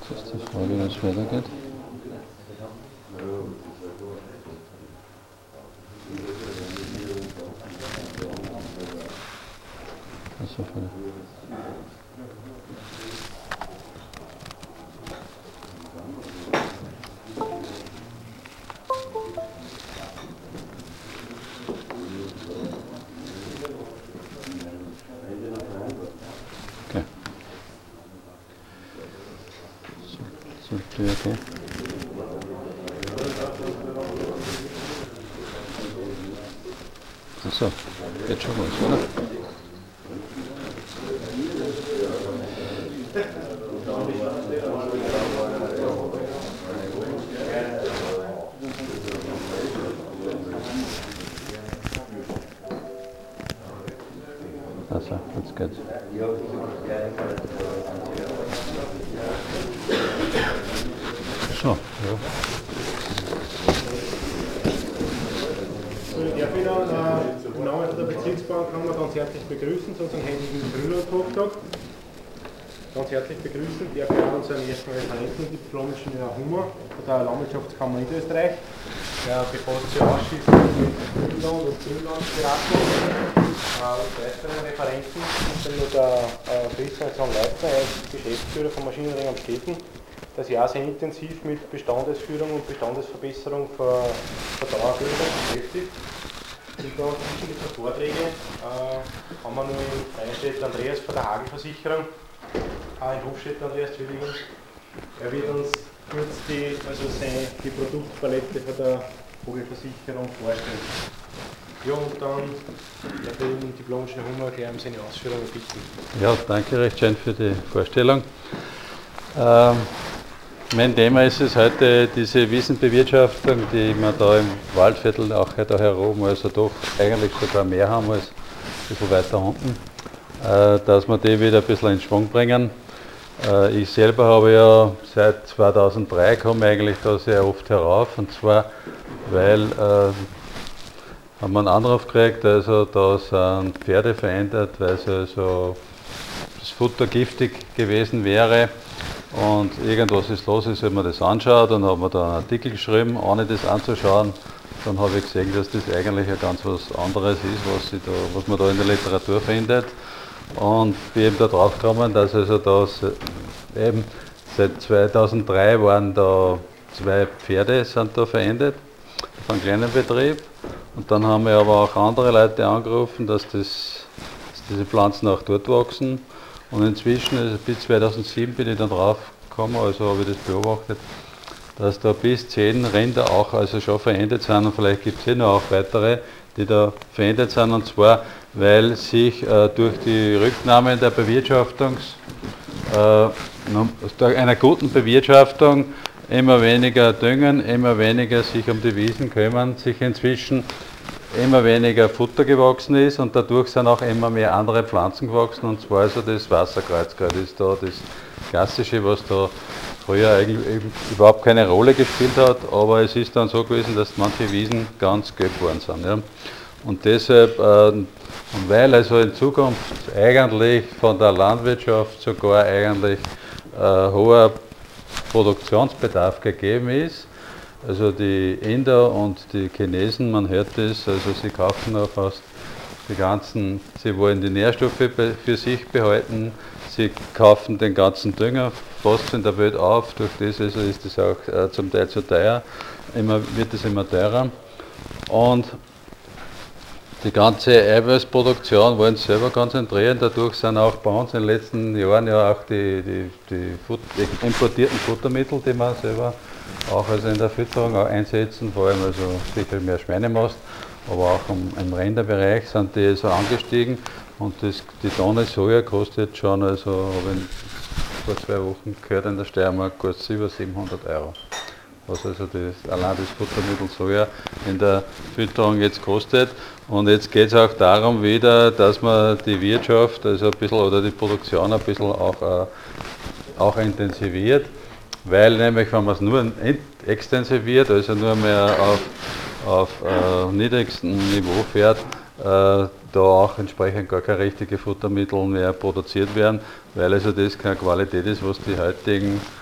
Das ist die Frage, wie es weitergeht. Also okay. Sollte ja gehen. So, geht schon los, oder? Also, jetzt geht's. So, ja. Ich darf Ihnen im Namen der Bezirksbank ganz herzlich begrüßen zu unserem händigen Grünlandhochtag. Ganz herzlich begrüßen darf ich auch unseren ersten Referenten, diplomischen Hummer von der Landwirtschaftskammer Niederösterreich. Der befasst sich ausschließlich mit Grünland und Grünlandberatung. Weitere Referenten sind nur der Christian Leitner, er ist Geschäftsführer von Maschinenring am Städten, der sich auch sehr intensiv mit Bestandesführung und Bestandesverbesserung für Dauergrünland beschäftigt. Und dann zwischen diesen Vorträgen haben wir nur in Rheinstedt Andreas von der Hagelversicherung, in Hofstedt Andreas, Entschuldigung. Er wird uns kurz die Produktpalette von der Vogelversicherung vorstellen. Ja, und dann der diplomischen Hummer gleich um seine Ausführungen bitten. Ja, danke recht schön für die Vorstellung. Mein Thema ist es heute, diese Wiesenbewirtschaftung, die wir da im Waldviertel auch da herum, also doch eigentlich sogar mehr haben als ein bisschen weiter unten, dass wir die wieder ein bisschen in Schwung bringen. Ich selber habe ja seit 2003 komme eigentlich da sehr oft herauf, und zwar, weil haben wir einen Anruf gekriegt, also da sind Pferde verändert, weil also das Futter giftig gewesen wäre. Und irgendwas ist los, ist, wenn man das anschaut, dann haben wir da einen Artikel geschrieben, ohne das anzuschauen. Dann habe ich gesehen, dass das eigentlich ja ganz was anderes ist, was man da in der Literatur findet. Und bin eben da drauf gekommen, dass also das eben seit 2003 waren da 2 Pferde sind da verendet, von einem kleinen Betrieb. Und dann haben wir aber auch andere Leute angerufen, dass diese Pflanzen auch dort wachsen. Und inzwischen, also bis 2007 bin ich dann drauf gekommen, also habe ich das beobachtet, dass da bis 10 Rinder auch also schon verendet sind, und vielleicht gibt es noch auch weitere, die da verendet sind, und zwar, weil sich durch die Rücknahme der einer guten Bewirtschaftung immer weniger düngen, immer weniger sich um die Wiesen kümmern, sich inzwischen immer weniger Futter gewachsen ist, und dadurch sind auch immer mehr andere Pflanzen gewachsen, und zwar also das Wasserkreuzkraut ist da das Klassische, was da früher eigentlich überhaupt keine Rolle gespielt hat, aber es ist dann so gewesen, dass manche Wiesen ganz gelb geworden sind. Ja. Und deshalb, und weil also in Zukunft eigentlich von der Landwirtschaft sogar eigentlich hoher Produktionsbedarf gegeben ist, also die Inder und die Chinesen, man hört das, also sie kaufen auch fast sie wollen die Nährstoffe für sich behalten, sie kaufen den ganzen Dünger fast in der Welt auf, durch das also ist das auch zum Teil zu teuer, wird es immer teurer. Und die ganze Eiweißproduktion wollen sie selber konzentrieren, dadurch sind auch bei uns in den letzten Jahren ja auch die importierten Futtermittel, die man selber auch also in der Fütterung auch einsetzen, vor allem also sicher mehr Schweinemast, aber auch im Rinderbereich sind die so angestiegen, und die Tonne Soja kostet schon, also habe ich vor 2 Wochen gehört in der Steiermark, kostet über 700 €. Was also allein das Futtermittel Soja in der Fütterung jetzt kostet. Und jetzt geht es auch darum wieder, dass man die Wirtschaft also ein bisschen oder die Produktion ein bisschen auch intensiviert, weil nämlich, wenn man es nur extensiviert, also nur mehr auf niedrigstem Niveau fährt, da auch entsprechend gar keine richtigen Futtermittel mehr produziert werden, weil also das keine Qualität ist, was die heutigen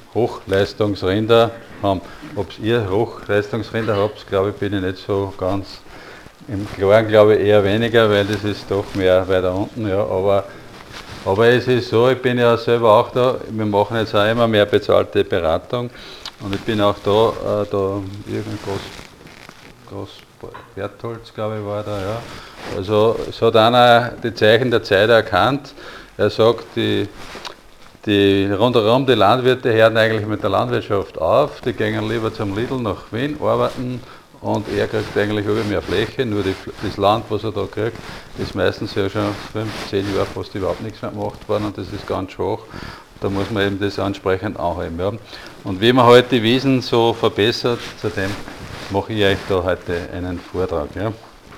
Hochleistungsrinder haben. Ob ihr Hochleistungsrinder habt, glaube ich, bin ich nicht so ganz im Klaren, glaube ich eher weniger, weil das ist doch mehr weiter unten, ja, aber es ist so, ich bin ja selber auch da, wir machen jetzt auch immer mehr bezahlte Beratung und ich bin auch da irgendwas Bertholz, glaube ich, war da, ja. Also es hat einer die Zeichen der Zeit erkannt. Er sagt, rundherum die Landwirte hören eigentlich mit der Landwirtschaft auf, die gehen lieber zum Lidl nach Wien arbeiten und er kriegt eigentlich über mehr Fläche, nur das Land, was er da kriegt, ist meistens ja schon 5, 10 Jahre fast überhaupt nichts mehr gemacht worden und das ist ganz schwach. Da muss man eben das entsprechend anheben. Ja. Und wie man halt die Wiesen so verbessert, zu dem mache ich euch da heute einen Vortrag. Ja.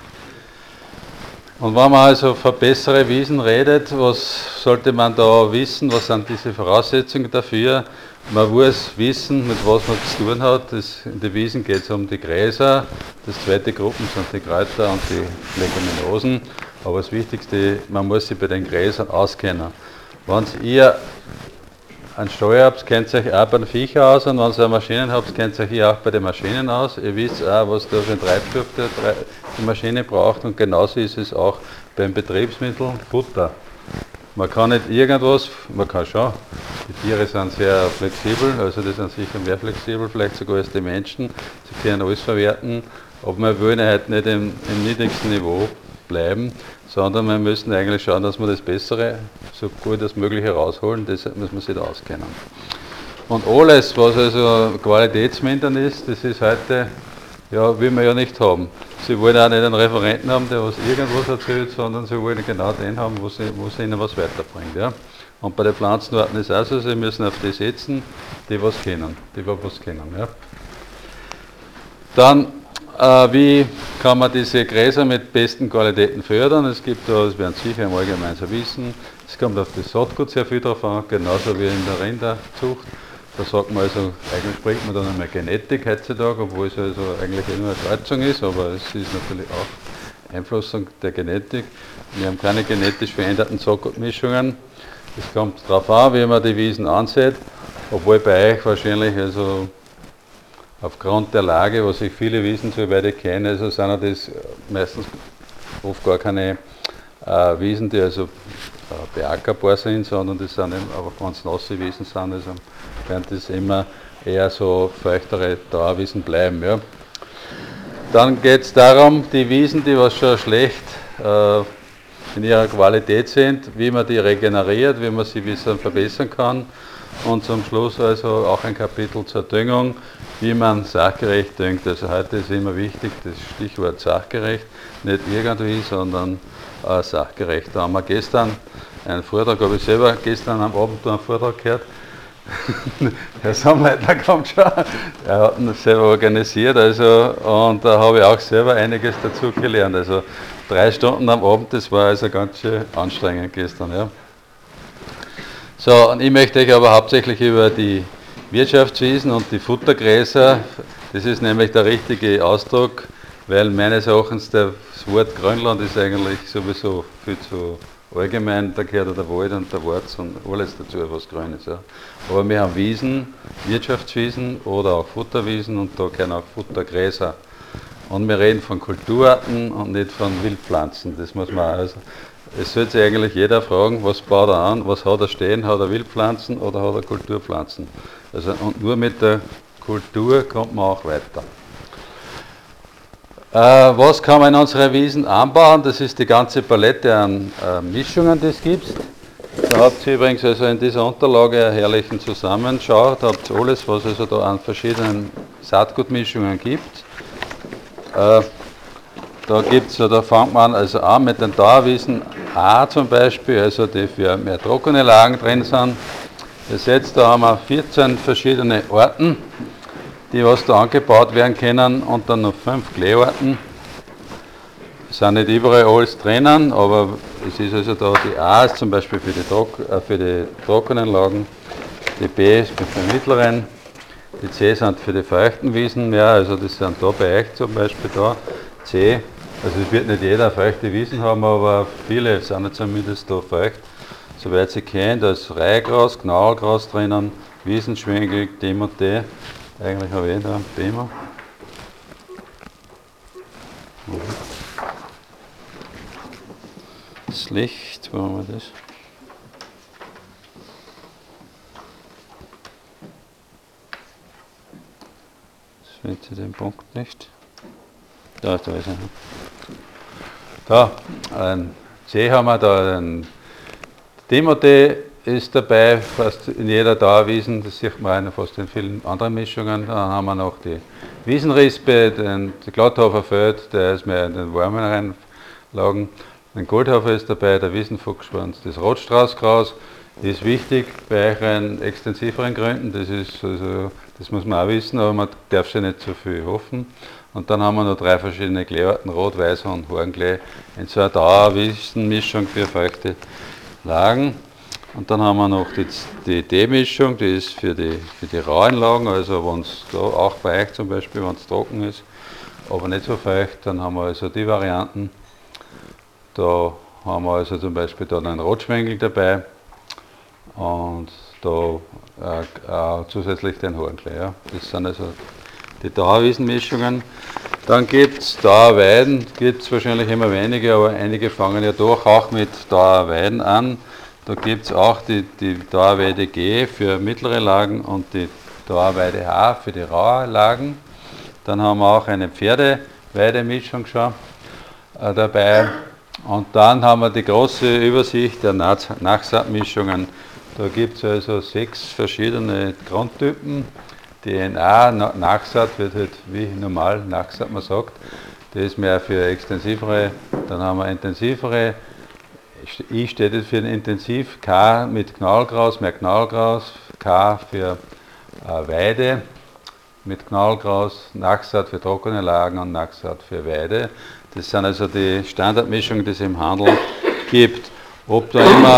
Und wenn man also für bessere Wiesen redet, was sollte man da wissen, was sind diese Voraussetzungen dafür? Man muss wissen, mit was man zu tun hat. In den Wiesen geht es um die Gräser, das zweite Gruppen sind die Kräuter und die Leguminosen. Aber das Wichtigste, man muss sich bei den Gräsern auskennen. Wenn ihr einen Steuer habt, kennt ihr euch auch bei den Viechern aus und wenn ihr Maschinen habt, kennt ihr euch auch bei den Maschinen aus. Ihr wisst auch, was da für ein Treibstoff die Maschine braucht und genauso ist es auch beim Betriebsmittel Futter. Man kann nicht irgendwas, man kann schon, die Tiere sind sehr flexibel, also die sind sicher mehr flexibel, vielleicht sogar als die Menschen, sie können alles verwerten, aber wir wollen halt nicht im niedrigsten Niveau bleiben, sondern wir müssen eigentlich schauen, dass wir das Bessere so gut als möglich herausholen, deshalb müssen wir sich da auskennen. Und alles, was also qualitätsmindernd ist, das ist heute, ja, will man ja nicht haben. Sie wollen auch nicht einen Referenten haben, der was irgendwas erzählt, sondern sie wollen genau den haben, wo sie ihnen was weiterbringt. Ja. Und bei den Pflanzenarten ist es auch so, sie müssen auf die setzen, die was kennen. Ja. Dann, wie kann man diese Gräser mit besten Qualitäten fördern? Es gibt da, das werden Sie sicher im Allgemeinen so wissen, es kommt auf das Saatgut sehr viel drauf an, genauso wie in der Rinderzucht. Da sagt man also, eigentlich spricht man dann einmal Genetik heutzutage, obwohl es also eigentlich nur eine Kreuzung ist, aber es ist natürlich auch Beeinflussung der Genetik. Wir haben keine genetisch veränderten Saatgutmischungen. Es kommt darauf an, wie man die Wiesen ansieht, obwohl bei euch wahrscheinlich also aufgrund der Lage, was ich viele Wiesen so weit kenne, also sind das meistens oft gar keine Wiesen, die also beackerbar sind, sondern das sind eben, aber wenn es nasse Wiesen sind, also werden das immer eher so feuchtere Dauerwiesen bleiben. Ja. Dann geht es darum, die Wiesen, die was schon schlecht in ihrer Qualität sind, wie man die regeneriert, wie man sie ein bisschen verbessern kann. Und zum Schluss also auch ein Kapitel zur Düngung, wie man sachgerecht düngt. Also heute ist immer wichtig, das Stichwort sachgerecht, nicht irgendwie, sondern sachgerecht. Da haben wir gestern einen Vortrag, habe ich selber gestern am Abend einen Vortrag gehört. Herr Samleitner kommt schon, er hat ihn selber organisiert, also, und da habe ich auch selber einiges dazu gelernt. Also 3 Stunden am Abend, das war also ganz schön anstrengend gestern. Ja. So, und ich möchte euch aber hauptsächlich über die Wirtschaftswiesen und die Futtergräser, das ist nämlich der richtige Ausdruck, weil meines Erachtens das Wort Grünland ist eigentlich sowieso viel zu allgemein, da gehört der Wald und der Wurz und alles dazu, was grün ist. Ja. Aber wir haben Wiesen, Wirtschaftswiesen oder auch Futterwiesen und da gehören auch Futtergräser. Und wir reden von Kulturarten und nicht von Wildpflanzen. Das muss man also. Es sollte sich eigentlich jeder fragen, was baut er an, was hat er stehen, hat er Wildpflanzen oder hat er Kulturpflanzen. Also, und nur mit der Kultur kommt man auch weiter. Was kann man in unsere Wiesen anbauen? Das ist die ganze Palette an Mischungen, die es gibt. Da habt ihr übrigens also in dieser Unterlage einen herrlichen Zusammenschau. Da habt ihr alles, was also da an verschiedenen Saatgutmischungen gibt. Da fängt man also an mit den Dauerwiesen A zum Beispiel, also die für mehr trockene Lagen drin sind. Ihr seht, da haben wir 14 verschiedene Arten, die was da angebaut werden können und dann noch 5 Kleearten. Es sind nicht überall alles drinnen, aber es ist also da, die A ist zum Beispiel für die trockenen Lagen, die B ist für die mittleren, die C sind für die feuchten Wiesen mehr, also das sind da bei euch zum Beispiel da, C. Also es wird nicht jeder feuchte Wiesen haben, aber viele sind zumindest da feucht, soweit Sie kennen, da ist Reihgras, Knauelgras drinnen, Wiesenschwengel, dem und dem. Eigentlich habe ich da einen Beamer. Das Licht, wo haben wir das? Das findet ihr den Punkt nicht. Da ist er. Da, ein C haben wir da, ein Timothy ist dabei, fast in jeder Dauerwiesen, das sieht man auch fast in vielen anderen Mischungen. Dann haben wir noch die Wiesenrispe, den Glatthofer Feld, der ist mehr in den warmen Reinlagen. Ein Goldhofer ist dabei, der Wiesenfuchsschwanz, das Rotstraußgras ist wichtig bei euren extensiveren Gründen, das muss man auch wissen, aber man darf sich nicht zu viel hoffen. Und dann haben wir noch 3 verschiedene Kleearten, Rot, Weiß und Hornklee, in so einer Dauerwiesenmischung für feuchte Lagen. Und dann haben wir noch die D-Mischung, die ist für die rauen Lagen, also wenn es da auch bei euch zum Beispiel, wenn es trocken ist, aber nicht so feucht, dann haben wir also die Varianten. Da haben wir also zum Beispiel dann einen Rotschwengel dabei und da zusätzlich den Hornklee. Ja. Das sind also die Dauerwiesenmischungen. Dann gibt es Dauerweiden, gibt es wahrscheinlich immer weniger, aber einige fangen ja doch auch mit Dauerweiden an. Da gibt es auch die Dauerweide G für mittlere Lagen und die Dauerweide H für die rauen Lagen. Dann haben wir auch eine Pferdeweidemischung schon dabei. Und dann haben wir die große Übersicht der Nachsaatmischungen. Da gibt es also 6 verschiedene Grundtypen. Die NA-Nachsaat wird halt wie normal Nachsaat, man sagt. Das ist mehr für extensivere, dann haben wir intensivere. I steht jetzt für den Intensiv, K mit Knallgras, mehr Knallgras, K für Weide mit Knallgras, Nachsaat für trockene Lagen und Nachsaat für Weide. Das sind also die Standardmischungen, die es im Handel gibt. Ob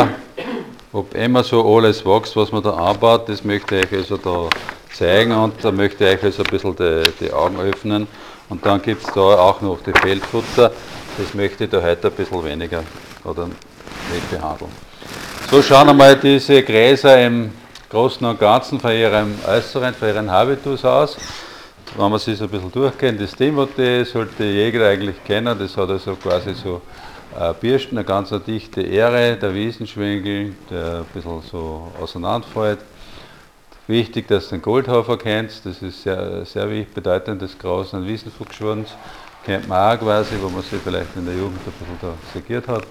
immer so alles wächst, was man da anbaut, das möchte ich euch also da zeigen und da möchte ich euch also ein bisschen die Augen öffnen. Und dann gibt es da auch noch die Feldfutter, das möchte ich da heute ein bisschen weniger oder nicht behandeln. So schauen einmal diese Gräser im Großen und Ganzen von ihrem Äußeren, von ihrem Habitus aus. Wenn man sich so ein bisschen durchkennt, das Timothy sollte jeder eigentlich kennen, das hat also quasi so Birsten, eine ganz dichte Ähre, der Wiesenschwengel, der ein bisschen so auseinanderfällt. Wichtig, dass du den Goldhofer kennst, das ist sehr, sehr wichtig, bedeutendes Gras, ein Wiesenfuchsschwanz kennt man auch quasi, wo man sich vielleicht in der Jugend ein bisschen da segiert hat.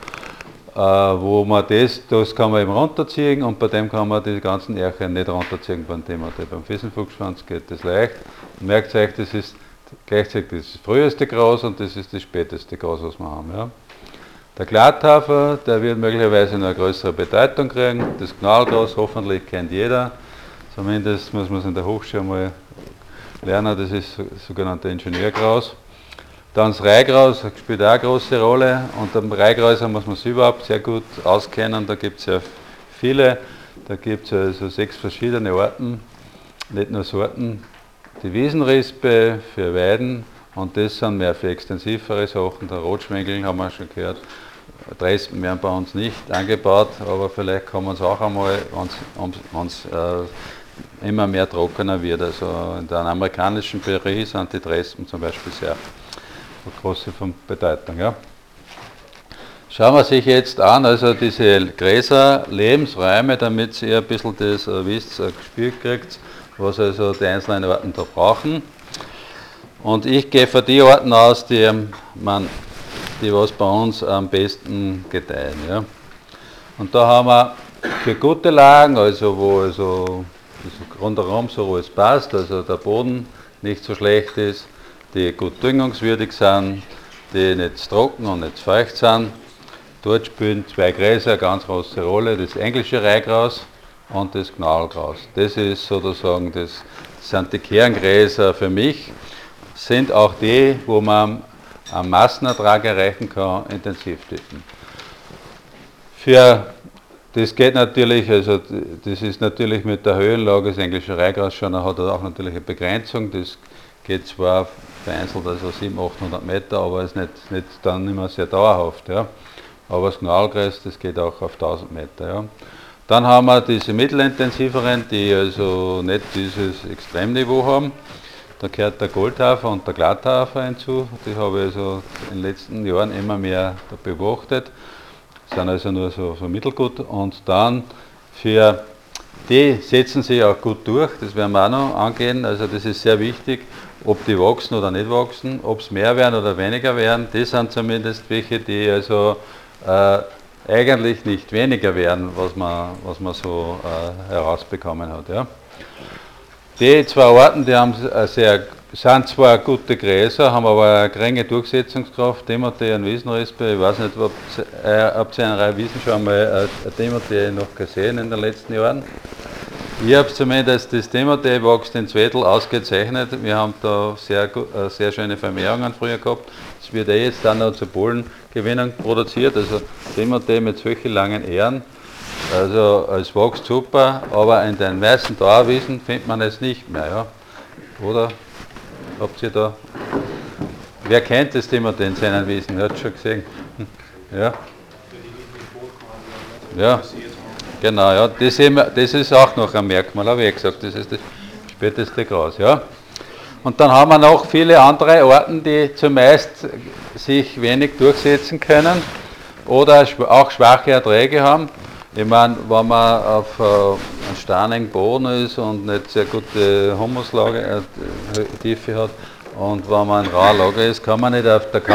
Wo man das kann man eben runterziehen und bei dem kann man die ganzen Ährchen nicht runterziehen beim Timothy. Beim Wiesenfuchsschwanz geht das leicht. Und merkt euch, das ist gleichzeitig das früheste Gras und das ist das späteste Gras, was wir haben. Ja. Der Glatthafer, der wird möglicherweise noch eine größere Bedeutung kriegen. Das Knallgras hoffentlich kennt jeder. Zumindest muss man es in der Hochschule mal lernen, das ist das sogenannte Ingenieurgras. Dann das Reihgras spielt auch eine große Rolle und am Reihgräser muss man sich überhaupt sehr gut auskennen, da gibt es ja viele, da gibt es also 6 verschiedene Arten, nicht nur Sorten. Die Wiesenrispe für Weiden und das sind mehr für extensivere Sachen, der Rotschwengel haben wir schon gehört, Dresden werden bei uns nicht angebaut, aber vielleicht kann man es auch einmal, wenn es immer mehr trockener wird, also in der amerikanischen Prärie sind die Dresden zum Beispiel sehr große von Bedeutung. Ja. Schauen wir sich jetzt an, also diese Gräser, Lebensräume, damit ihr ein bisschen das wisst, ein Gespür kriegt, was also die einzelnen Arten da brauchen. Und ich gehe von den Arten aus, die was bei uns am besten gedeihen. Ja. Und da haben wir für gute Lagen, also wo also rundherum so alles passt, also der Boden nicht so schlecht ist, die gut düngungswürdig sind, die nicht zu trocken und nicht zu feucht sind. Dort spielen 2 Gräser eine ganz große Rolle, das englische Reihgras und das Knallgras. Das ist sozusagen, das sind die Kerngräser für mich, sind auch die, wo man einen Massenertrag erreichen kann, Intensivtypen. Das geht natürlich, also das ist natürlich mit der Höhenlage, das englische Reihgras schon, hat auch natürlich eine Begrenzung, das geht zwar vereinzelt also 700, 800 Meter, aber ist nicht dann immer sehr dauerhaft. Ja. aber das Gnalgräs, das geht auch auf 1000 Meter. Ja. Dann haben wir diese mittelintensiveren, die also nicht dieses Extremniveau haben. Da gehört der Goldhafer und der Glatthafer hinzu. Die habe ich also in den letzten Jahren immer mehr beobachtet. Sind also nur so mittelgut. Und dann für die setzen sich auch gut durch, das werden wir auch noch angehen. Also das ist sehr wichtig, ob die wachsen oder nicht wachsen, ob es mehr werden oder weniger werden. Das sind zumindest welche, die also eigentlich nicht weniger werden, was man so herausbekommen hat. Ja. Die zwei Arten, die haben sind zwar gute Gräser, haben aber eine geringe Durchsetzungskraft. Timothy und Wiesenrispe, ich weiß nicht, ob Sie in einer Wiesen schon mal ein Timothy noch gesehen in den letzten Jahren. Ich habe zumindest das Timothy wächst in Zwettl ausgezeichnet. Wir haben da sehr schöne Vermehrungen früher gehabt. Das wird jetzt dann noch zur Pollengewinnung produziert. Also Timothy mit solchen langen Ähren. Also es wächst super, aber in den meisten Dauerwiesen findet man es nicht mehr. Ja. Oder habt ihr da? Wer kennt das Timothy in seinen Wiesen? Hat schon gesehen. Ja. Ja. Genau, ja. Das ist auch noch ein Merkmal, habe ich gesagt. Das ist das späteste Gras. Ja. Und dann haben wir noch viele andere Arten, die zumeist sich wenig durchsetzen können oder auch schwache Erträge haben. Ich meine, wenn man auf einem steinigen Boden ist und nicht sehr gute Humuslage, Tiefe hat, und wenn man in rauer Lage ist, kann man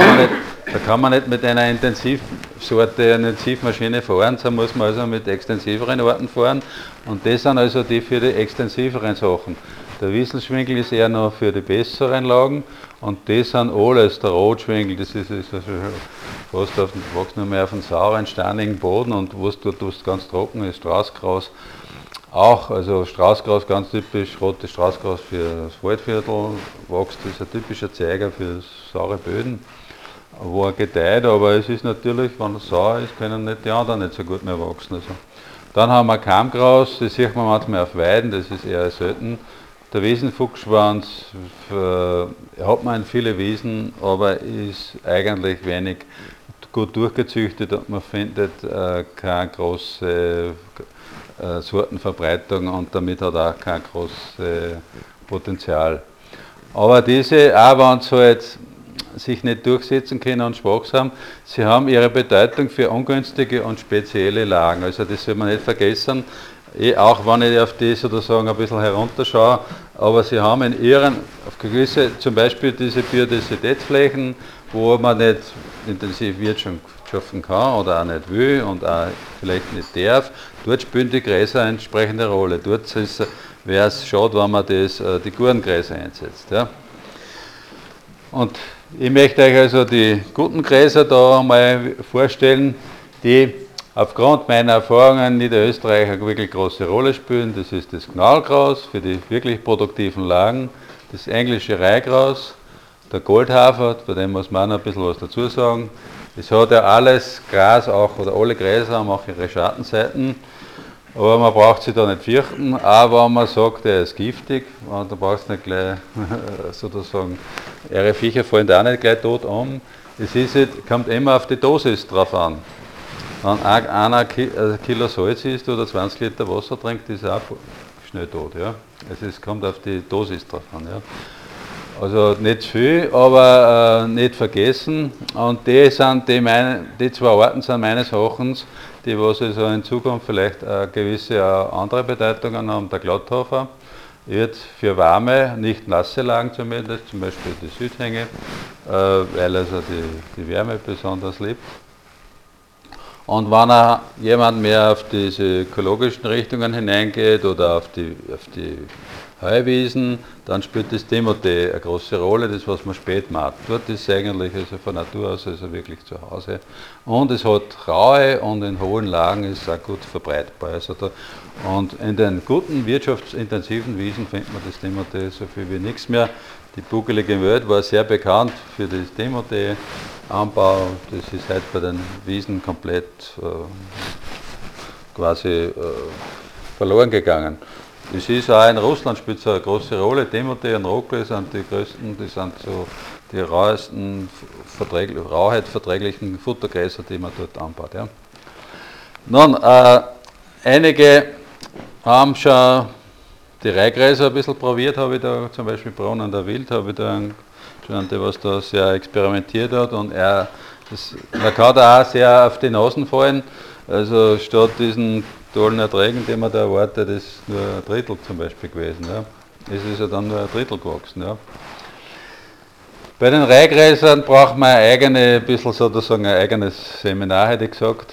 nicht mit einer Intensivsorte, einer Intensivmaschine fahren, da muss man also mit extensiveren Arten fahren, und das sind also die für die extensiveren Sachen. Der Wieselschwingel ist eher noch für die besseren Lagen, und das sind alles, der Rotschwingel, das ist also fast wächst nur mehr auf einem sauren, steinigen Boden, und was dort ganz trocken ist, Straußgras auch, also Straußgras ganz typisch, rotes Straußgras für das Waldviertel, wächst, das ist ein typischer Zeiger für saure Böden, wo er gedeiht, aber es ist natürlich, wenn es sauer ist, können nicht die anderen nicht so gut mehr wachsen. Also. Dann haben wir Kammgras, das sieht man manchmal auf Weiden, das ist eher selten. Der Wiesenfuchsschwanz hat man in viele Wiesen, aber ist eigentlich wenig gut durchgezüchtet, und man findet keine große Sortenverbreitung, und damit hat auch kein großes Potenzial. Aber diese, auch wenn sie halt sich nicht durchsetzen können und schwach sind, sie haben ihre Bedeutung für ungünstige und spezielle Lagen. Also das soll man nicht vergessen. Auch wenn ich auf die sozusagen ein bisschen herunterschaue, aber sie haben in ihren, auf gewisse, zum Beispiel diese Biodiversitätsflächen, wo man nicht intensiv wirtschaften kann oder auch nicht will und auch vielleicht nicht darf, dort spielen die Gräser eine entsprechende Rolle. Dort wäre es schade, wenn man die guten Gräser einsetzt. Ja. Und ich möchte euch also die guten Gräser da mal vorstellen, die aufgrund meiner Erfahrungen in Niederösterreich eine wirklich große Rolle spielen. Das ist das Gnalgras für die wirklich produktiven Lagen, das englische Reihgras, der Goldhafer, bei dem muss man auch noch ein bisschen was dazu sagen. Es hat ja alles Gras auch, oder alle Gräser haben auch ihre Schattenseiten, aber man braucht sich da nicht fürchten, auch wenn man sagt, er ist giftig, und da braucht es nicht gleich sozusagen, ihre Viecher fallen da auch nicht gleich tot um. Es kommt immer auf die Dosis drauf an. Wenn einer Kilo Salz isst oder 20 Liter Wasser trinkt, ist er auch schnell tot. Ja. Also es kommt auf die Dosis drauf an. Ja. Also nicht zu viel, aber nicht vergessen. Und die zwei Arten sind meines Erachtens, die was also in Zukunft vielleicht gewisse andere Bedeutungen haben. Der Glatthafer wird für warme, nicht nasse Lagen zumindest, zum Beispiel die Südhänge, weil also die Wärme besonders liebt. Und wenn jemand mehr auf diese ökologischen Richtungen hineingeht oder auf die Heuwiesen, dann spielt das Timothy eine große Rolle, das was man spät macht. Dort ist es eigentlich also von Natur aus also wirklich zu Hause. Und es hat raue und in hohen Lagen ist es auch gut verbreitbar. Also und in den guten wirtschaftsintensiven Wiesen findet man das Timothy so viel wie nichts mehr. Die buckelige Welt war sehr bekannt für das Timothy-Anbau. Das ist heute bei den Wiesen komplett quasi verloren gegangen. Das ist auch in Russland spielt so eine große Rolle. Timothy und Rokle sind die größten, die sind so die rauhesten, rauheitverträglichen Futtergräser, die man dort anbaut. Ja. Nun, einige haben schon die Reihgräser ein bisschen probiert, habe ich da zum Beispiel Brunnen der Wild, habe ich da einen, was da sehr experimentiert hat und man kann da auch sehr auf die Nasen fallen. Also statt diesen tollen Erträgen, die man da erwartet, ist nur ein Drittel zum Beispiel gewesen. Ja. Es ist ja dann nur ein Drittel gewachsen. Ja. Bei den Reihgräsern braucht man ein eigenes Seminar, hätte ich gesagt.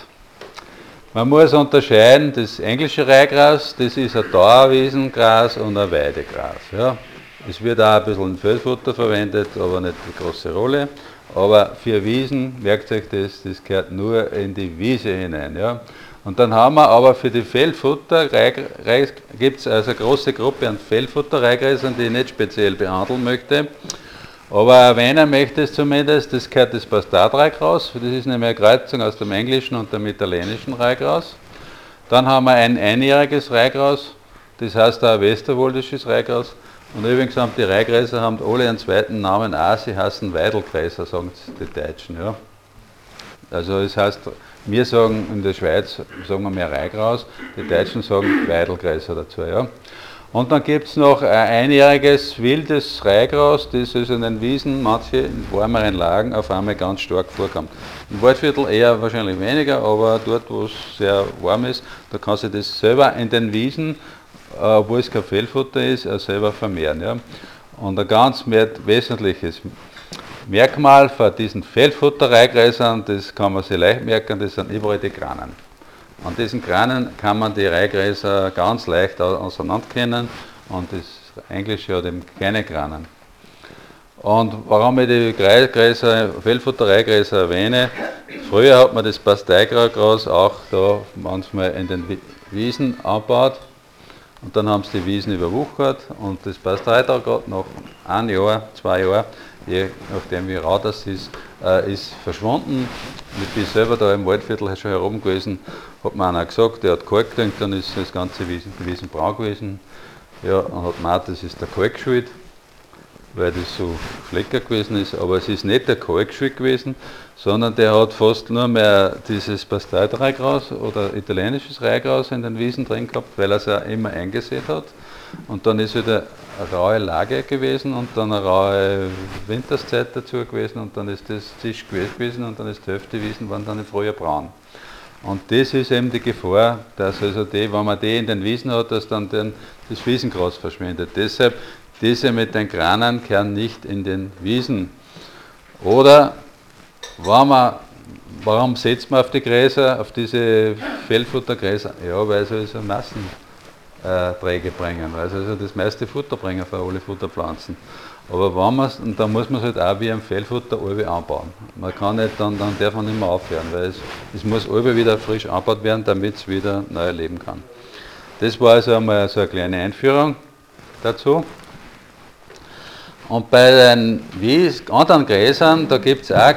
Man muss unterscheiden, das englische Reihgras, das ist ein Dauerwiesengras und ein Weidegras. Ja. Es wird auch ein bisschen in Feldfutter verwendet, aber nicht die große Rolle. Aber für Wiesen, merkt euch das gehört nur in die Wiese hinein. Ja. Und dann haben wir aber für die Feldfutter, gibt es also eine große Gruppe an Feldfutter-Reihgräsern, die ich nicht speziell behandeln möchte. Aber erwähnen möchte es zumindest, das gehört das Bastardreihgras, das ist nämlich eine Kreuzung aus dem englischen und dem italienischen Reihgras. Dann haben wir ein einjähriges Reihgras, das heißt auch ein westerwoldisches Reihgras. Und übrigens haben die Reihgräser alle einen zweiten Namen auch, sie heißen Weidelgräser, sagen die Deutschen. Ja. Also das heißt, wir sagen in der Schweiz, sagen wir mehr Reihgras, die Deutschen sagen Weidelgräser dazu. Ja. Und dann gibt es noch ein einjähriges wildes Reihgras, das also in den Wiesen, manche in warmeren Lagen, auf einmal ganz stark vorkommt. Im Waldviertel eher wahrscheinlich weniger, aber dort, wo es sehr warm ist, da kann sich das selber in den Wiesen, obwohl es kein Feldfutter ist, auch selber vermehren. Ja. Und ein ganz wesentliches Merkmal von diesen Feldfutter-Reihgräsern, das kann man sich leicht merken, das sind überall die Granen. An diesen Granen kann man die Reihgräser ganz leicht auseinanderkennen und das Englische hat eben keine Granen. Und warum ich die Feldfutter-Reihgräser erwähne, früher hat man das Pasteigras auch da manchmal in den Wiesen angebaut und dann haben sie die Wiesen überwuchert und das Pasteigras nach 1 Jahr, 2 Jahren, je nachdem wie rau das ist verschwunden. Ich bin selber da im Waldviertel schon herum gewesen, hat mir einer gesagt, der hat Kalk gedüngt, dann ist das ganze Wiesen braun gewesen. Ja, und hat gemeint, das ist der Kalk schuld, weil das so schlecker gewesen ist, aber es ist nicht der Kalk schuld gewesen, sondern der hat fast nur mehr dieses Pasteidreihgras oder italienisches Reihgras in den Wiesen drin gehabt, weil er es ja immer eingesät hat. Und dann ist wieder eine raue Lage gewesen und dann eine raue Winterszeit dazu gewesen und dann ist das Zisch gewesen und dann ist die Hälfte Wiesen waren dann im Frühjahr braun. Und das ist eben die Gefahr, dass also wenn man die in den Wiesen hat, dass dann das Wiesengras verschwindet. Deshalb, diese mit den Granen kehren nicht in den Wiesen. Oder warum setzt man auf die Gräser, auf diese Feldfuttergräser? Ja, weil sie so Massenträge bringen, weil sie also das meiste Futter bringen für alle Futterpflanzen. Aber und da muss man es halt auch wie ein Feldfutter alle anbauen. Man kann nicht, dann darf man nicht mehr aufhören, weil es muss alle wieder frisch angebaut werden, damit es wieder neu leben kann. Das war also einmal so eine kleine Einführung dazu. Und bei den anderen Gräsern, da gibt es auch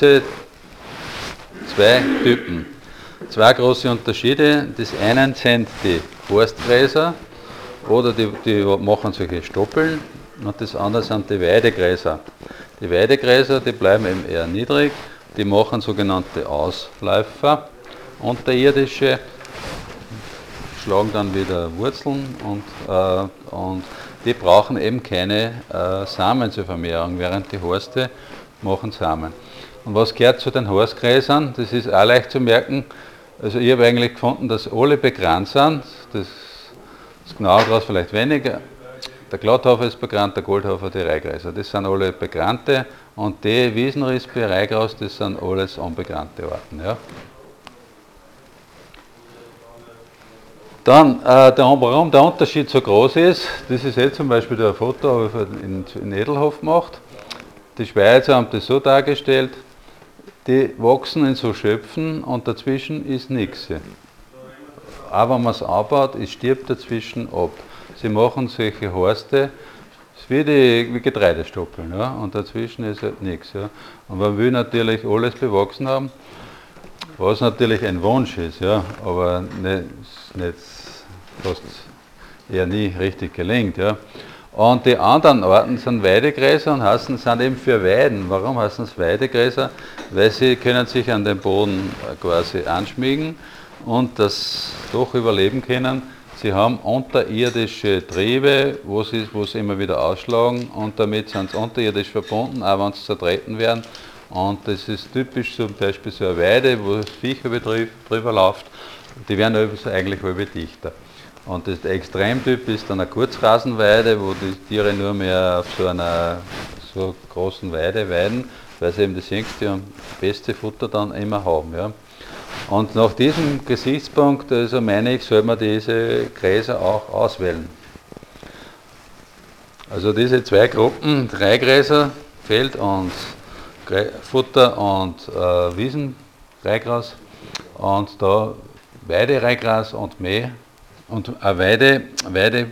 zwei Typen. Zwei große Unterschiede. Das eine sind die Forstgräser oder die machen solche Stoppeln und das andere sind die Weidegräser. Die Weidegräser, die bleiben eben eher niedrig, die machen sogenannte Ausläufer, unterirdische, schlagen dann wieder Wurzeln und die brauchen eben keine Samen zur Vermehrung, während die Horste machen Samen. Und was gehört zu den Horstgräsern? Das ist auch leicht zu merken. Also ich habe eigentlich gefunden, dass alle bekannt sind. Das genaue Gras vielleicht weniger. Der Glatthafer ist bekannt, der Goldhafer, die Reihgräser. Das sind alle bekannte. Und die Wiesenrispe, Reihgras, das sind alles unbekannte Arten. Ja. Dann, warum der Unterschied so groß ist, das ist jetzt zum Beispiel ein Foto, das ich in Edelhof gemacht. Die Schweizer haben das so dargestellt, die wachsen in so Schöpfen und dazwischen ist nichts. Auch wenn man es anbaut, es stirbt dazwischen ab. Sie machen solche Horste, wie Getreidestoppeln, ja, und dazwischen ist halt nichts. Ja. Und man will natürlich alles bewachsen haben, was natürlich ein Wunsch ist, ja, aber nicht fast eher nie richtig gelingt. Ja. Und die anderen Arten sind Weidegräser und sind eben für Weiden. Warum heißen es Weidegräser? Weil sie können sich an den Boden quasi anschmiegen und das doch überleben können. Sie haben unterirdische Triebe, wo sie immer wieder ausschlagen und damit sind sie unterirdisch verbunden, auch wenn sie zertreten werden. Und das ist typisch zum Beispiel so eine Weide, wo das Viecher drüber läuft, die werden eigentlich alle dichter. Und der Extremtyp ist dann eine Kurzrasenweide, wo die Tiere nur mehr auf so großen Weide weiden, weil sie eben das jüngste und beste Futter dann immer haben. Ja. Und nach diesem Gesichtspunkt, also meine ich, soll man diese Gräser auch auswählen. Also diese zwei Gruppen, Reihgräser, Feld- und Futter- und Wiesenreihgras und da Weidereihgras und Mäh und Weidegräser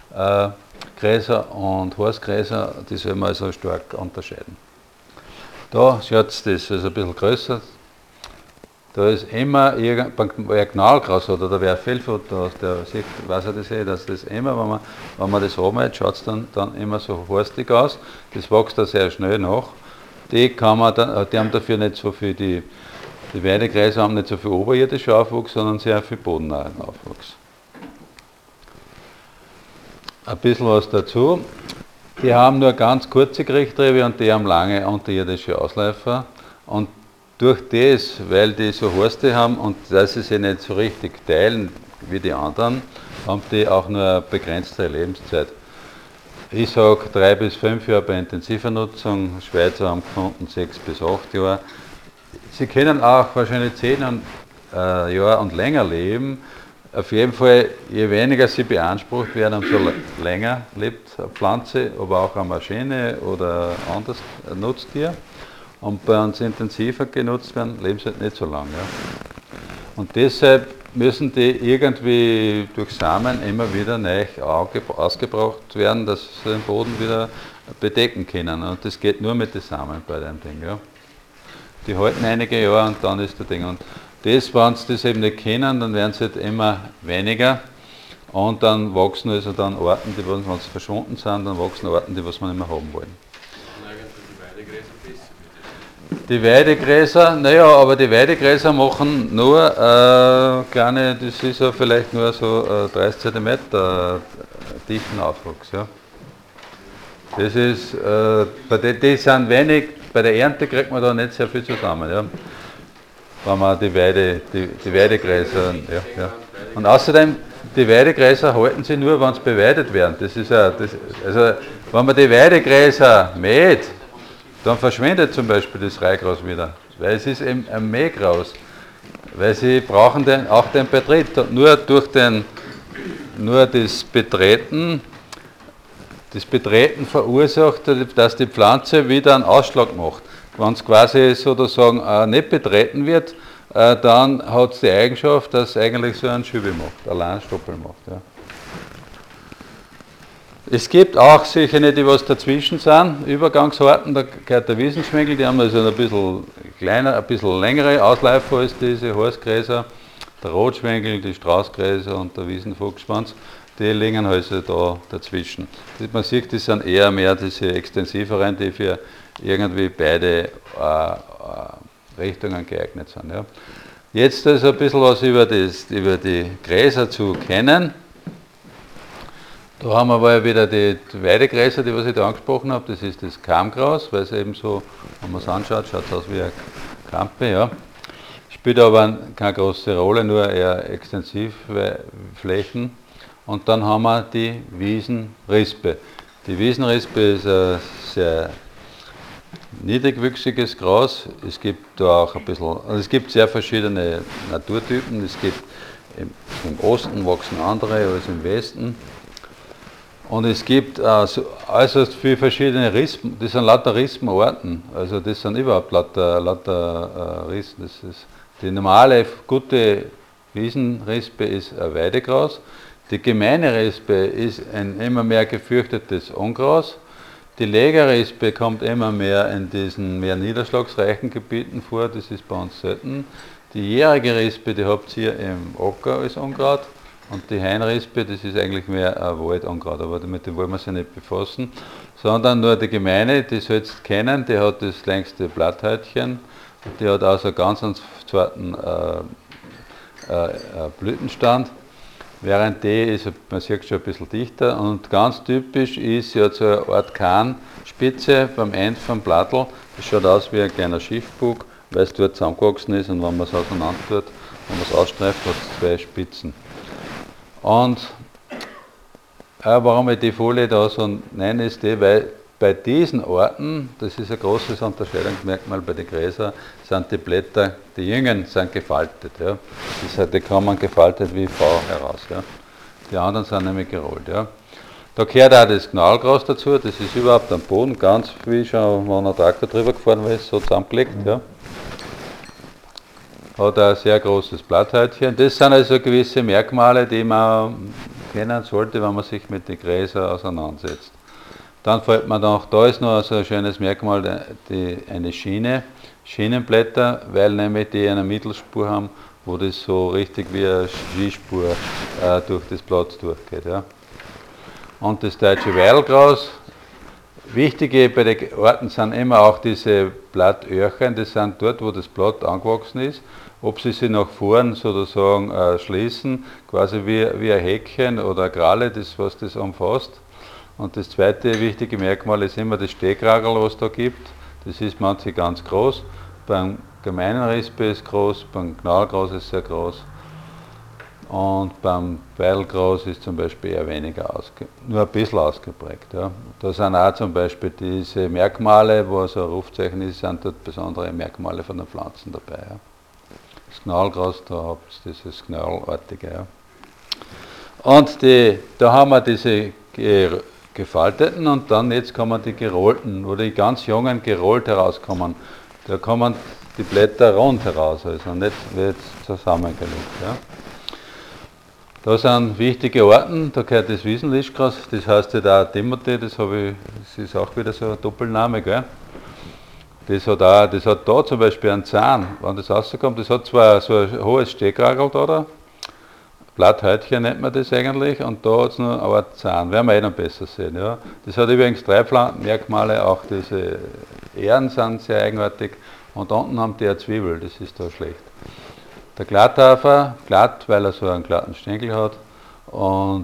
und Horstgräser, die soll man also stark unterscheiden. Da schaut das ist ein bisschen größer. Da ist immer wer Knallgras hat oder wer Feldfutter hat, der sieht, weiß er das dass das immer, wenn man das anmalt, schaut es dann immer so horstig aus. Das wächst da sehr schnell nach. Die haben dafür nicht so viel, die Weidegräser haben nicht so viel oberirdischen Aufwuchs, sondern sehr viel bodennahen Aufwuchs. Ein bisschen was dazu. Die haben nur ganz kurze Kriechtriebe und die haben lange unterirdische Ausläufer. Und durch das, weil die so Horste haben und dass sie sich nicht so richtig teilen wie die anderen, haben die auch nur eine begrenzte Lebenszeit. Ich sage 3 bis 5 Jahre bei intensiver Nutzung, Schweizer haben gefunden 6 bis 8 Jahre. Sie können auch wahrscheinlich 10 Jahre und länger leben. Auf jeden Fall, je weniger sie beansprucht werden, umso länger lebt eine Pflanze, aber auch eine Maschine oder anderes Nutztier. Und bei uns intensiver genutzt werden, leben sie halt nicht so lange. Ja. Und deshalb müssen die irgendwie durch Samen immer wieder neu ausgebracht werden, dass sie den Boden wieder bedecken können. Und das geht nur mit den Samen bei dem Ding. Ja. Die halten einige Jahre und dann ist das Ding. Und das, wenn sie das eben nicht kennen, dann werden sie halt immer weniger. Und dann wachsen also dann Arten, die, wenn sie verschwunden sind, dann wachsen Arten, die was wir nicht mehr haben wollen. Die Weidegräser, naja, aber die Weidegräser machen nur kleine, das ist ja vielleicht nur so 30 cm dichten Aufwuchs. Ja. Das ist, die sind wenig, bei der Ernte kriegt man da nicht sehr viel zusammen. Ja. Wenn man die Weidegräser, ja. Und außerdem, die Weidegräser halten sie nur, wenn sie beweidet werden. Das ist ja, also wenn man die Weidegräser mäht, dann verschwindet zum Beispiel das Reihgras wieder, weil es ist eben ein Mähgras, weil sie brauchen auch den Betrieb. Nur das Betreten verursacht, dass die Pflanze wieder einen Ausschlag macht. Wenn es quasi sozusagen nicht betreten wird, dann hat es die Eigenschaft, dass es eigentlich so einen Schübe macht, allein Stoppel macht. Ja. Es gibt auch solche, die was dazwischen sind, Übergangsarten, da gehört der Wiesenschwengel, die haben also ein bisschen kleiner, ein bisschen längere Ausläufer als diese Horstgräser, der Rotschwengel, die Straußgräser und der Wiesenfuchsschwanz, die liegen also da dazwischen. Man sieht, das sind eher mehr diese extensiveren, die für irgendwie beide Richtungen geeignet sind. Ja. Jetzt also ein bisschen was über die Gräser zu kennen. Da haben wir aber wieder die Weidegräser, die was ich da angesprochen habe, das ist das Kammgras, weil es eben so, wenn man es anschaut, schaut es aus wie eine Kampe. Ja. Spielt aber keine große Rolle, nur eher Extensivflächen. Und dann haben wir die Wiesenrispe. Die Wiesenrispe ist ein sehr niedrigwüchsiges Gras. Es gibt da auch ein bisschen, also es gibt sehr verschiedene Naturtypen. Es gibt im Osten wachsen andere als im Westen. Und es gibt äußerst viele verschiedene Rispen, das sind lauter Rispenarten, also das sind überhaupt lauter Rispen. Das ist die normale, gute Wiesenrispe ist ein Weidegras, die gemeine Rispe ist ein immer mehr gefürchtetes Ungras, die Legerrispe kommt immer mehr in diesen mehr niederschlagsreichen Gebieten vor, das ist bei uns selten. Die jährige Rispe, die habt ihr im Acker als Unkraut. Und die Hainrispe, das ist eigentlich mehr ein Waldangrad, aber mit dem wollen wir sich nicht befassen, sondern nur die Gemeine, die sollst du kennen, die hat das längste Blatthäutchen, die hat auch so einen ganz zarten Blütenstand, während die ist, man sieht schon ein bisschen dichter, und ganz typisch ist, sie hat so eine Art Kahnspitze beim Ende vom Blattl, das schaut aus wie ein kleiner Schiffbug, weil es dort zusammengewachsen ist, und wenn man es auseinander tut, wenn man es ausstreift, hat es zwei Spitzen. Und warum ich die Folie da so nenne, ist die, weil bei diesen Arten, das ist ein großes Unterscheidungsmerkmal bei den Gräsern, sind die Blätter, die Jüngen sind gefaltet. Ja. Die kommen gefaltet wie V heraus. Ja. Die anderen sind nämlich gerollt. Ja. Da gehört auch das Knallgras dazu, das ist überhaupt am Boden, ganz wie schon, wenn ein Traktor drüber gefahren ist, so zusammengelegt. Ja. Hat ein sehr großes Blatthäutchen. Das sind also gewisse Merkmale, die man kennen sollte, wenn man sich mit den Gräsern auseinandersetzt. Dann fällt mir noch, da ist noch so ein schönes Merkmal, eine Schiene, Schienenblätter, weil nämlich die eine Mittelspur haben, wo das so richtig wie eine Skispur durch das Blatt durchgeht. Ja. Und das deutsche Weidelgras, wichtige bei den Arten sind immer auch diese Blattöhrchen, das sind dort, wo das Blatt angewachsen ist. Ob sie sich nach vorn sozusagen schließen, quasi wie ein Häkchen oder eine Kralle, das, was das umfasst. Und das zweite wichtige Merkmal ist immer das Stehkragel, was da gibt. Das ist manchmal ganz groß. Beim gemeinen Rispe ist groß, beim Knallgras ist sehr groß. Und beim Weidelgras ist zum Beispiel eher weniger nur ein bisschen ausgeprägt. Ja. Da sind auch zum Beispiel diese Merkmale, wo so ein Rufzeichen ist, sind dort besondere Merkmale von den Pflanzen dabei. Ja. Das Knallgras, da habt ihr dieses Knallartige. Ja. Und da haben wir diese gefalteten und dann jetzt kommen die gerollten, wo die ganz jungen gerollt herauskommen. Da kommen die Blätter rund heraus, also nicht wie jetzt zusammengelegt. Ja. Da sind wichtige Arten, da gehört das Wiesenlischgras, das heißt ja da Timothy, das ist auch wieder so ein Doppelname, gell? Das hat da zum Beispiel einen Zahn, wenn das rauskommt, das hat zwar so ein hohes Stehkragel da, Blatthäutchen nennt man das eigentlich, und da hat es nur eine Art Zahn, werden wir eh noch besser sehen. Ja. Das hat übrigens drei Merkmale, auch diese Ähren sind sehr eigenartig, und unten haben die eine Zwiebel, das ist da schlecht. Der Glatthafer, glatt, weil er so einen glatten Stängel hat, und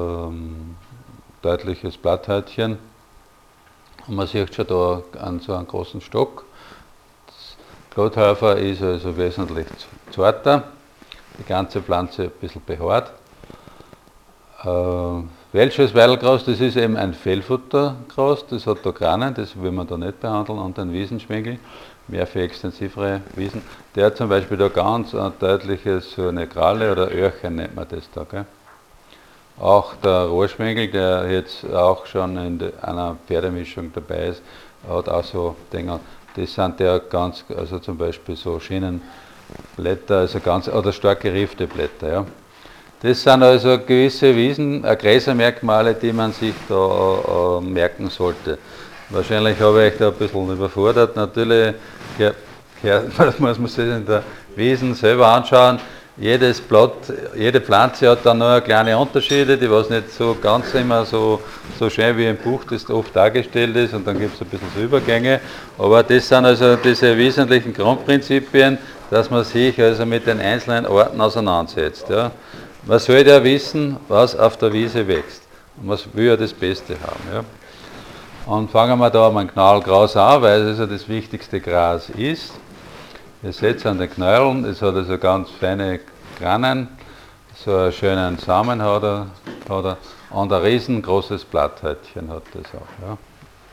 deutliches Blatthäutchen. Und man sieht schon da an so einem großen Stock. Das Glatthafer ist also wesentlich zarter, die ganze Pflanze ein bisschen behaart. Welsches Weidelgras, das ist eben ein Fellfuttergras, das hat da Granen, das will man da nicht behandeln, und ein Wiesenschwengel, mehr für extensivere Wiesen. Der hat zum Beispiel da ganz ein deutliches, so eine Kralle oder Öhrchen nennt man das da. Gell? Auch der Rohrschwengel, der jetzt auch schon in einer Pferdemischung dabei ist, hat auch so Dinge. Das sind ja ganz, also zum Beispiel so Schienenblätter, also ganz, oder stark geriffte Blätter. Ja. Das sind also gewisse Gräsermerkmale, die man sich da merken sollte. Wahrscheinlich habe ich euch da ein bisschen überfordert. Natürlich muss man sich in der Wiesen selber anschauen. Jedes Blatt, jede Pflanze hat dann noch kleine Unterschiede, die was nicht so ganz immer so schön wie im Buch das oft dargestellt ist, und dann gibt es ein bisschen so Übergänge. Aber das sind also diese wesentlichen Grundprinzipien, dass man sich also mit den einzelnen Arten auseinandersetzt. Ja. Man soll ja wissen, was auf der Wiese wächst. Und man will ja das Beste haben. Ja. Und fangen wir da mal Knallgras an, weil es ja das wichtigste Gras ist. Ihr seht an den Knölln, es hat also ganz feine Granen, so einen schönen Samen hat er und ein riesengroßes Blatthäutchen hat das auch. Ja.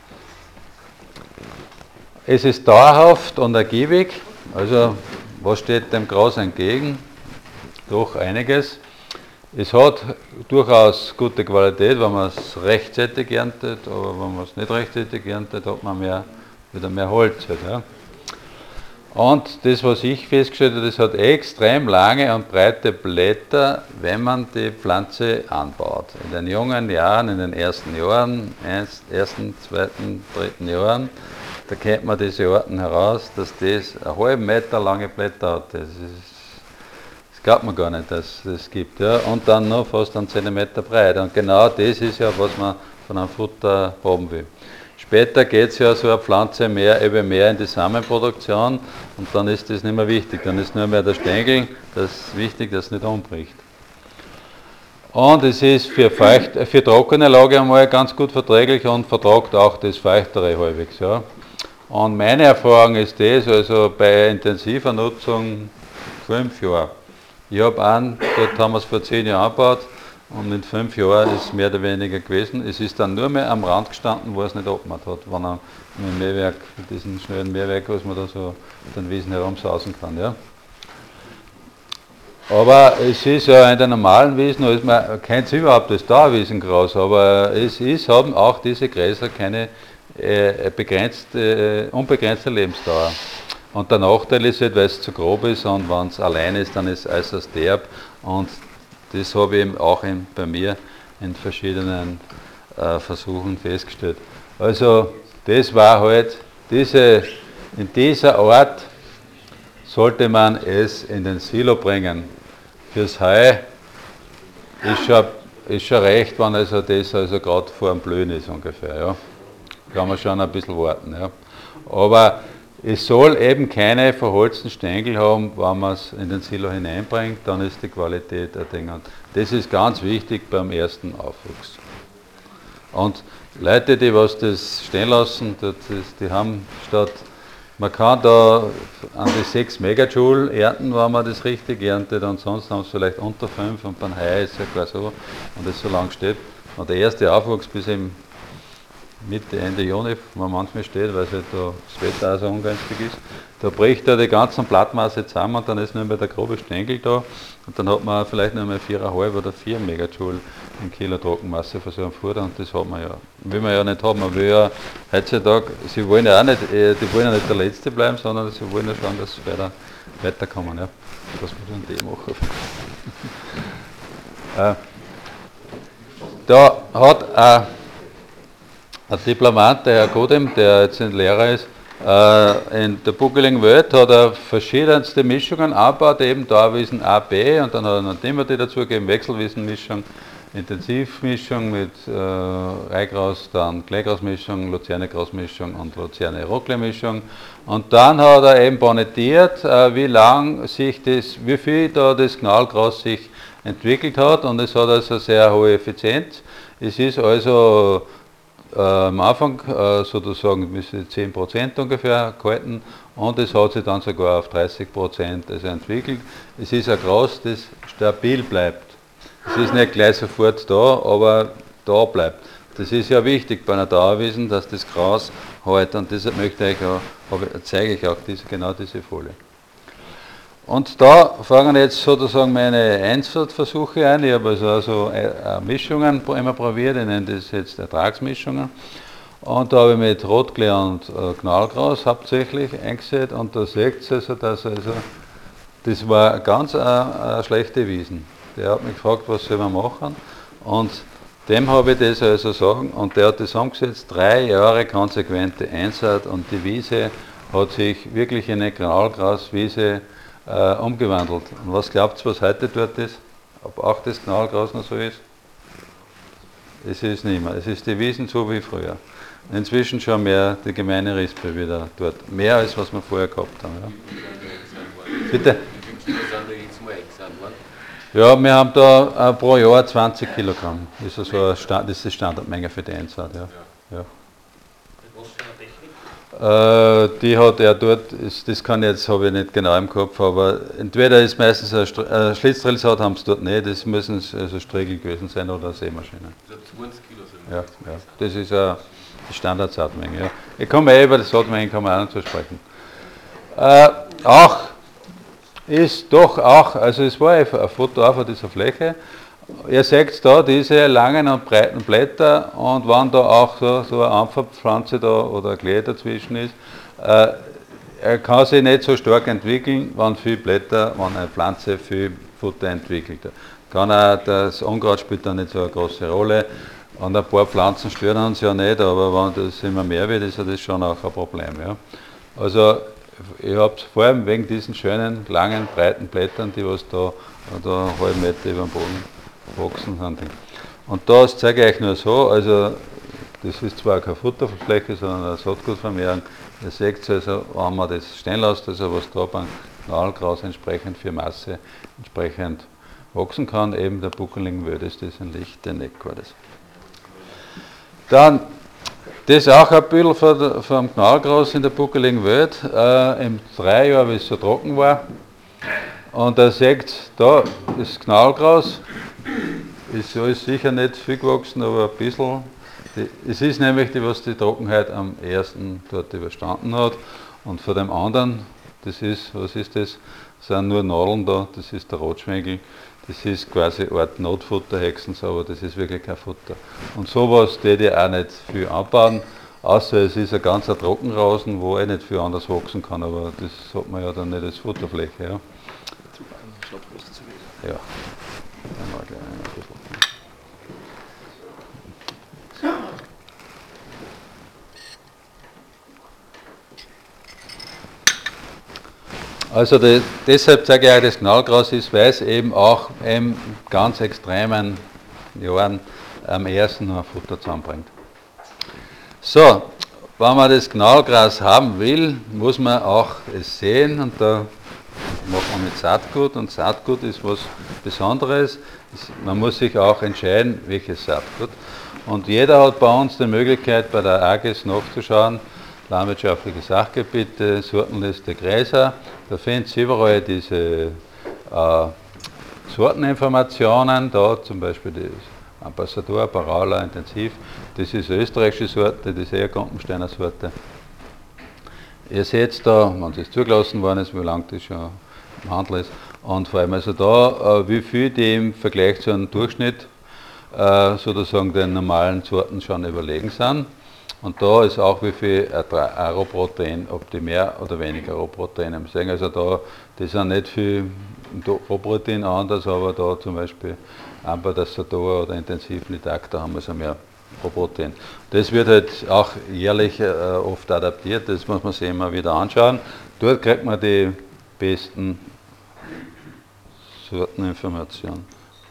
Es ist dauerhaft und ergiebig, also was steht dem Gras entgegen? Doch einiges. Es hat durchaus gute Qualität, wenn man es rechtzeitig erntet, aber wenn man es nicht rechtzeitig erntet, hat man wieder mehr Holz. Ja. Und das, was ich festgestellt habe, das hat extrem lange und breite Blätter, wenn man die Pflanze anbaut. In den jungen Jahren, in den ersten Jahren, ersten, zweiten, dritten Jahren, da kennt man diese Arten heraus, dass das einen halben Meter lange Blätter hat. Das Das glaubt man gar nicht, dass es das gibt. Ja. Und dann noch fast 1 Zentimeter breit. Und genau das ist ja, was man von einem Futter haben will. Später geht es ja so eine Pflanze eben mehr in die Samenproduktion und dann ist das nicht mehr wichtig. Dann ist nur mehr der Stängel, das ist wichtig, dass es nicht umbricht. Und es ist für trockene Lage einmal ganz gut verträglich und vertragt auch das Feuchtere halbwegs. Ja. Und meine Erfahrung ist das, also bei intensiver Nutzung 5 Jahre. Ich habe einen, dort haben wir es vor 10 Jahren angebaut und in 5 Jahren ist es mehr oder weniger gewesen. Es ist dann nur mehr am Rand gestanden, wo es nicht abgemacht hat, wenn er mit dem Mähwerk, mit diesem schnellen Mähwerk, was man da so den Wiesen herumsausen kann. Ja. Aber es ist ja in der normalen Wiesen, also man kennt es überhaupt als Dauerwiesengras, aber haben auch diese Gräser keine unbegrenzte Lebensdauer. Und der Nachteil ist halt, weil es zu grob ist und wenn es allein ist, dann ist es äußerst derb. Und das habe ich eben auch bei mir in verschiedenen Versuchen festgestellt. Also das war halt, in dieser Art sollte man es in den Silo bringen. Fürs Heu ist schon recht, wenn also das also gerade vor dem Blühen ist ungefähr. Ja. Kann man schon ein bisschen warten. Ja. Aber es soll eben keine verholzten Stängel haben, wenn man es in den Silo hineinbringt, dann ist die Qualität ein Ding. Und das ist ganz wichtig beim ersten Aufwuchs. Und Leute, die was das stehen lassen, die haben statt, man kann da an die 6 Megajoule ernten, wenn man das richtig erntet, ansonsten haben sie vielleicht unter 5 und beim Heu ist es ja klar so, und das so lang steht. Und der erste Aufwuchs bis im Mitte, Ende Juni, wo man manchmal steht, weil halt da das Wetter auch so ungünstig ist, da bricht da die ganze Blattmasse zusammen und dann ist nur mehr der grobe Stängel da und dann hat man vielleicht nur mehr 4,5 oder 4 Megajoule in Kilo Trockenmasse für so einen Futter und das hat man ja, will man ja nicht haben. Man will ja heutzutage, sie wollen ja auch nicht, die wollen ja nicht der Letzte bleiben, sondern sie wollen ja schauen, dass sie weiterkommen. Ja. Das muss man die machen. Da hat ein Diplomat, der Herr Godem, der jetzt ein Lehrer ist, in der buckeligen Welt hat er verschiedenste Mischungen angebaut, eben Dauerwiesen A, B und dann hat er noch Timothy dazugegeben, Wechselwiesenmischung, Intensivmischung mit Reigras, dann Kleigrasmischung, Luzerne-Grasmischung und Luzerne-Rockle-Mischung. Und dann hat er eben bonettiert, wie viel da das Knallgras sich entwickelt hat und es hat also sehr hohe Effizienz. Es ist also am Anfang sozusagen bis 10% ungefähr gehalten und es hat sich dann sogar auf 30% also entwickelt. Es ist ein Gras, das stabil bleibt. Es ist nicht gleich sofort da, aber da bleibt. Das ist ja wichtig bei einer Dauerwiesen, dass das Gras hält und deshalb zeige ich auch genau diese Folie. Und da fangen jetzt sozusagen meine Einsatzversuche ein. Ich habe also Mischungen immer probiert, ich nenne das jetzt Ertragsmischungen. Und da habe ich mit Rotklee und Knallgras hauptsächlich eingesät und da seht ihr also, das war ganz eine schlechte Wiesen. Der hat mich gefragt, was soll man machen und dem habe ich das also sagen und der hat das umgesetzt, 3 Jahre konsequente Einsaat und die Wiese hat sich wirklich in eine Knallgraswiese umgewandelt. Und was glaubt ihr, was heute dort ist? Ob auch das Knallgras noch so ist? Es ist nicht mehr. Es ist die Wiesen so wie früher. Inzwischen schon mehr die gemeine Rispe wieder dort. Mehr als was wir vorher gehabt haben. Ja. Bitte? Ja, wir haben da pro Jahr 20 Kilogramm. Das ist, das ist die Standardmenge für die Einsaat. Ja. Ja. Die hat er dort, das kann jetzt, habe ich nicht genau im Kopf, aber entweder ist meistens ein Schlitzdrillsaat, haben sie dort nicht, das müssen also Striegel gewesen sein oder eine Sämaschine. Also 20 Kilo sind ja, das ist die Standardsaatmenge. Ja. Ich komme über die Saatmengen kann man auch noch zu sprechen. Also es war ein Foto auch von dieser Fläche. Ihr seht da diese langen und breiten Blätter und wenn da auch so eine Ampferpflanze da oder ein Klee dazwischen ist, er kann sich nicht so stark entwickeln, wenn eine Pflanze viel Futter entwickelt. Das Unkraut spielt da nicht so eine große Rolle und ein paar Pflanzen stören uns ja nicht, aber wenn das immer mehr wird, ist ja das schon auch ein Problem. Ja. Also ich habe es vor allem wegen diesen schönen, langen, breiten Blättern, die was da einen halben Meter über dem Boden wachsen sind. Und da zeige ich euch nur so, also das ist zwar keine Futterfläche, sondern eine Saatgutvermehrung. Ihr seht also, wenn man das stehen lässt, also was da beim Knallgras entsprechend für Masse entsprechend wachsen kann, eben der Buckeling Wödes, das ist ein Lichteneck war das. Dann, das ist auch ein bisschen vom Knallgras in der Buckeling Wöd, im 3 Jahr, wie es so trocken war. Und ihr seht, da das Knallgras ist sicher nicht viel gewachsen, aber ein bisschen. Es ist nämlich die, was die Trockenheit am ersten dort überstanden hat. Und von dem anderen, das ist, was ist das? Sind nur Nadeln da, das ist der Rotschwengel. Das ist quasi eine Art Notfutterhexen, aber das ist wirklich kein Futter. Und sowas tät ich auch nicht viel anbauen, außer es ist ein ganzer Trockenrasen, wo nicht viel anders wachsen kann, aber das hat man ja dann nicht als Futterfläche. Ja. Ja. Dann mal gleich ein bisschen. Also deshalb sage ich auch, das Knallgras ist, weil es eben auch in ganz extremen Jahren am ersten noch ein Futter zusammenbringt. So, wenn man das Knallgras haben will, muss man auch es sehen und da macht man mit Saatgut und Saatgut ist was Besonderes. Man muss sich auch entscheiden, welches Saatgut. Und jeder hat bei uns die Möglichkeit, bei der AGES nachzuschauen, landwirtschaftliche Sachgebiete, Sortenliste Gräser. Da finden Sie überall diese Sorteninformationen, da zum Beispiel das Ambassador, Paraula, Intensiv, das ist eine österreichische Sorte, das ist eher Gampensteiner Sorte. Ihr seht da, wenn es zugelassen worden ist, wie lange das schon im Handel ist, und vor allem also da, wie viel die im Vergleich zu einem Durchschnitt sozusagen den normalen Sorten schon überlegen sind. Und da ist auch wie viel Aeroprotein, ob die mehr oder weniger Aeroprotein haben. Also da, das sind nicht viel Rohprotein anders, aber da zum Beispiel Ambassador oder Intensiv-Nidak, da haben wir so mehr Rohprotein. Das wird halt auch jährlich oft adaptiert, das muss man sich immer wieder anschauen. Dort kriegt man die besten Sorteninformationen.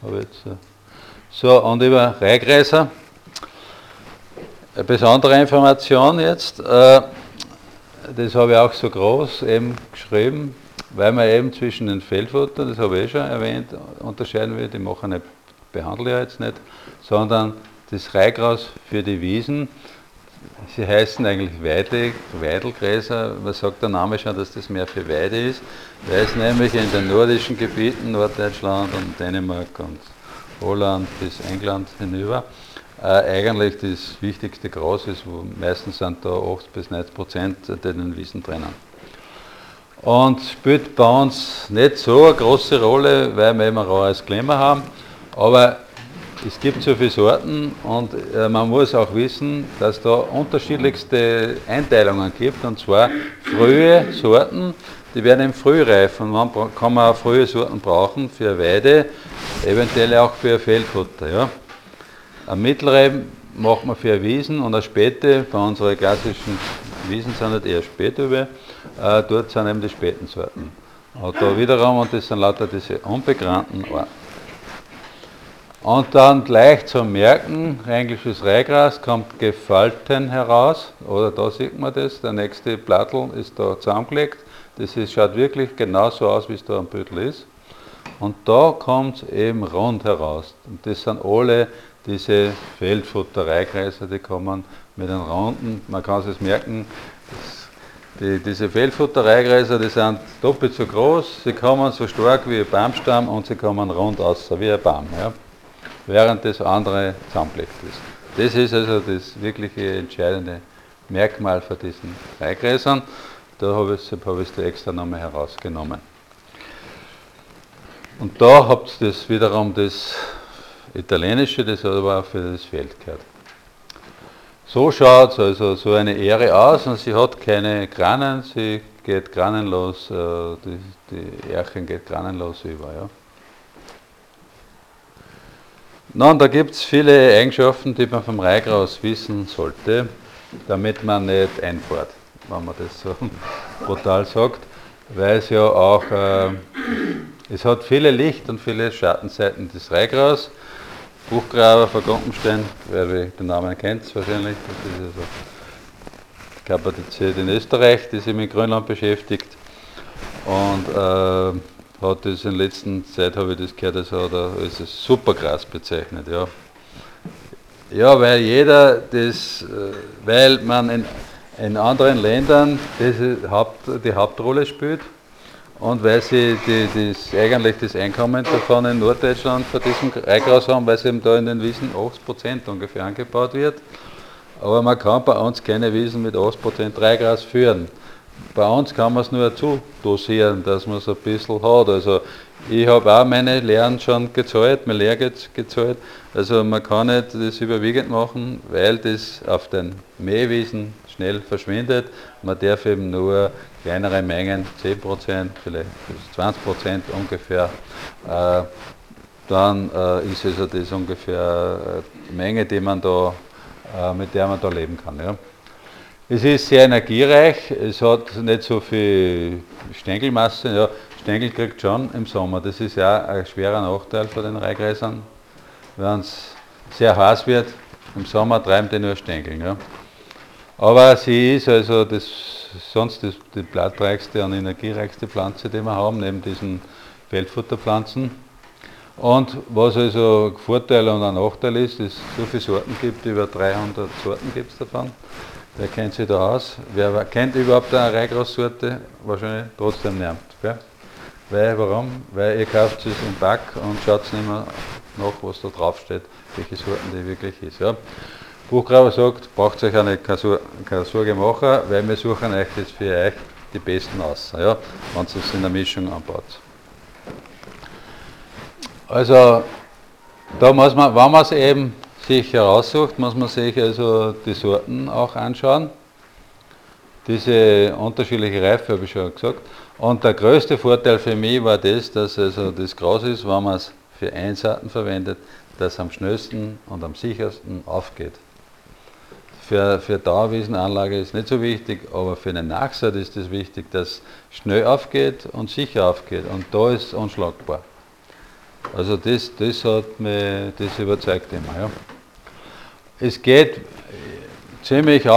So, und über Reihgräser. Eine besondere Information jetzt, das habe ich auch so groß eben geschrieben, weil man eben zwischen den Feldfutter, das habe ich schon erwähnt, unterscheiden will, die machen nicht, behandle ich jetzt nicht, sondern das Reihgras für die Wiesen, sie heißen eigentlich Weidelgräser, man sagt der Name schon, dass das mehr für Weide ist, weil es nämlich in den nordischen Gebieten, Norddeutschland und Dänemark und Holland bis England hinüber, eigentlich das wichtigste Gras ist, wo meistens sind da 80 bis 90% den Wiesen drinnen. Und spielt bei uns nicht so eine große Rolle, weil wir eben ein raues Klima haben, aber es gibt so viele Sorten und man muss auch wissen, dass da unterschiedlichste Einteilungen gibt, und zwar frühe Sorten, die werden im Frühreif und man kann man auch frühe Sorten brauchen für Weide, eventuell auch für Feldfutter. Ja. Eine mittlere macht man für Wiesen und eine späte, bei unseren klassischen Wiesen sind nicht eher Spätöbe, dort sind eben die späten Sorten. Und da wiederum, und das sind lauter diese unbegrannten Arten. Und dann gleich zum Merken, eigentliches Reihgras kommt gefalten heraus, oder da sieht man das, der nächste Blattl ist da zusammengelegt, das schaut wirklich genauso aus, wie es da am Büttel ist. Und da kommt es eben rund heraus. Und das sind alle diese Feldfutter-Reihgräser, die kommen mit den Runden, man kann es merken, diese Feldfutter-Reihgräser, die sind doppelt so groß, sie kommen so stark wie ein Baumstamm und sie kommen rund aus, wie ein Baum, ja, während das andere zusammengelegt ist. Das ist also das wirkliche entscheidende Merkmal von diesen Reihgräsern, da habe ich es da extra nochmal herausgenommen. Und da habt ihr das wiederum das Italienische, das aber auch für das Feld gehört. So schaut es also so eine Ähre aus und sie hat keine Granen, sie geht granenlos, die Ährchen geht granenlos über. Ja. Nun, da gibt es viele Eigenschaften, die man vom Reihgras wissen sollte, damit man nicht einfährt, wenn man das so brutal sagt, weil es ja auch, es hat viele Licht- und viele Schattenseiten des Reigras. Buchgraber von Gumpenstein, wer den Namen kennt wahrscheinlich, das ist also Kapazität in Österreich, die sich mit Grönland beschäftigt und hat das in letzter Zeit, habe ich das gehört, als Supergras bezeichnet. Ja. Ja, weil weil man in anderen Ländern die Hauptrolle spielt und weil sie eigentlich das Einkommen davon in Norddeutschland von diesem Reigras haben, weil es eben da in den Wiesen 80% ungefähr angebaut wird. Aber man kann bei uns keine Wiesen mit 80% Reigras führen. Bei uns kann man es nur zudosieren, dass man es ein bisschen hat. Also ich habe auch meine Lehren schon gezahlt, meine Lehre gezahlt. Also man kann nicht das überwiegend machen, weil das auf den Mähwiesen schnell verschwindet. Man darf eben nur kleinere Mengen, 10%, vielleicht 20% ungefähr. Dann ist also das ungefähr die Menge, die man da, mit der man da leben kann. Ja. Es ist sehr energiereich, es hat nicht so viel Stängelmasse. Ja, Stängel kriegt schon im Sommer, das ist ja ein schwerer Nachteil von den Reihgräsern. Wenn es sehr heiß wird, im Sommer treiben die nur Stängel. Ja. Aber sie ist also sonst die blattreichste und energiereichste Pflanze, die wir haben, neben diesen Feldfutterpflanzen. Und was also Vorteil und ein Nachteil ist, dass es so viele Sorten gibt, über 300 Sorten gibt es davon. Wer kennt sich da aus? Wer kennt überhaupt eine Reihgrassorte? Wahrscheinlich trotzdem niemand. Gell? Warum? Weil ihr kauft es im Pack und schaut nicht mehr nach, was da drauf steht, welche Sorten die wirklich ist. Ja. Buchgraber sagt, braucht euch keine Sorge machen, weil wir suchen euch das für euch die besten aus, ja, wenn ihr es in der Mischung anbaut. Also da muss man, wenn man es eben sich heraussucht, muss man sich also die Sorten auch anschauen. Diese unterschiedliche Reife habe ich schon gesagt. Und der größte Vorteil für mich war das, dass also das Gras ist, wenn man es für Einsaaten verwendet, das am schnellsten und am sichersten aufgeht. Für Dauerwiesenanlage ist nicht so wichtig, aber für eine Nachsaat ist es wichtig, dass es schnell aufgeht und sicher aufgeht. Und da ist es unschlagbar. Also das hat mich überzeugt immer. Ja. Es geht ziemlich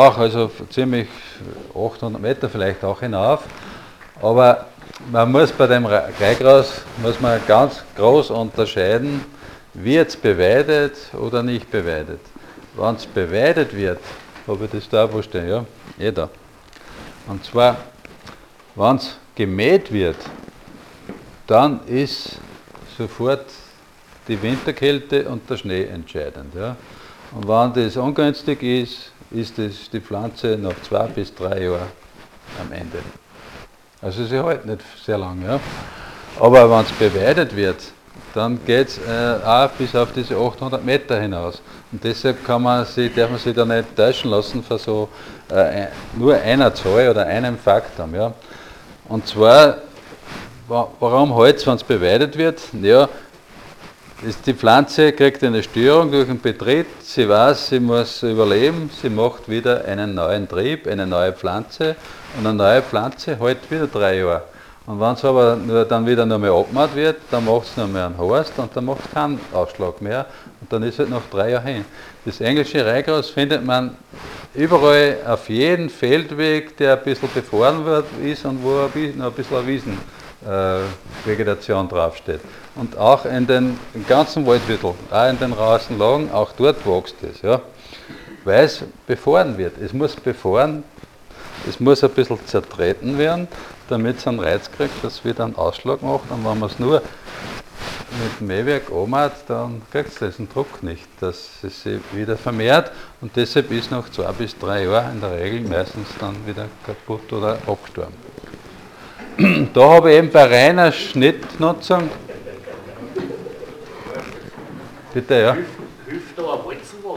800 Meter vielleicht auch hinauf, aber man muss bei dem Reihgras ganz groß unterscheiden, wird es beweidet oder nicht beweidet. Wenn es beweidet wird, habe ich das da wo stehen, ja, jeder. Und zwar, wenn es gemäht wird, dann ist sofort die Winterkälte und der Schnee entscheidend. Ja. Und wenn das ungünstig ist, ist die Pflanze nach 2 bis 3 Jahren am Ende. Also sie hält nicht sehr lange. Ja. Aber wenn es beweidet wird, dann geht es auch bis auf diese 800 Meter hinaus. Und deshalb darf man sich da nicht täuschen lassen von so nur einer Zahl oder einem Faktum. Ja. Und zwar, warum hält es, wenn es beweidet wird? Ja, die Pflanze kriegt eine Störung durch den Betrieb, sie weiß, sie muss überleben, sie macht wieder einen neuen Trieb, eine neue Pflanze und eine neue Pflanze hält wieder 3 Jahre. Und wenn es aber dann wieder nur mehr abgemacht wird, dann macht es nur mehr einen Horst und dann macht es keinen Ausschlag mehr und dann ist es nach 3 Jahren hin. Das englische Reihgras findet man überall auf jedem Feldweg, der ein bisschen befahren ist und wo noch ein bisschen eine Wiesenvegetation draufsteht. Und auch in den ganzen Waldviertel, auch in den rauesten Lagen, auch dort wächst es. Ja. Weil es befahren wird. Es muss befahren, es muss ein bisschen zertreten werden, damit es einen Reiz kriegt, dass es wieder einen Ausschlag macht. Und wenn man es nur mit dem Mähwerk anmacht, dann kriegt es diesen Druck nicht, dass es sich wieder vermehrt. Und deshalb ist nach 2 bis 3 Jahren in der Regel meistens dann wieder kaputt oder abgestorben. Da habe ich eben bei reiner Schnittnutzung. Bitte, ja. Hilft da ein Walzen was?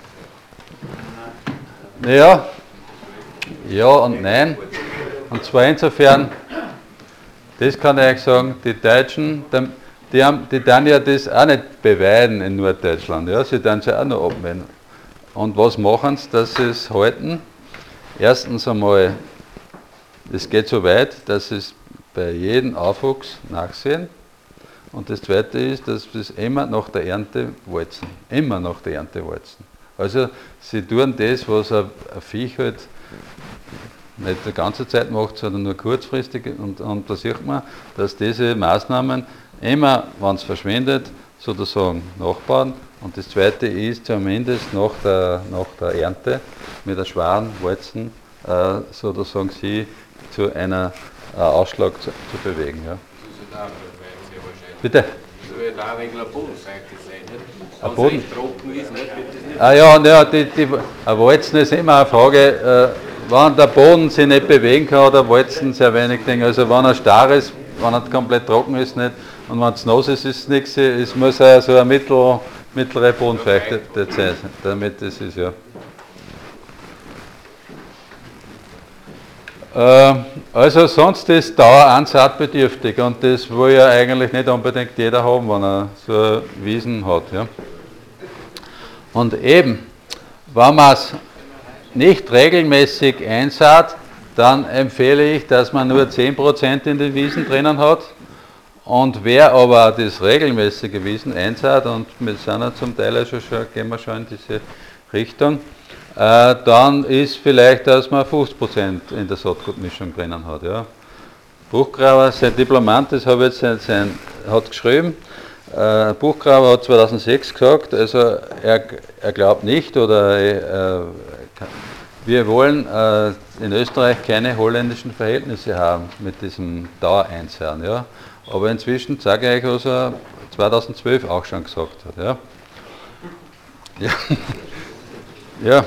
Ja und nein. Und zwar insofern, das kann ich euch sagen, die Deutschen, die dann ja das auch nicht beweiden in Norddeutschland. Ja, sie dann ja auch noch abmähen. Und was machen sie, dass sie es halten? Erstens einmal es geht so weit, dass es bei jedem Aufwuchs nachsehen. Und das zweite ist, dass das immer nach der Ernte walzen. Immer nach der Ernte walzen. Also sie tun das, was ein Viech halt nicht die ganze Zeit macht, sondern nur kurzfristig. Und da sieht man, dass diese Maßnahmen immer, wenn es verschwindet, sozusagen nachbauen. Und das zweite ist zumindest nach der Ernte mit der schweren Walzen sozusagen sie zu einer Ausschlag zu bewegen. Ja. Bitte? Das wird auch wegen der Bodenseite sein, nicht? Ein Boden? Trocken ist, nicht? Ein Walzen ist immer eine Frage, wenn der Boden sich nicht bewegen kann oder Walzen sehr wenig Dinge. Also wenn er starr ist, wenn er komplett trocken ist, nicht. Und wenn es nass ist, ist es nichts. Es muss auch so eine mittlere Bodenfeuchte sein, damit das ist, ja. Also sonst ist daueransaatbedürftig und das will ja eigentlich nicht unbedingt jeder haben, wenn er so Wiesen hat. Ja. Und eben, wenn man es nicht regelmäßig einsaat, dann empfehle ich, dass man nur 10% in den Wiesen drinnen hat. Und wer aber das regelmäßige Wiesen einsaat, und wir sind ja zum Teil schon, gehen wir schon in diese Richtung, dann ist vielleicht, dass man 50% in der Saatgutmischung drinnen hat. Ja. Buchgrauer, sein Diplomant, das habe ich jetzt hat geschrieben, Buchgrauer hat 2006 gesagt, also er glaubt nicht, oder wir wollen in Österreich keine holländischen Verhältnisse haben mit diesem Dauereinsaat. Ja. Aber inzwischen sage ich euch, was er 2012 auch schon gesagt hat. Ja. Ja. Ja.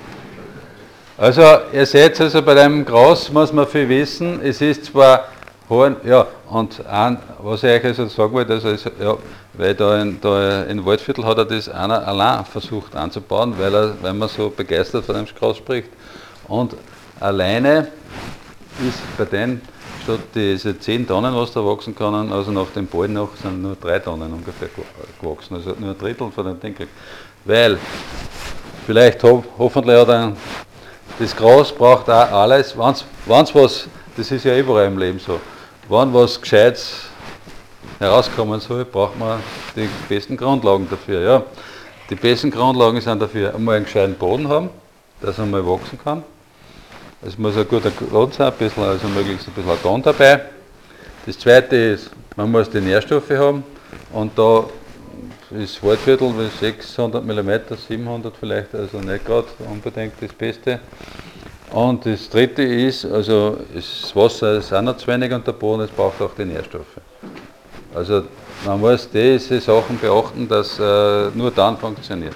Also ihr seht also bei dem Gras muss man viel wissen, es ist zwar hohen, ja, und was ich euch also sagen wollte, also ist, ja, weil da in Waldviertel hat er das einer allein versucht anzubauen, weil man so begeistert von dem Gras spricht. Und alleine ist bei denen statt diese 10 Tonnen, was da wachsen kann, also nach dem Ball noch sind nur 3 Tonnen ungefähr gewachsen, also nur ein Drittel von dem Ding gekriegt. Weil vielleicht hoffentlich hat er das Gras braucht auch alles, wenn's was, das ist ja überall im Leben so, wenn was Gescheites herauskommen soll, braucht man die besten Grundlagen dafür. Ja. Die besten Grundlagen sind dafür, einmal einen gescheiten Boden haben, dass er mal wachsen kann. Es muss ein guter Boden sein, also möglichst ein bisschen Ton dabei. Das zweite ist, man muss die Nährstoffe haben und da ist Waldviertel mit 600 mm, 700 vielleicht, also nicht gerade unbedingt das Beste. Und das dritte ist, also das Wasser ist auch noch zu wenig und der Boden, es braucht auch die Nährstoffe. Also man muss diese Sachen beachten, dass nur dann funktioniert.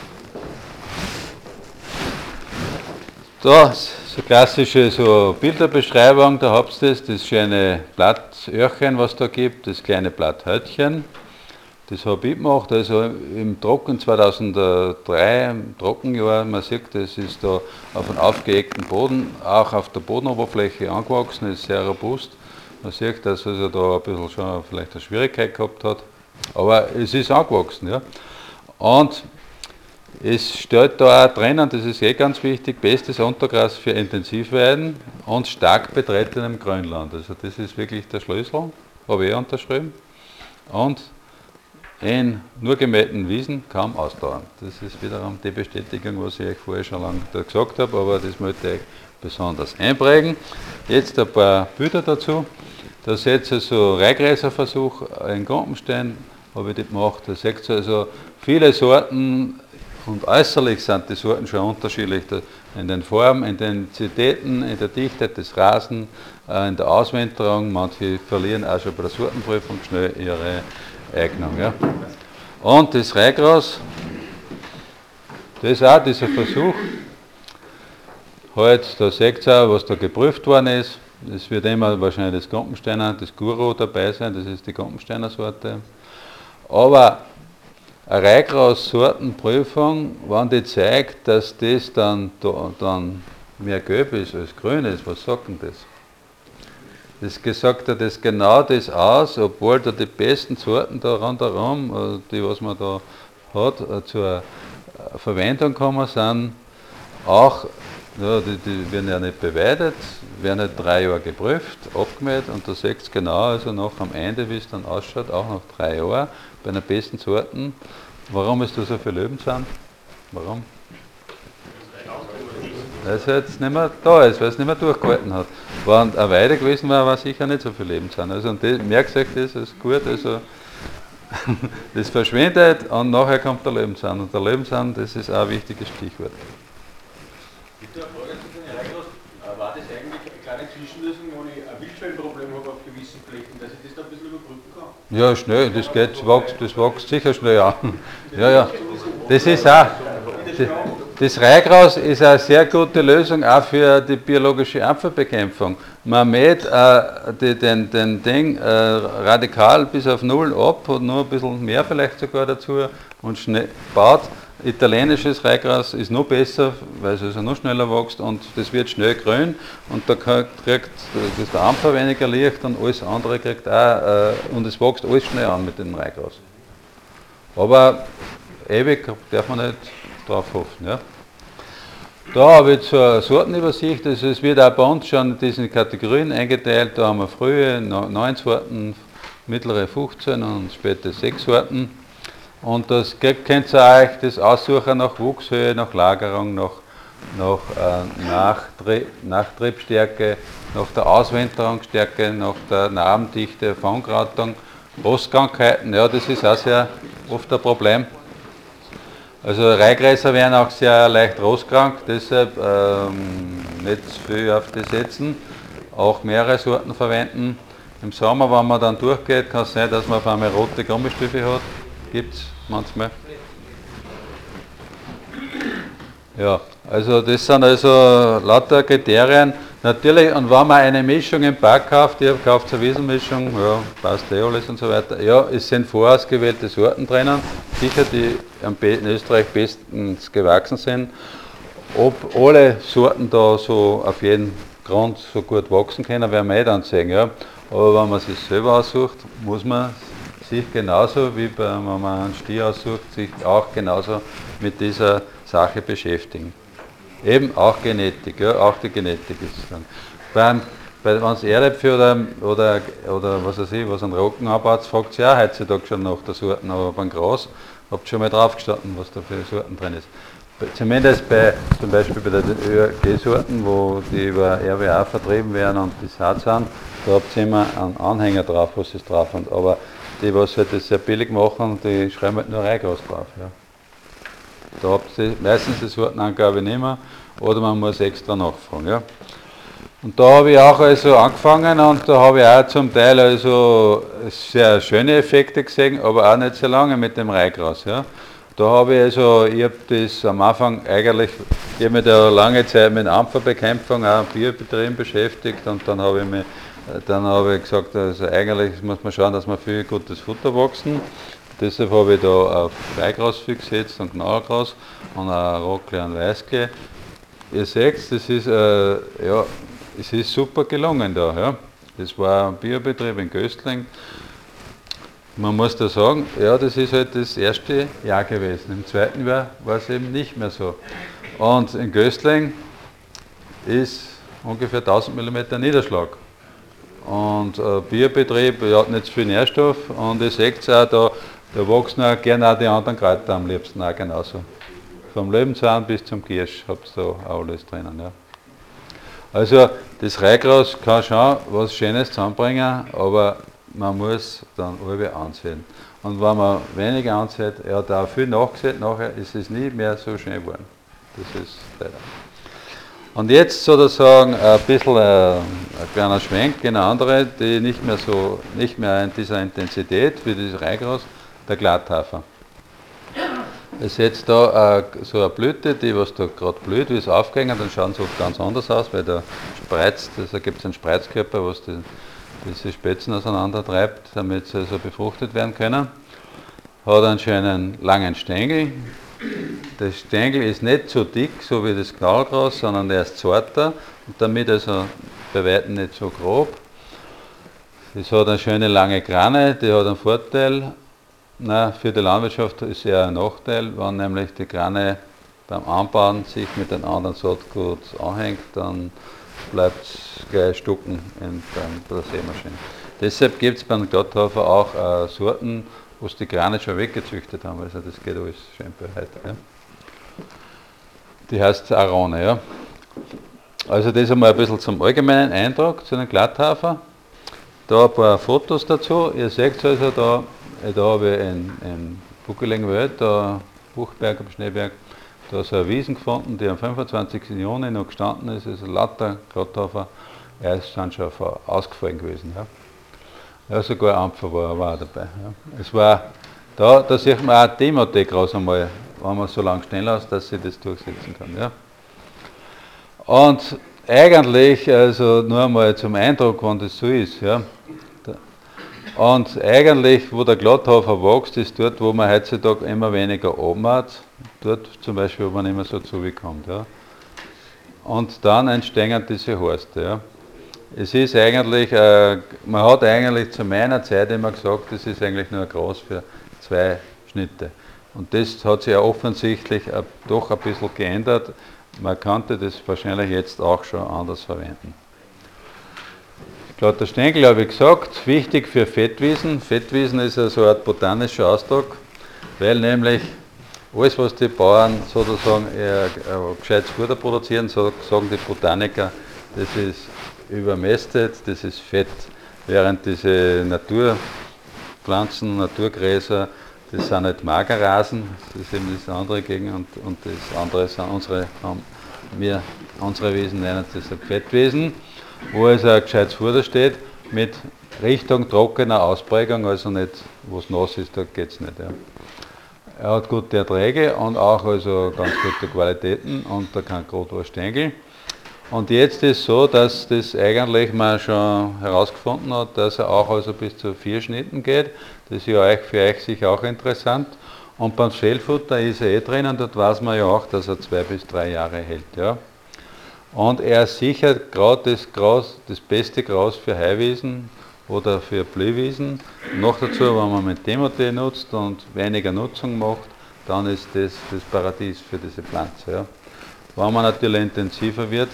Da so klassische so Bilderbeschreibung, da habt ihr das schöne Blattöhrchen, was da gibt, das kleine Blatthäutchen. Das habe ich gemacht, also im Trocken 2003, im Trockenjahr, man sieht, das ist da auf einem aufgeeckten Boden, auch auf der Bodenoberfläche angewachsen, ist sehr robust. Man sieht, dass also da ein bisschen schon vielleicht eine Schwierigkeit gehabt hat, aber es ist angewachsen. Ja. Und es steht da auch drinnen, das ist ganz wichtig, bestes Untergras für Intensivweiden und stark betretenem Grünland. Also das ist wirklich der Schlüssel, habe ich unterschrieben. Und in nur gemähten Wiesen kaum ausdauern. Das ist wiederum die Bestätigung, was ich euch vorher schon lange gesagt habe, aber das möchte ich euch besonders einprägen. Jetzt ein paar Bilder dazu. Da seht ihr so Reihgräserversuch in Grumpenstein, habe ich das gemacht. Da seht ihr also viele Sorten und äußerlich sind die Sorten schon unterschiedlich. In den Formen, in den Densitäten, in der Dichte des Rasen, in der Auswinterung. Manche verlieren auch schon bei der Sortenprüfung schnell ihre Eignung. Ja. Und das Reihgras, das ist auch dieser Versuch. Halt, da seht ihr auch, was da geprüft worden ist. Es wird immer wahrscheinlich das Grumpensteiner, das Guru dabei sein, das ist die Grumpensteiner Sorte. Aber eine Reihgras-Sortenprüfung, wenn die zeigt, dass das dann mehr gelb ist als grün ist, was sagt denn das? Das sagt ja das genau das aus, obwohl da die besten Sorten da rundherum, die was man da hat, zur Verwendung gekommen sind, auch Ja, die werden ja nicht beweidet, werden halt 3 Jahre geprüft, abgemäht und da seht ihr genau, also noch am Ende, wie es dann ausschaut, auch nach 3 Jahren, bei den besten Sorten. Warum ist da so viel Löwenzahn? Warum? Weil es jetzt nicht mehr da ist, weil es nicht mehr durchgehalten hat. Wenn eine Weide gewesen wäre, war sicher nicht so viel Löwenzahn. Also und merkt euch das, ist gut, also das verschwindet und nachher kommt der Löwenzahn. Und der Löwenzahn, das ist auch ein wichtiges Stichwort. Gibt es eine Frage zu den Reigros? War das eigentlich eine kleine Zwischenlösung, wo ich ein Wildschwellenproblem habe auf gewissen Flächen, dass ich das da ein bisschen überbrücken kann? Ja, schnell, das geht, das wächst sicher schnell an. Ja, ja. Das ist auch. Das Reigros ist eine sehr gute Lösung auch für die biologische Ampferbekämpfung. Man mäht den Ding radikal bis auf 0 ab und nur ein bisschen mehr vielleicht sogar dazu und baut. Italienisches Reigras ist noch besser, weil es also noch schneller wächst und das wird schnell grün und da kriegt das der Ampfer weniger Licht und alles andere kriegt auch und es wächst alles schnell an mit dem Reigras. Aber ewig darf man nicht drauf hoffen. Ja. Da habe ich zur Sortenübersicht, also es wird auch bei uns schon in diesen Kategorien eingeteilt, da haben wir frühe 9 Sorten, mittlere 15 und später 6 Sorten. Und das könnt ihr euch das aussuchen nach Wuchshöhe, nach Lagerung, nach Nachtriebsstärke, nach der Auswinterungsstärke, nach der Narbendichte, Fangkrautung, Rostkrankheiten, ja, das ist auch sehr oft ein Problem. Also Reihgräser werden auch sehr leicht rostkrank, deshalb nicht viel auf die setzen, auch mehrere Sorten verwenden. Im Sommer, wenn man dann durchgeht, kann es sein, dass man auf einmal rote Gummistiefeln hat. Gibt es manchmal. Ja, also das sind also lauter Kriterien. Natürlich, und wenn man eine Mischung im Park kauft, ihr kauft eine Wiesenmischung, ja, passt eh alles und so weiter. Ja, es sind vorausgewählte Sorten drinnen, sicher die in Österreich bestens gewachsen sind. Ob alle Sorten da so auf jeden Grund so gut wachsen können, werden wir eh dann sehen. Ja. Aber wenn man sich selber aussucht, muss man sich genauso wie wenn man einen Stier aussucht, sich auch genauso mit dieser Sache beschäftigen. Eben auch Genetik, ja, auch die Genetik ist dann. Wenn es Erdäpfel oder was weiß ich, was ein Roggen anbaut, fragt sich auch heutzutage schon nach der Sorten, aber beim Gras habt ihr schon mal drauf gestanden, was da für Sorten drin ist. Zumindest zum Beispiel bei den ÖRG-Sorten, wo die über RWA vertrieben werden und die Saat sind, da habt ihr immer einen Anhänger drauf, was es drauf hat. Aber die, was halt das sehr billig machen, die schreiben halt nur Reigras drauf. Ja. Da habt ihr meistens die Sortenangabe nicht mehr oder man muss extra nachfragen. Ja. Und da habe ich auch also angefangen und da habe ich auch zum Teil also sehr schöne Effekte gesehen, aber auch nicht sehr lange mit dem Reigras. Ja. Da habe ich also, ich habe das am Anfang eigentlich, ich habe mich da lange Zeit mit Ampferbekämpfung auch in Biobetrieben beschäftigt und dann habe ich gesagt, also eigentlich muss man schauen, dass wir viel gutes Futter wachsen. Deshalb habe ich da auf Reigras viel gesetzt und Knauergras und auch Rockley und Weißklee. Ihr seht, das ist, ja, es ist super gelungen da. Ja. Das war ein Biobetrieb in Göstling. Man muss da sagen, ja, das ist halt das erste Jahr gewesen. Im zweiten Jahr war es eben nicht mehr so. Und in Göstling ist ungefähr 1000 mm Niederschlag. Und Biobetrieb hat nicht so viel Nährstoff und ihr seht auch, da wachsen auch gerne auch die anderen Kräuter am liebsten auch genauso. Vom Löwenzahn bis zum Giersch habt ihr da auch alles drinnen. Ja. Also das Reigras kann schon was Schönes zusammenbringen, aber man muss dann alle ansehen. Und wenn man weniger ansieht, er hat auch viel nachgesehen, nachher ist es nie mehr so schön geworden. Das ist leider. Und jetzt sozusagen ein bisschen ein kleiner Schwenk in eine andere, die nicht mehr in dieser Intensität wie das Reigras, der Glatthafer. Ihr seht da so eine Blüte, die was da gerade blüht, wie es aufgegangen, dann schauen sie oft ganz anders aus, weil da spreizt, da gibt es einen Spreizkörper, was diese Spätzen auseinander treibt, damit sie also befruchtet werden können. Hat einen schönen langen Stängel. Der Stängel ist nicht so dick, so wie das Knallgras, sondern der ist zarter und damit also bei weitem nicht so grob. Es hat eine schöne lange Krane, die hat einen Vorteil. Nein, für die Landwirtschaft ist eher ein Nachteil, wenn nämlich die Krane beim Anbauen sich mit dem anderen Saatgut anhängt, dann bleibt es gleich stucken bei der Sämaschine. Deshalb gibt es beim Glatthafer auch Sorten, wo sie die Krane schon weggezüchtet haben, also das geht alles schön bereit. Ja. Die heißt Arone. Ja. Also das einmal ein bisschen zum allgemeinen Eindruck zu den Glatthafer. Da ein paar Fotos dazu. Ihr seht also da habe ich in buckeligen Wald, da Buchberg am Schneeberg, da so eine Wiesen gefunden, die am 25. Juni noch gestanden ist, also lauter Glatthafer, sind schon ausgefallen gewesen. Ja. Ja, sogar ein Ampfer war auch dabei. Ja. Es war, da sieht man auch die Demothek raus einmal, wenn man so lange schnell aus, dass sie das durchsetzen kann. Ja. Und eigentlich, also nur einmal zum Eindruck, wann das so ist. Ja. Und eigentlich, wo der Glatthafer wächst, ist dort, wo man heutzutage immer weniger oben hat, dort zum Beispiel, wo man nicht mehr so zubekommt. Ja. Und dann entstehen diese Horste. Ja. Es ist eigentlich, man hat eigentlich zu meiner Zeit immer gesagt, das ist eigentlich nur ein Gras für 2 Schnitte. Und das hat sich ja offensichtlich doch ein bisschen geändert. Man könnte das wahrscheinlich jetzt auch schon anders verwenden. Glatter Stängel habe ich gesagt, wichtig für Fettwiesen. Fettwiesen ist ja so eine Art botanischer Ausdruck, weil nämlich alles, was die Bauern sozusagen gescheites Futter produzieren, sagen die Botaniker, das ist übermästet, das ist Fett, während diese Naturpflanzen, Naturgräser, das sind nicht Magerrasen, das ist eben das andere gegen und das andere sind unsere Wiesen nennen das Fettwiesen, wo also ein gescheites Futter steht mit Richtung trockener Ausprägung, also nicht, wo es nass ist, da geht es nicht. Ja. Er hat gute Erträge und auch also ganz gute Qualitäten und da kann gerade was Stängel. Und jetzt ist es so, dass das eigentlich man schon herausgefunden hat, dass er auch also bis zu 4 Schnitten geht. Das ist ja für euch sicher auch interessant. Und beim Schellfutter ist er drinnen, dort weiß man ja auch, dass er 2 bis 3 Jahre hält. Ja. Und er sichert gerade das beste Gras für Heuwiesen oder für Blühwiesen. Noch dazu, wenn man mit Demothek nutzt und weniger Nutzung macht, dann ist das Paradies für diese Pflanze. Ja. Wenn man natürlich intensiver wird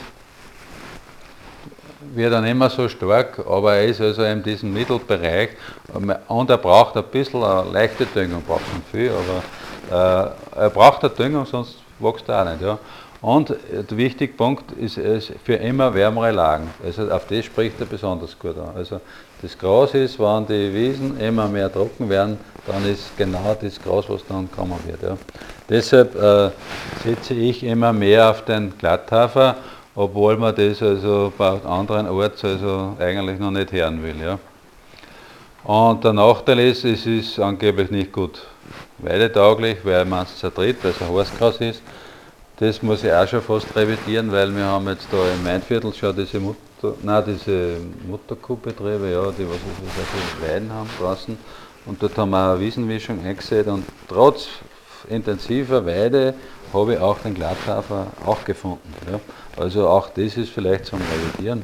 er nicht mehr so stark, aber er ist also in diesem Mittelbereich und er braucht ein bisschen eine leichte Düngung, braucht nicht viel, aber er braucht eine Düngung, sonst wächst er auch nicht. Ja. Und der wichtige Punkt ist für immer wärmere Lagen, also auf das spricht er besonders gut an. Also das Gras ist, wenn die Wiesen immer mehr trocken werden, dann ist genau das Gras, was dann kommen wird. Ja. Deshalb setze ich immer mehr auf den Glatthafer, obwohl man das also bei anderen Orten also eigentlich noch nicht hören will. Ja. Und der Nachteil ist, es ist angeblich nicht gut weidetauglich, weil man es zertritt, weil es ein Horstgras ist. Das muss ich auch schon fast revidieren, weil wir haben jetzt da im Mainviertel schon diese Mutterkuhbetriebe, ja, die was sehr viel Weiden haben draußen. Und dort haben wir eine Wiesenmischung eingesät und trotz intensiver Weide habe ich auch den Glatthafer auch gefunden. Ja. Also auch das ist vielleicht zum Revidieren.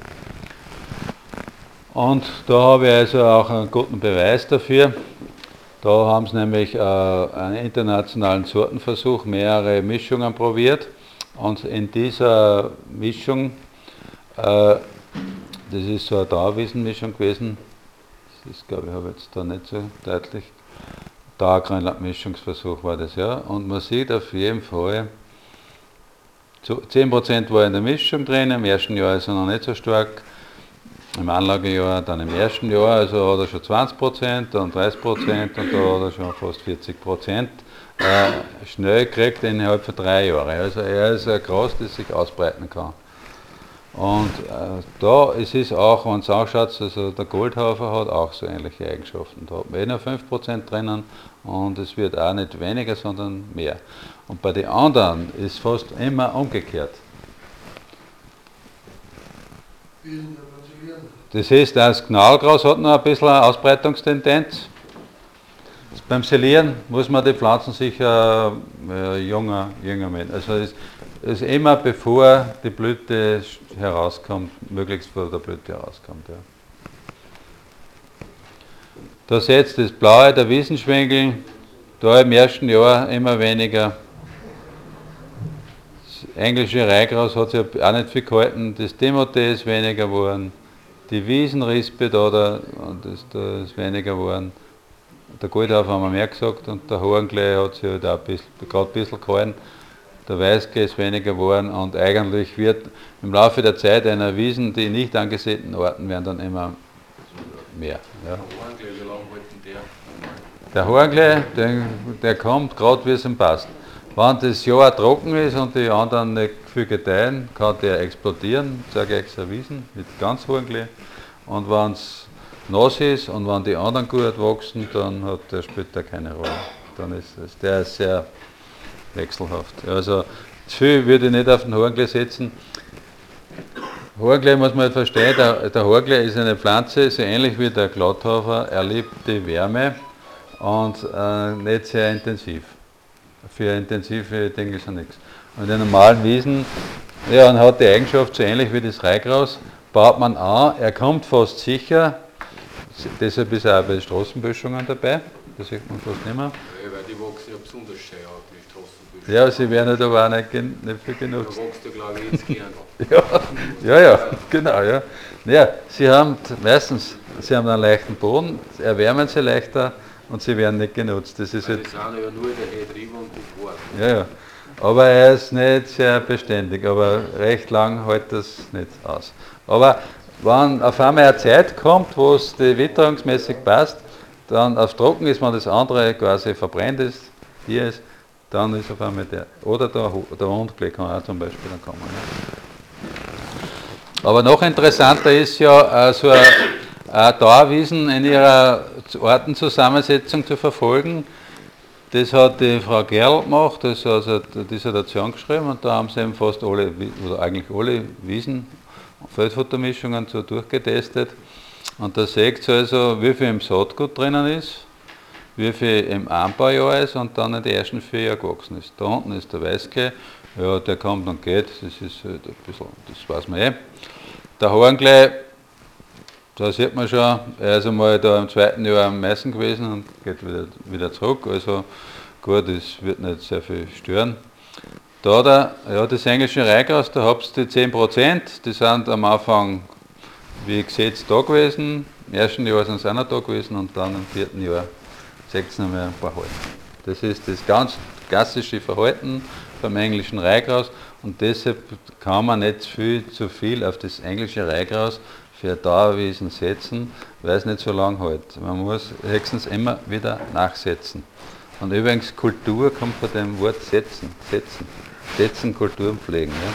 Und da habe ich also auch einen guten Beweis dafür. Da haben sie nämlich einen internationalen Sortenversuch, mehrere Mischungen probiert. Und in dieser Mischung, das ist so eine Dauerwiesenmischung gewesen, das ist, glaube ich, habe jetzt da nicht so deutlich, Dauergrünland-Mischungsversuch war das, ja. Und man sieht auf jeden Fall, 10% war in der Mischung drin, im ersten Jahr ist er noch nicht so stark, im Anlagejahr dann im ersten Jahr, also hat er schon 20%, dann 30% und da hat er schon fast 40%. Schnell gekriegt innerhalb von 3 Jahren. Also er ist ein Gras, das sich ausbreiten kann. Und da es ist auch, wenn es anschaut, also der Goldhafer hat auch so ähnliche Eigenschaften. Da hat man nur 5% drinnen und es wird auch nicht weniger, sondern mehr. Und bei den anderen ist fast immer umgekehrt. Das heißt, das Knallgras hat noch ein bisschen eine Ausbreitungstendenz. Beim Silieren muss man die Pflanzen sicher jünger machen. Also es ist immer bevor die Blüte herauskommt, möglichst vor der Blüte herauskommt. Ja. Da seht ihr das Blaue, der Wiesenschwengel, da im ersten Jahr immer weniger. englische Reigras hat sich auch nicht viel gehalten, das Timothée ist weniger geworden, die Wiesenrispe da ist weniger geworden, der Goldhofer haben wir mehr gesagt und der Hornklee hat sich halt auch gerade ein bisschen gehalten, der Weißklee ist weniger geworden und eigentlich wird im Laufe der Zeit einer Wiesen, die nicht angesäten Arten werden dann immer mehr. Ja. Wie lange halten der? Der Hornklee, der kommt gerade wie es ihm passt. Wenn das Jahr trocken ist und die anderen nicht viel gedeihen, kann der explodieren, sage ich extra Wiesen, mit ganz Hornklee. Und wenn es nass ist und wenn die anderen gut wachsen, dann hat der später keine Rolle. Dann ist es, der ist sehr wechselhaft. Also zu viel würde ich nicht auf den Hornklee setzen. Hornklee muss man halt verstehen, der Hornklee ist eine Pflanze, so ähnlich wie der Glatthafer, er liebt die Wärme und nicht sehr intensiv. Für intensive Dinge ist er nichts. Und in den normalen Wiesen, ja, und hat die Eigenschaft, so ähnlich wie das Reigras, baut man an, er kommt fast sicher, deshalb ist er auch bei den Straßenböschungen dabei, das sieht man fast nicht mehr. Ja, weil die wachsen ja besonders schön auf die Straßenbüsche. Ja, sie werden halt aber auch nicht viel Da genutzt. wächst ja, glaube ich, jetzt gern. Ja, genau, ja. Ja, sie haben meistens, sie haben einen leichten Boden, erwärmen sie leichter und sie werden nicht genutzt. Das ist Weil halt, die sind ja nur der Hetriebe und die Quark. ja. Aber er ist nicht sehr beständig, aber recht lang hält das nicht aus. Aber wenn auf einmal eine Zeit kommt, wo es die witterungsmäßig passt, dann auf trocken ist, wenn das andere quasi verbrennt ist, hier ist, dann ist auf einmal der, oder der Rundklee kann auch zum Beispiel dann kommen. Ja. Aber noch interessanter ist ja, so eine Dauerwiesen in ihrer Artenzusammensetzung zu verfolgen. Das hat die Frau Gerl gemacht, das hat also die Dissertation geschrieben und da haben sie eben fast alle, oder eigentlich alle Wiesen, Feldfuttermischungen so durchgetestet. Und da seht ihr also, wie viel im Saatgut drinnen ist, wie viel im Anbaujahr ist und dann in den ersten 4 Jahren gewachsen ist. Da unten ist der Weißklee, ja, der kommt und geht, das ist halt ein bisschen, das weiß man eh. Der Hornklee, da sieht man schon, er ist einmal da im 2. Jahr am Meißen gewesen und geht wieder zurück, also gut, das wird nicht sehr viel stören. Da das englische Reigras, da habt ihr die 10%, die sind am Anfang wie gesetzt da gewesen, im ersten Jahr sind sie auch noch da gewesen und dann im 4. Jahr 6 mehr ein paar halten. Das ist das ganz klassische Verhalten beim englischen Reigras und deshalb kann man nicht zu viel auf das englische Reigras für Dauerwiesen setzen, weil es nicht so lang hält. Man muss höchstens immer wieder nachsetzen. Und übrigens, Kultur kommt von dem Wort setzen, Kulturen pflegen. Ja.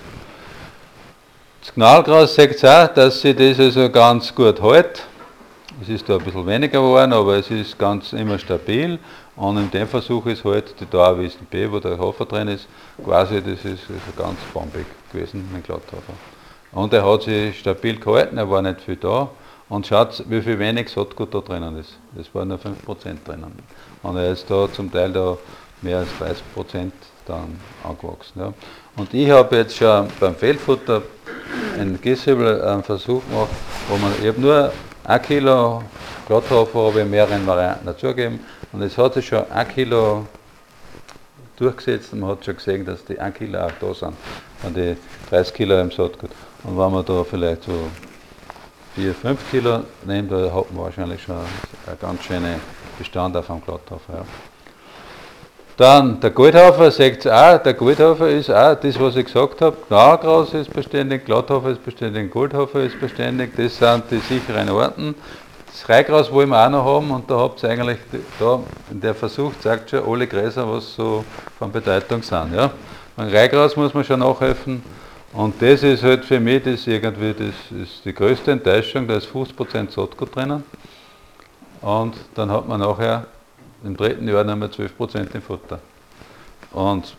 Das Knallgras sagt auch, dass sich das also ganz gut hält. Es ist da ein bisschen weniger geworden, aber es ist ganz immer stabil. Und in dem Versuch ist halt die Dauerwiesen B, wo der Hafer drin ist, quasi das ist also ganz bombig gewesen mit Glatthafer. Und er hat sich stabil gehalten, er war nicht viel da. Und schaut, wie viel wenig Saatgut da drinnen ist. Es waren nur 5% drinnen. Und er ist da zum Teil da mehr als 30% dann angewachsen. Ja. Und ich habe jetzt schon beim Feldfutter in Gishübel einen Versuch gemacht, ich habe nur 1 Kilo Glatthafer, habe ich in mehreren Varianten dazugegeben. Und es hat sich schon 1 Kilo durchgesetzt und man hat schon gesehen, dass die 1 Kilo auch da sind, von die 30 Kilo im Saatgut. Und wenn man da vielleicht so 4, 5 Kilo nimmt, da hat man wahrscheinlich schon einen ganz schönen Bestand auf einem Glatthafer. Ja. Dann der Goldhafer, seht ihr auch, der Goldhafer ist auch das, was ich gesagt habe, Knallgras ist beständig, Glatthafer ist beständig, Goldhafer ist beständig, das sind die sicheren Arten. Das Reigras wollen wir auch noch haben und da habt ihr eigentlich, da in der Versuch zeigt schon alle Gräser, was so von Bedeutung sind. Ja. Beim Reigras muss man schon nachhelfen und das ist halt für mich das irgendwie, das ist die größte Enttäuschung, da ist 50% Saatgut drinnen und dann hat man nachher im 3. Jahr noch mal 12% im Futter. Und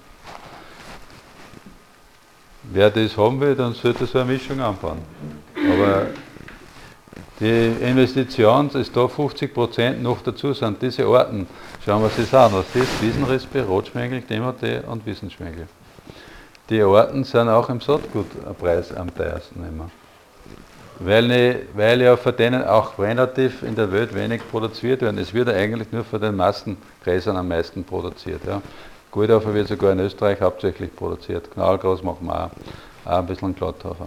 wer das haben will, dann sollte so eine Mischung anbauen. Aber die Investition ist da 50% noch dazu, sind diese Arten. Schauen wir uns das an. Was ist Wiesenrispe, Rotschwengel, Timothée und Wiesenschwengel. Die Arten sind auch im Saatgutpreis am teuersten immer. Weil ja von denen auch relativ in der Welt wenig produziert werden. Es wird ja eigentlich nur von den Massengräsern am meisten produziert. Ja. Goldhafer wird sogar in Österreich hauptsächlich produziert. Knallgras machen wir auch ein bisschen Glatthafer.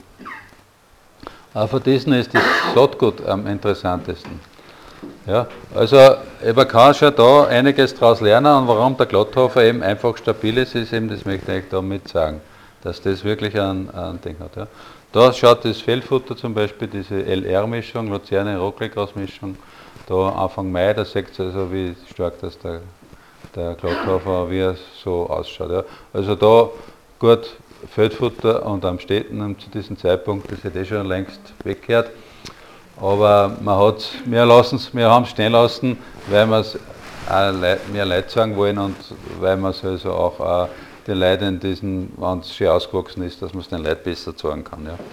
Von diesen ist das Saatgut am interessantesten. Ja, also man kann schon da einiges daraus lernen, und warum der Glatthafer eben einfach stabil ist eben, das möchte ich damit sagen, dass das wirklich ein Ding hat. Ja. Da schaut das Feldfutter zum Beispiel, diese LR-Mischung, Luzerne-Rotglegras-Mischung, da Anfang Mai, da seht ihr also, wie stark das der Glatthafer, wie er so ausschaut. Ja. Also da gut Feldfutter und am Städten zu diesem Zeitpunkt, das hätte schon längst weggehört. Aber wir haben es stehen lassen, weil wir es mehr Leute sagen wollen und weil wir es also auch den Leuten, wenn es schön ausgewachsen ist, dass man es den Leuten besser sagen kann. Ja.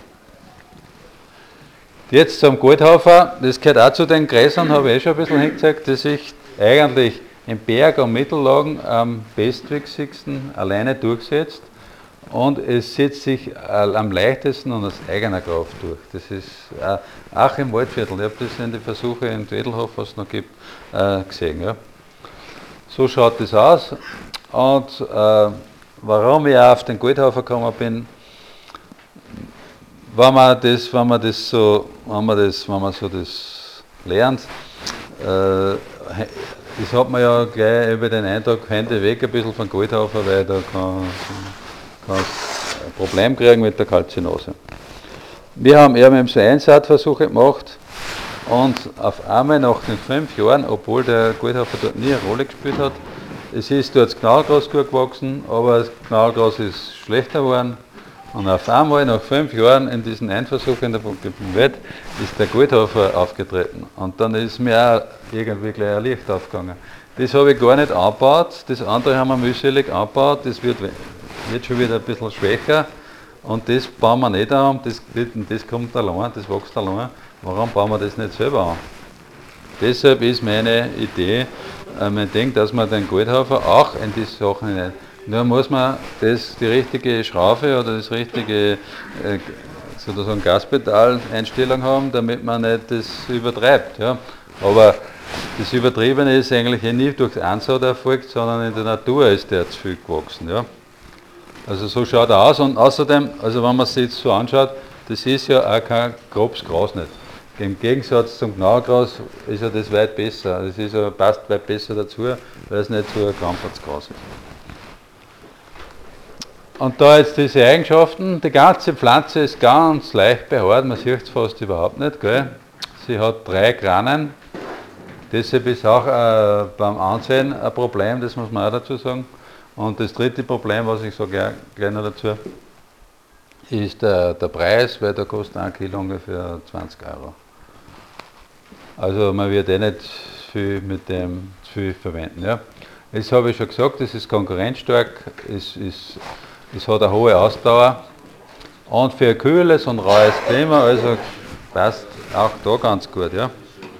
Jetzt zum Goldhafer, das gehört auch zu den Gräsern, habe ich schon ein bisschen hingezeigt, dass ich eigentlich im Berg- und Mittellagen am bestwüchsigsten alleine durchsetzt. Und es setzt sich am leichtesten und aus eigener Kraft durch. Das ist auch im Waldviertel. Ich habe das in den Versuchen in Wedelhof, was es noch gibt, gesehen. Ja. So schaut das aus. Und warum ich auch auf den Goldhafer gekommen bin, wenn man so das lernt, das hat man ja gleich über den Eindruck, Hände weg ein bisschen von Goldhafer, weil da kann ein Problem kriegen mit der Kalzinose. Wir haben eben so Einsaatversuche gemacht und auf einmal nach den 5 Jahren, obwohl der Goldhafer dort nie eine Rolle gespielt hat, es ist dort das Knallgras gut gewachsen, aber das Knallgras ist schlechter geworden. Und auf einmal nach 5 Jahren in diesen Einversuch in der Welt ist der Goldhafer aufgetreten. Und dann ist mir auch irgendwie gleich ein Licht aufgegangen. Das habe ich gar nicht angebaut, das andere haben wir mühselig angebaut, das wird schon wieder ein bisschen schwächer. Und das bauen wir nicht an, das kommt allein, das wächst allein. Warum bauen wir das nicht selber an? Deshalb ist meine Idee, mein Ding, dass man den Goldhafer auch in diese Sachen hinein. Nur muss man die richtige Schraube oder das richtige sozusagen Gaspedal-Einstellung haben, damit man nicht das übertreibt. Ja. Aber das Übertriebene ist eigentlich nie durch Ansaat erfolgt, sondern in der Natur ist der zu viel gewachsen. Ja. Also so schaut er aus, und außerdem, also wenn man sich jetzt so anschaut, das ist ja auch kein grobes Gras nicht. Im Gegensatz zum Gnaugras ist ja das weit besser. Das ist ja, passt weit besser dazu, weil es nicht so ein Krampfertsgras ist. Und da jetzt diese Eigenschaften, die ganze Pflanze ist ganz leicht behaart, man sieht es fast überhaupt nicht. Gell? Sie hat 3 Granen, deshalb ist auch beim Ansehen ein Problem, das muss man auch dazu sagen. Und das dritte Problem, was ich sage gleich noch dazu, ist der Preis, weil da kostet 1 Kilo ungefähr 20 €. Also man wird nicht viel mit dem zu viel verwenden. Ja. Das habe ich schon gesagt, es ist konkurrenzstark, es hat eine hohe Ausdauer und für ein kühles und raues Klima, also passt auch da ganz gut. Ja.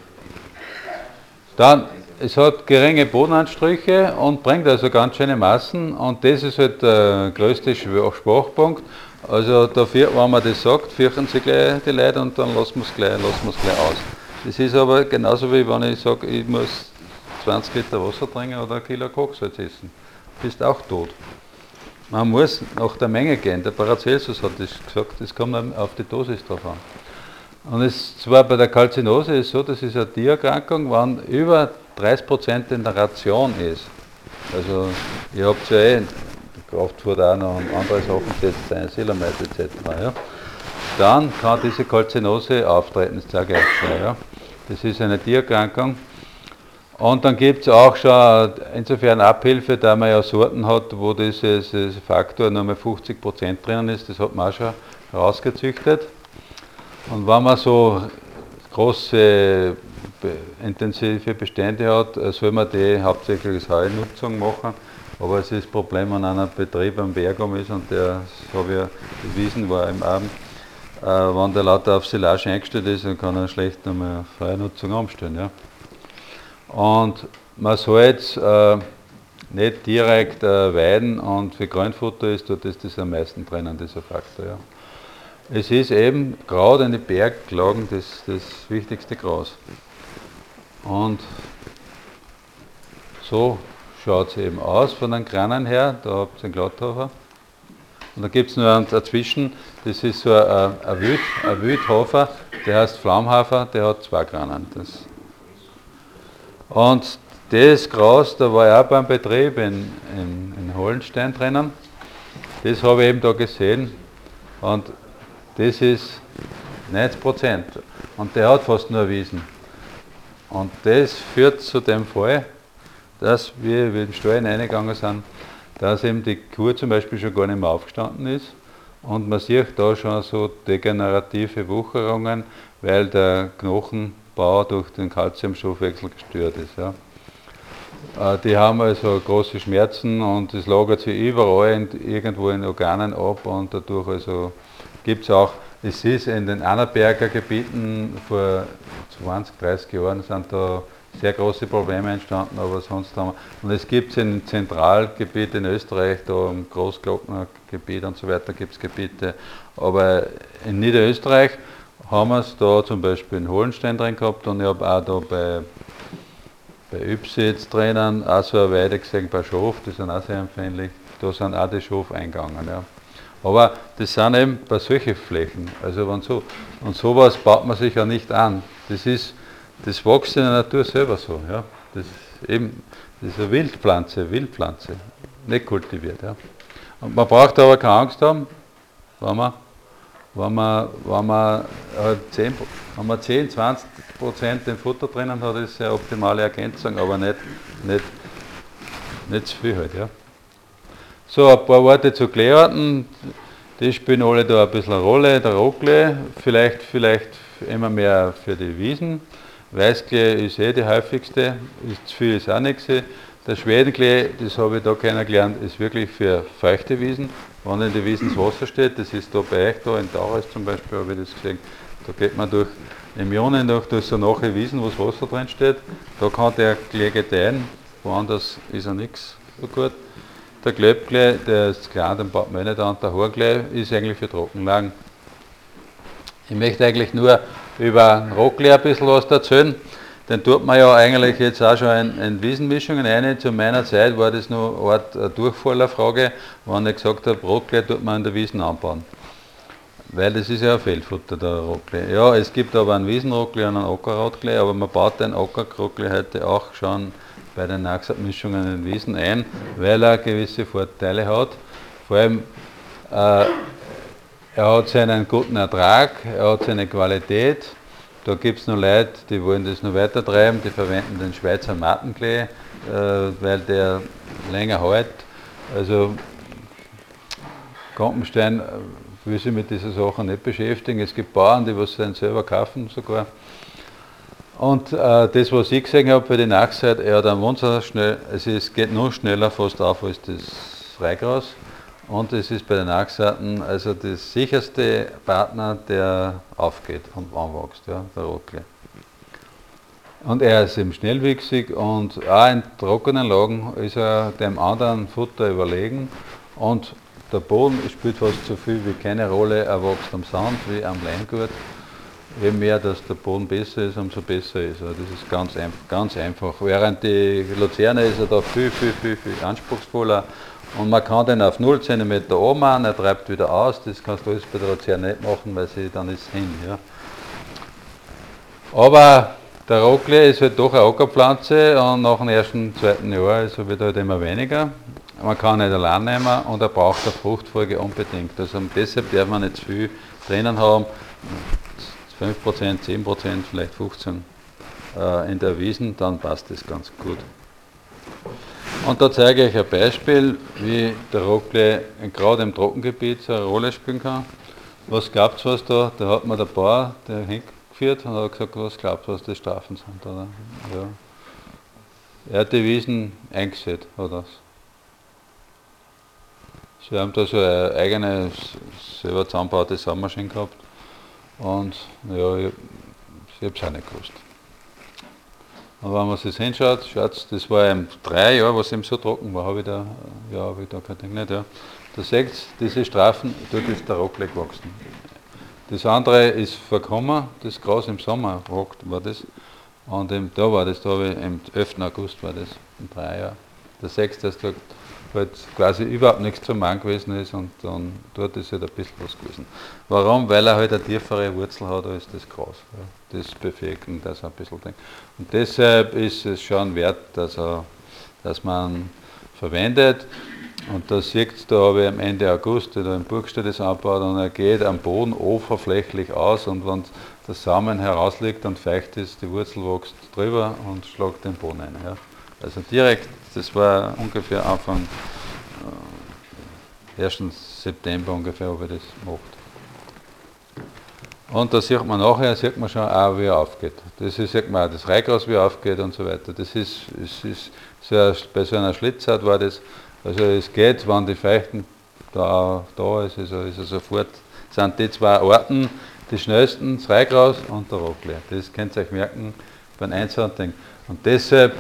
Dann, es hat geringe Bodenansprüche und bringt also ganz schöne Massen, und das ist halt der größte Schwachpunkt. Also dafür, wenn man das sagt, fürchten sich gleich die Leute und dann lassen wir es gleich aus. Das ist aber genauso wie wenn ich sage, ich muss 20 Liter Wasser trinken oder 1 Kilo Kochsalz essen. Du bist auch tot. Man muss nach der Menge gehen. Der Paracelsus hat das gesagt, das kommt auf die Dosis drauf an. Und es zwar bei der Kalzinose ist so, das ist eine Tiererkrankung, wenn über 30% in der Ration ist. Also ihr habt ja Kraftfurt auch noch andere Sachen gesetzt, ein Silamet etc. Ja. Dann kann diese Kalzinose auftreten, das sage ich euch. Ja. Das ist eine Tiererkrankung. Und dann gibt es auch schon insofern Abhilfe, da man ja Sorten hat, wo dieses Faktor nur mal 50% drinnen ist, das hat man auch schon rausgezüchtet. Und wenn man so große, intensive Bestände hat, soll man die hauptsächlich als Heunutzung machen. Aber es ist das Problem, wenn ein Betrieb am Berg ist, und das habe ich ja bewiesen, war im Abend, wenn der lauter auf Silage eingestellt ist, dann kann er schlecht nochmal auf Heunutzung umstellen. Ja. Und man soll jetzt nicht direkt weiden, und für Grünfutter ist dort das am meisten drinnen, dieser Faktor. Ja. Es ist eben gerade in den Berglagen das wichtigste Gras. Und so schaut es eben aus von den Kranen her, da habt ihr den Glatthofer. Und da gibt es nur dazwischen, das ist so ein Wildhofer, der heißt Flaumhafer, der hat 2 Kranen. Und das Gras, da war ich auch beim Betrieb in Hollenstein drinnen, das habe ich eben da gesehen und das ist 90%. Und der hat fast nur Wiesen. Und das führt zu dem Fall, dass wir in den Stall reingegangen sind, dass eben die Kuh zum Beispiel schon gar nicht mehr aufgestanden ist. Und man sieht da schon so degenerative Wucherungen, weil der Knochenbau durch den Kalziumstoffwechsel gestört ist. Ja. Die haben also große Schmerzen und es lagert sich überall irgendwo in Organen ab und dadurch also gibt es auch, es ist in den Annaberger Gebieten vor 20, 30 Jahren sind da sehr große Probleme entstanden, aber sonst haben wir, und es gibt es im Zentralgebiet in Österreich, da im Großglocknergebiet und so weiter gibt es Gebiete, aber in Niederösterreich haben wir es da zum Beispiel in Hollenstein drin gehabt und ich habe auch da bei Ypsitz drinnen auch so eine Weide gesehen bei Schof, die sind auch sehr empfindlich, da sind auch die Schof eingegangen. Ja. Aber das sind eben bei solchen Flächen, also wenn so, und sowas baut man sich ja nicht an. Das wächst in der Natur selber so. Ja. Das ist eine Wildpflanze, nicht kultiviert. Ja. Und man braucht aber keine Angst haben, wenn man 10, 20% im Futter drinnen hat, ist eine optimale Ergänzung, aber nicht zu viel halt. Ja. So, ein paar Worte zu Kleearten, die spielen alle da ein bisschen eine Rolle. Der Rotklee, vielleicht immer mehr für die Wiesen. Weißklee ist die häufigste, zu viel ist auch nichts. Der Schwedenklee, das habe ich da kennengelernt, ist wirklich für feuchte Wiesen. Wenn in die Wiesen das Wasser steht, das ist da bei euch, da in Tauris zum Beispiel, habe ich das gesehen, da geht man durch Ionen, durch so nache Wiesen, wo das Wasser drin steht, da kann der Klee gedeihen, woanders ist er nichts so gut. Der Klebklee, der ist klein, den baut man nicht an, der Haarklee ist eigentlich für Trockenlagen. Ich möchte eigentlich nur über den Rotklee ein bisschen was erzählen. Den tut man ja eigentlich jetzt auch schon in Wiesenmischungen rein. Zu meiner Zeit war das noch eine Durchfallerfrage, wenn ich gesagt habe, Rotklee tut man in der Wiesen anbauen. Weil das ist ja ein Feldfutter, der Rotklee. Ja, es gibt aber einen Wiesenrotklee und einen Ackerrotklee, aber man baut den Ackerrotklee heute auch schon bei den Nachsaatmischungen in den Wiesen ein, weil er gewisse Vorteile hat. Vor allem, er hat seinen guten Ertrag, er hat seine Qualität. Da gibt es noch Leute, die wollen das noch weiter treiben, die verwenden den Schweizer Mattenklee, weil der länger hält. Also Kampenstein will sich mit dieser Sache nicht beschäftigen. Es gibt Bauern, die was den selber kaufen sogar. Und das, was ich gesehen habe für die Nachzeit, er hat einen Wunsch schnell, es geht noch schneller fast auf als das Freigras. Und es ist bei den Nachsaaten also das sicherste Partner, der aufgeht und anwächst, ja, der Rotklee. Und er ist eben schnellwüchsig und auch in trockenen Lagen ist er dem anderen Futter überlegen. Und der Boden spielt fast so viel wie keine Rolle, er wächst am Sand wie am Leingurt. Je mehr, dass der Boden besser ist, umso besser ist er. Das ist ganz einfach. Während die Luzerne ist er da viel anspruchsvoller. Und man kann den auf 0 cm anmachen, er treibt wieder aus, das kannst du alles bei der Luzerne nicht machen, weil sie dann ist hin. Ja. Aber der Rotklee ist halt doch eine Ackerpflanze und nach dem ersten, zweiten Jahr also wird er halt immer weniger. Man kann ihn nicht allein nehmen und er braucht eine Fruchtfolge unbedingt. Also deshalb darf man nicht zu viel drinnen haben, 5%, 10%, vielleicht 15% in der Wiesen, dann passt das ganz gut. Und da zeige ich ein Beispiel, wie der Rotklee gerade im Trockengebiet so eine Rolle spielen kann. Was glaubt ihr, was da? Da hat mir der Bauer der hingeführt und hat gesagt, was glaubt ihr, was die Strafen sind? Oder? Ja. Er hat die Wiesen eingesät, hat er. Sie haben da so eine eigene, selber zusammengebaute Sammmaschine gehabt. Und ja, ich habe es auch nicht gewusst. Und wenn man sich hinschaut, das war im 3 Jahre, was eben so trocken war, habe ich da kein Ding nicht. Ja. Da seht ihr, diese Strafen, dort ist der Rotklee gewachsen. Das andere ist verkommen, das Gras im Sommer war das. Und da habe ich, im 11. August war das, in 3 Jahren. der 6, dass da halt quasi überhaupt nichts zum Mann gewesen ist und dann dort ist halt ein bisschen was gewesen. Warum? Weil er halt eine tiefere Wurzel hat als das Gras. Ja. Das befähigt ihn, dass er ein bisschen denkt. Und deshalb ist es schon wert, dass man verwendet. Und da sieht da habe ich am Ende August da im Burgstall das angebaut und er geht am Boden oberflächlich aus und wenn der Samen herausliegt und feucht ist, die Wurzel wächst drüber und schlägt den Boden ein. Ja. Also direkt, das war ungefähr Anfang 1. September ungefähr, habe ich das gemacht. Und da sieht man nachher, sieht man schon auch, wie er aufgeht. Das ist, sieht man auch das Reigras, wie er aufgeht und so weiter. Das ist so bei so einer Schlitzart war das, also es geht, wenn die Feuchten da ist, ist er sofort, sind die zwei Arten die schnellsten, das Reigras und der Rockley. Das könnt ihr euch merken beim Einsaatding. Und deshalb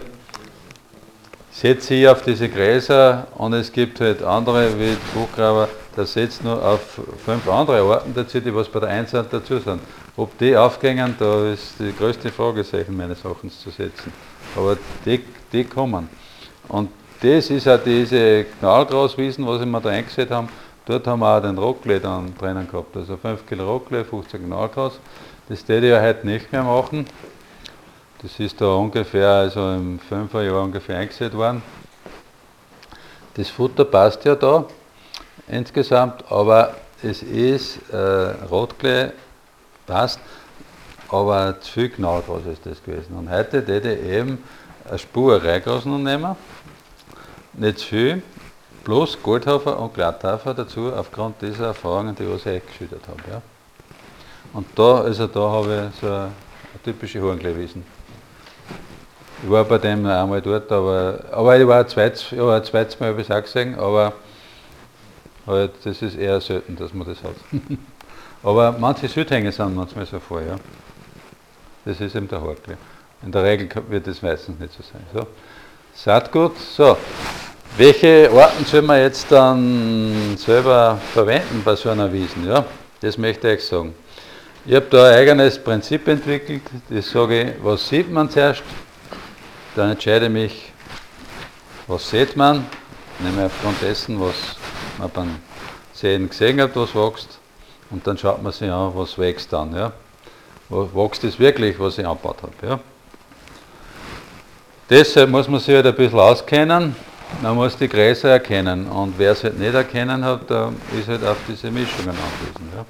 setze ich auf diese Gräser und es gibt halt andere wie die Buchgraber, da setzt nur auf 5 andere Arten dazu, die was bei der Einsaat dazu sind. Ob die aufgängen, da ist die größte Fragezeichen meines Erachtens zu setzen. Aber die kommen. Und das ist auch diese Knallgraswiesen, was wir da eingesät haben. Dort haben wir auch den Rockley dann drinnen gehabt. Also 5 Kilo Rockley, 15 Knallgras. Das werde ich ja heute nicht mehr machen. Das ist da ungefähr, also im 5er Jahr ungefähr eingesät worden. Das Futter passt ja da insgesamt, aber es ist Rotkley passt, aber zu viel Knallgras ist das gewesen. Und heute werde ich eben eine Spur Reigras noch nehmen, nicht zu viel, bloß Goldhafer und Glatthafer dazu, aufgrund dieser Erfahrungen, die ich eingeschüttet habe. Ja. Und da habe ich so eine typische Hornkleewiesen. Ich war bei dem einmal dort, aber ich war ein zweites Mal, habe ich es auch gesehen, aber halt, das ist eher selten, dass man das hat. Aber manche Südhänge sind manchmal so vor, ja. Das ist eben der Hornklee. In der Regel wird das meistens nicht so sein. So. Saatgut, so. Welche Arten soll man jetzt dann selber verwenden bei so einer Wiesen? Ja, das möchte ich euch sagen. Ich habe da ein eigenes Prinzip entwickelt, das sage ich, was sieht man zuerst? Dann entscheide ich mich, was sieht man, nämlich aufgrund dessen, was man beim Sehen gesehen hat, was wächst, und dann schaut man sich an, was wächst dann. Ja. Wächst es wirklich, was ich angebaut habe. Ja. Deshalb muss man sich halt ein bisschen auskennen, man muss die Gräser erkennen, und wer es halt nicht erkennen hat, der ist halt auf diese Mischungen angewiesen. Ja.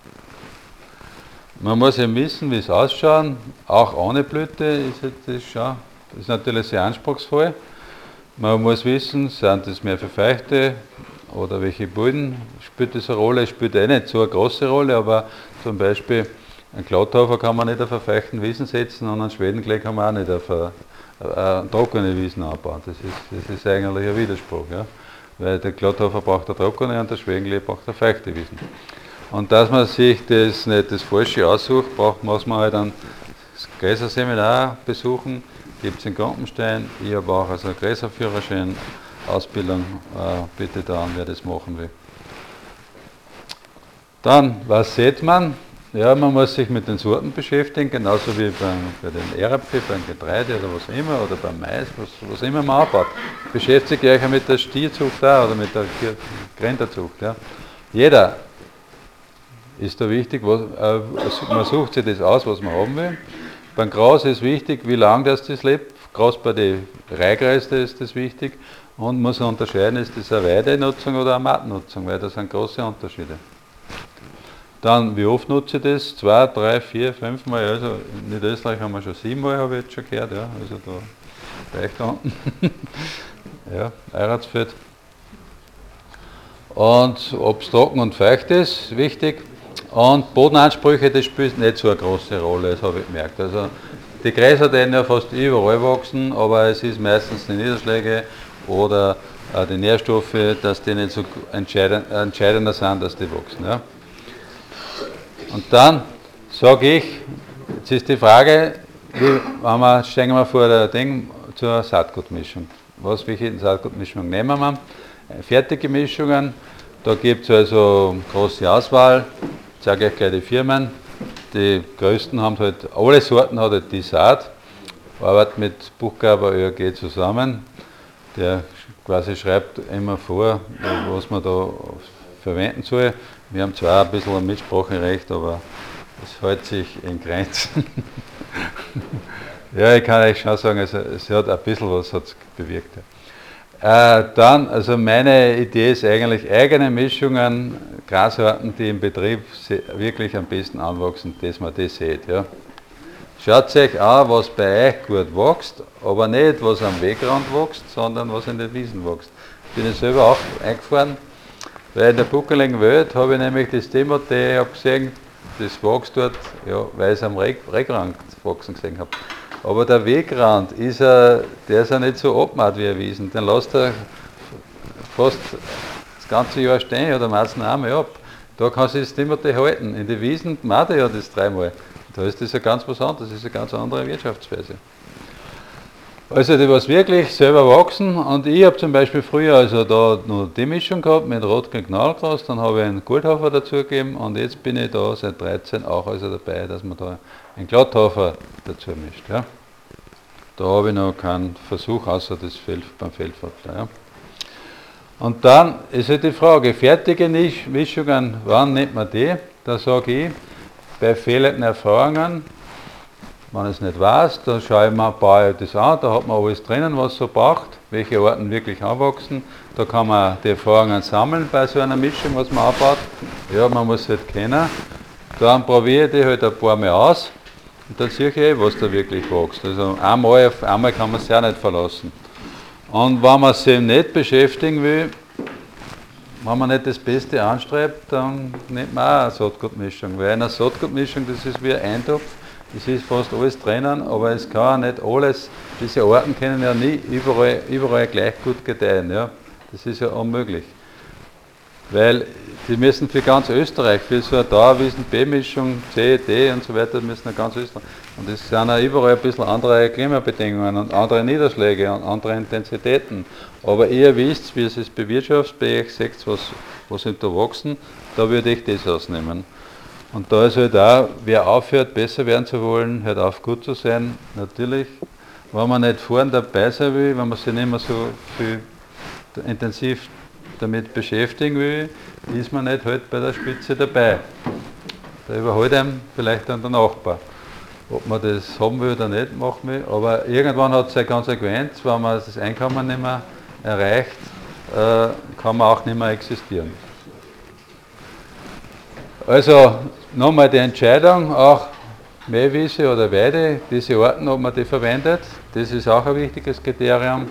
Man muss ja wissen, wie es ausschaut, auch ohne Blüte ist halt das schon. Das ist natürlich sehr anspruchsvoll. Man muss wissen, sind das mehr für Feuchte oder welche Böden spielt das eine Rolle? Spielt nicht so eine große Rolle, aber zum Beispiel einen Glatthafer kann man nicht auf eine feuchten Wiesen setzen und einen Schwedenklee kann man auch nicht auf eine trockene Wiesen anbauen. Das ist eigentlich ein Widerspruch, ja? Weil der Glatthafer braucht eine trockene und der Schwedenklee braucht eine feuchte Wiesen. Und dass man sich das nicht das Falsche aussucht, muss man halt dann das Gräserseminar besuchen. Gibt es in Gampenstein. Ich habe auch also Gräserführerschein, Ausbildung, bitte da an, wer das machen will. Dann, was sieht man? Ja, man muss sich mit den Sorten beschäftigen, genauso wie bei den Erdäpfeln, beim Getreide oder was immer, oder beim Mais, was immer man anbaut. Beschäftigt euch auch mit der Stierzucht auch, oder mit der Grinderzucht. Ja. Jeder ist da wichtig, man sucht sich das aus, was man haben will. Beim Gras ist wichtig, wie lange das lebt. Gras bei den Reigrästen ist das wichtig. Und muss unterscheiden, ist das eine Weidenutzung oder eine Mattnutzung, weil das sind große Unterschiede. Dann, wie oft nutze ich das? 2, 3, 4, 5 Mal. Also in Niederösterreich haben wir schon 7 Mal, habe ich jetzt schon gehört. Ja, also da gleich da unten. Ja, Eiratsfeld. Und ob es trocken und feucht ist, wichtig. Und Bodenansprüche, das spielt nicht so eine große Rolle, das habe ich gemerkt. Also die Gräser, die ja fast überall wachsen, aber es ist meistens die Niederschläge oder die Nährstoffe, dass die nicht so entscheidender sind, dass die wachsen. Ja. Und dann sage ich, jetzt ist die Frage, steigen wir vor der Ding zur Saatgutmischung. Welche Saatgutmischung nehmen wir? Fertige Mischungen, da gibt es also große Auswahl. Ich sage euch gleich die Firmen. Die größten haben halt, alle Sorten hat halt die Saat, arbeitet mit Buchgraber ÖAG zusammen. Der quasi schreibt immer vor, was man da verwenden soll. Wir haben zwar ein bisschen ein Mitspracherecht, aber es hält sich in Grenzen. Ja, ich kann euch schon sagen, also es hat ein bisschen was hat's bewirkt. Dann, also meine Idee ist eigentlich eigene Mischungen, Grasarten, die im Betrieb wirklich am besten anwachsen, dass man das sieht. Ja. Schaut euch an, was bei euch gut wächst, aber nicht was am Wegrand wächst, sondern was in den Wiesen wächst. Bin ich selber auch eingefahren, weil in der buckeligen Welt habe ich nämlich das Thema, ich habe gesehen, das wächst dort, ja, weil ich es am Wegrand wachsen gesehen habe. Aber der Wegrand, der ist ja nicht so abmatt wie ein Wiesen. Den lässt er fast das ganze Jahr stehen oder meistens einmal ab. Da kann sich das Timothy halten. In den Wiesen macht er ja das dreimal. Da ist das ja ganz was anderes, das ist eine ganz andere Wirtschaftsweise. Also die was wirklich selber wachsen, und ich habe zum Beispiel früher also da noch die Mischung gehabt mit Rotgen Knallgras, dann habe ich einen Goldhafer dazugegeben und jetzt bin ich da seit 13 auch also dabei, dass man da einen Glatthafer dazu mischt. Ja. Da habe ich noch keinen Versuch außer das beim Feldvertler. Ja. Und dann ist halt die Frage, fertige Mischungen, wann nimmt man die? Da sage ich, bei fehlenden Erfahrungen, wenn ich es nicht weiß, dann schaue ich mir ein paar das an, da hat man alles drinnen, was so braucht, welche Arten wirklich anwachsen. Da kann man die Erfahrungen sammeln bei so einer Mischung, was man anbaut. Ja, man muss halt kennen. Dann probiere ich die halt ein paar Mal aus und dann sehe ich was da wirklich wächst. Also einmal kann man es ja nicht verlassen. Und wenn man sich nicht beschäftigen will, wenn man nicht das Beste anstrebt, dann nimmt man auch eine Saatgutmischung. Weil eine Saatgutmischung, das ist wie ein Eintopf, es ist fast alles drinnen, aber es kann auch nicht alles, diese Arten können ja nie überall gleich gut gedeihen. Ja. Das ist ja unmöglich. Weil die müssen für ganz Österreich, für so eine Dauerwiesen-B-Mischung, C, D und so weiter, müssen ja ganz Österreich. Und es sind auch überall ein bisschen andere Klimabedingungen und andere Niederschläge und andere Intensitäten. Aber ihr wisst, wie es ist bewirtschaftet, bei euch seht, was da wachsen, da würde ich das ausnehmen. Und da ist halt auch, wer aufhört, besser werden zu wollen, hört auf, gut zu sein, natürlich. Wenn man nicht vorne dabei sein will, wenn man sich nicht mehr so viel intensiv damit beschäftigen will, ist man nicht halt bei der Spitze dabei. Da überholt einem vielleicht dann der Nachbar. Ob man das haben will oder nicht, machen will. Aber irgendwann hat es eine Konsequenz, wenn man das Einkommen nicht mehr erreicht, kann man auch nicht mehr existieren. Also nochmal die Entscheidung, auch Mähwiese oder Weide, diese Arten, ob man die verwendet, das ist auch ein wichtiges Kriterium.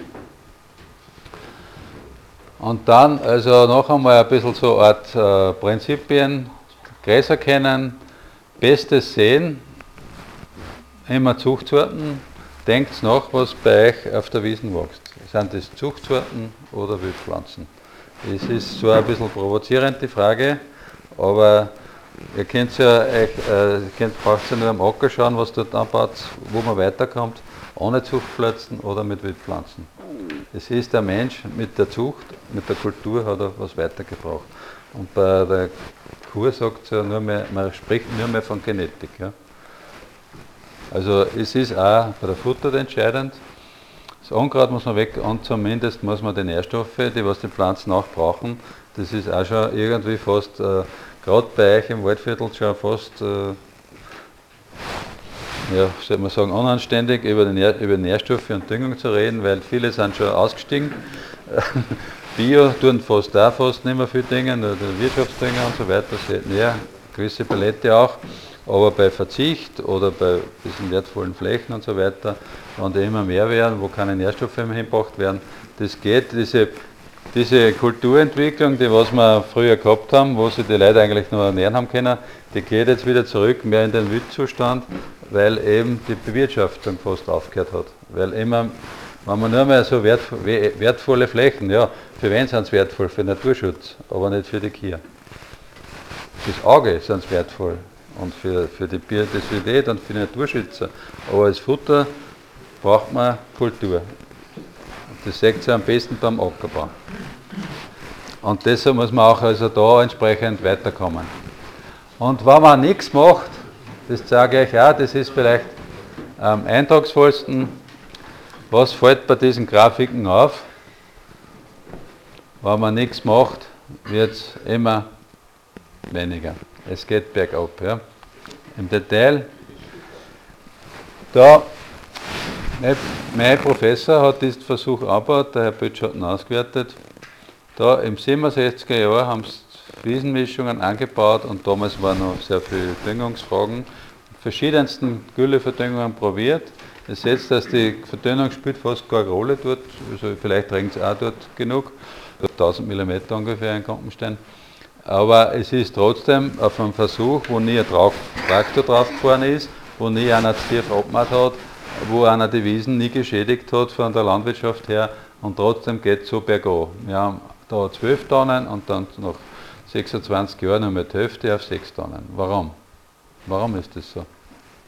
Und dann also noch einmal ein bisschen so Art Prinzipien, Gräser kennen, Bestes sehen, immer Zuchtsorten, denkt nach, was bei euch auf der Wiesn wächst. Sind das Zuchtsorten oder Wildpflanzen? Es ist so ein bisschen provozierend die Frage, aber ihr könnt ja braucht ja nur am Acker schauen, was dort anbaut, wo man weiterkommt, ohne Zuchtpflanzen oder mit Wildpflanzen. Es ist der Mensch mit der Zucht, mit der Kultur hat er was weitergebracht. Und bei der Kur sagt es ja nur mehr, man spricht nur mehr von Genetik. Ja. Also es ist auch bei der Futter entscheidend. Das Unkraut muss man weg und zumindest muss man die Nährstoffe, die was die Pflanzen auch brauchen, das ist auch schon irgendwie fast, gerade bei euch im Waldviertel schon fast, ja, sollte man sagen, unanständig, über Nährstoffe und Düngung zu reden, weil viele sind schon ausgestiegen. Bio tun fast nicht mehr viel Dinge, nur der Wirtschaftsdünger und so weiter, sie hätten ja gewisse Palette auch, aber bei Verzicht oder bei diesen wertvollen Flächen und so weiter, wenn die immer mehr werden, wo keine Nährstoffe mehr hingebracht werden, das geht, diese Kulturentwicklung, die was wir früher gehabt haben, wo sich die Leute eigentlich nur ernähren haben können, die geht jetzt wieder zurück, mehr in den Wildzustand, weil eben die Bewirtschaftung fast aufgehört hat. Weil immer, wenn man nur mehr so wertvolle Flächen, ja, für wen sind es wertvoll? Für Naturschutz, aber nicht für die Kühe. Fürs Auge sind es wertvoll und für die Biodiversität und für die Naturschützer. Aber als Futter braucht man Kultur. Das seht ihr am besten beim Ackerbau. Und deshalb muss man auch also da entsprechend weiterkommen. Und wenn man nichts macht, das sage ich auch, das ist vielleicht am eindrucksvollsten, was fällt bei diesen Grafiken auf? wenn man nichts macht, wird es immer weniger. Es geht bergab. Ja. Im Detail, da, mein Professor hat diesen Versuch angebaut, der Herr Böttsch hat ihn ausgewertet. Da im 67er Jahr haben sie Wiesenmischungen angebaut und damals waren noch sehr viele Düngungsfragen. Verschiedensten Gülleverdüngungen probiert. Ihr seht, dass die Verdünnung spielt fast keine Rolle dort, also vielleicht regnet es auch dort genug, 1000 mm ungefähr in Kampenstein. Aber es ist trotzdem auf einem Versuch, wo nie ein Traktor drauf gefahren ist, wo nie einer zu tief abgemacht hat, wo einer die Wiesen nie geschädigt hat von der Landwirtschaft her und trotzdem geht es so bergab. Wir haben da 12 Tonnen und dann nach 26 Jahren noch mit der Hälfte auf 6 Tonnen. Warum? Warum ist das so? Ein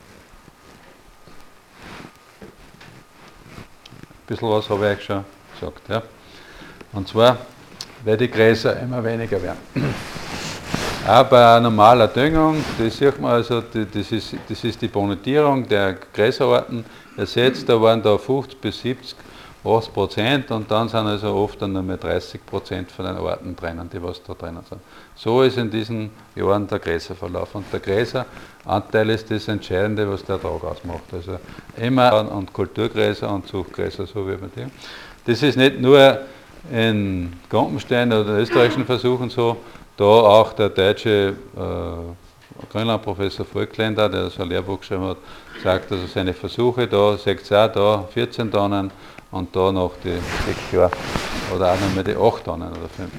bisschen was habe ich euch schon gesagt. Ja? Und zwar, weil die Gräser immer weniger werden. Auch bei einer normalen Düngung, das sieht man also, das ist die Bonitierung der Gräserarten. Ihr seht, da waren da 50 bis 70, 80% und dann sind also oft dann nur mehr 30% von den Arten drinnen, die was da drinnen sind. So ist in diesen Jahren der Gräserverlauf. Und der Gräseranteil ist das Entscheidende, was der Ertrag ausmacht. Also immer und Kulturgräser und Zuchtgräser, so wie man die. Das ist nicht nur in Kampenstein oder österreichischen Versuchen so, da auch der deutsche Grönlandprofessor Volkländer, der so ein Lehrbuch geschrieben hat, sagt, also seine Versuche, da seht ihr auch, da 14 Tonnen und da noch die 6 Jahre oder auch noch mal die 8 Tonnen oder 5.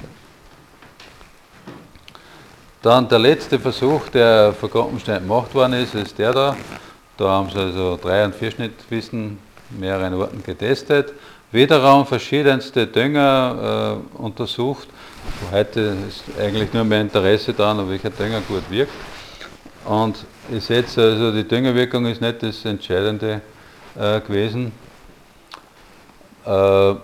Dann der letzte Versuch, der von Kampenstein gemacht worden ist, ist der da. Da haben sie also 3- und 4-Schnittwiesen mehreren Orten getestet, wiederum verschiedenste Dünger untersucht. Heute ist eigentlich nur mehr Interesse daran, welcher Dünger gut wirkt. Und ihr seht also, die Düngerwirkung ist nicht das Entscheidende gewesen. Der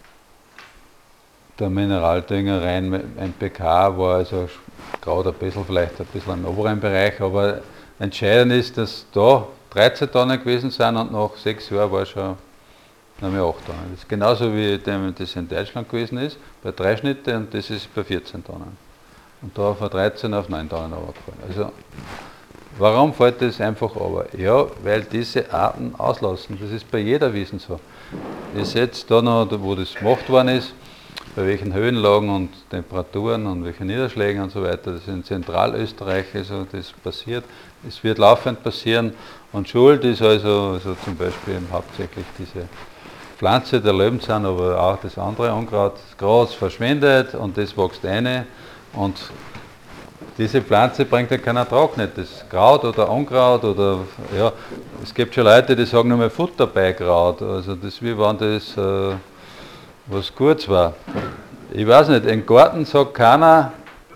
Mineraldünger rein NPK war also gerade vielleicht ein bisschen im oberen Bereich, aber entscheidend ist, dass da 13 Tonnen gewesen sind und nach 6 Jahren war schon noch mehr 8 Tonnen. Das ist genauso wie das in Deutschland gewesen ist, bei 3 Schnitte und das ist bei 14 Tonnen. Und da von 13 auf 9 Tonnen runtergefallen. Also, warum fällt das einfach runter? Ja, weil diese Arten auslassen. Das ist bei jeder Wiesen so. Ihr seht da noch, wo das gemacht worden ist, bei welchen Höhenlagen und Temperaturen und welchen Niederschlägen und so weiter. Das ist in Zentralösterreich also das passiert. Es wird laufend passieren und schuld ist also zum Beispiel hauptsächlich diese Pflanze der Löwenzahn, aber auch das andere Unkraut. Das Gras verschwindet und das wächst eine und diese Pflanze bringt ja keinen Ertrag nicht. Das Kraut oder Unkraut oder ja, es gibt schon Leute, die sagen nur mal Futterbeikraut. Also das ist wie wenn das was Gutes war. Ich weiß nicht, im Garten sagt keiner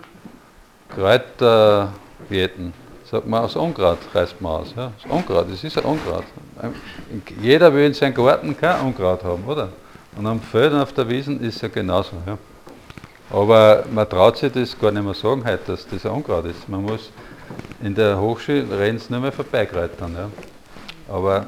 Kräuterdiäten. Sagt man aus Unkraut, reißt man aus. Ja. Das Unkraut, das ist ein Unkraut. Jeder will in seinem Garten kein Unkraut haben, oder? Und am Feld und auf der Wiesn ist es ja genauso. Ja. Aber man traut sich das gar nicht mehr sagen heute, dass das ein Unkraut ist. Man muss in der Hochschule reden sie nur mehr vorbeikräutern. Ja. Aber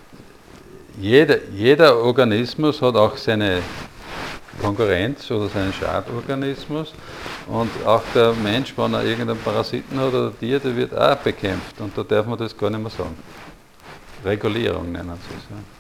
jeder Organismus hat auch seine Konkurrenz oder seinen Schadorganismus und auch der Mensch, wenn er irgendeinen Parasiten hat oder Tier, der wird auch bekämpft und da darf man das gar nicht mehr sagen. Regulierung nennen sie es.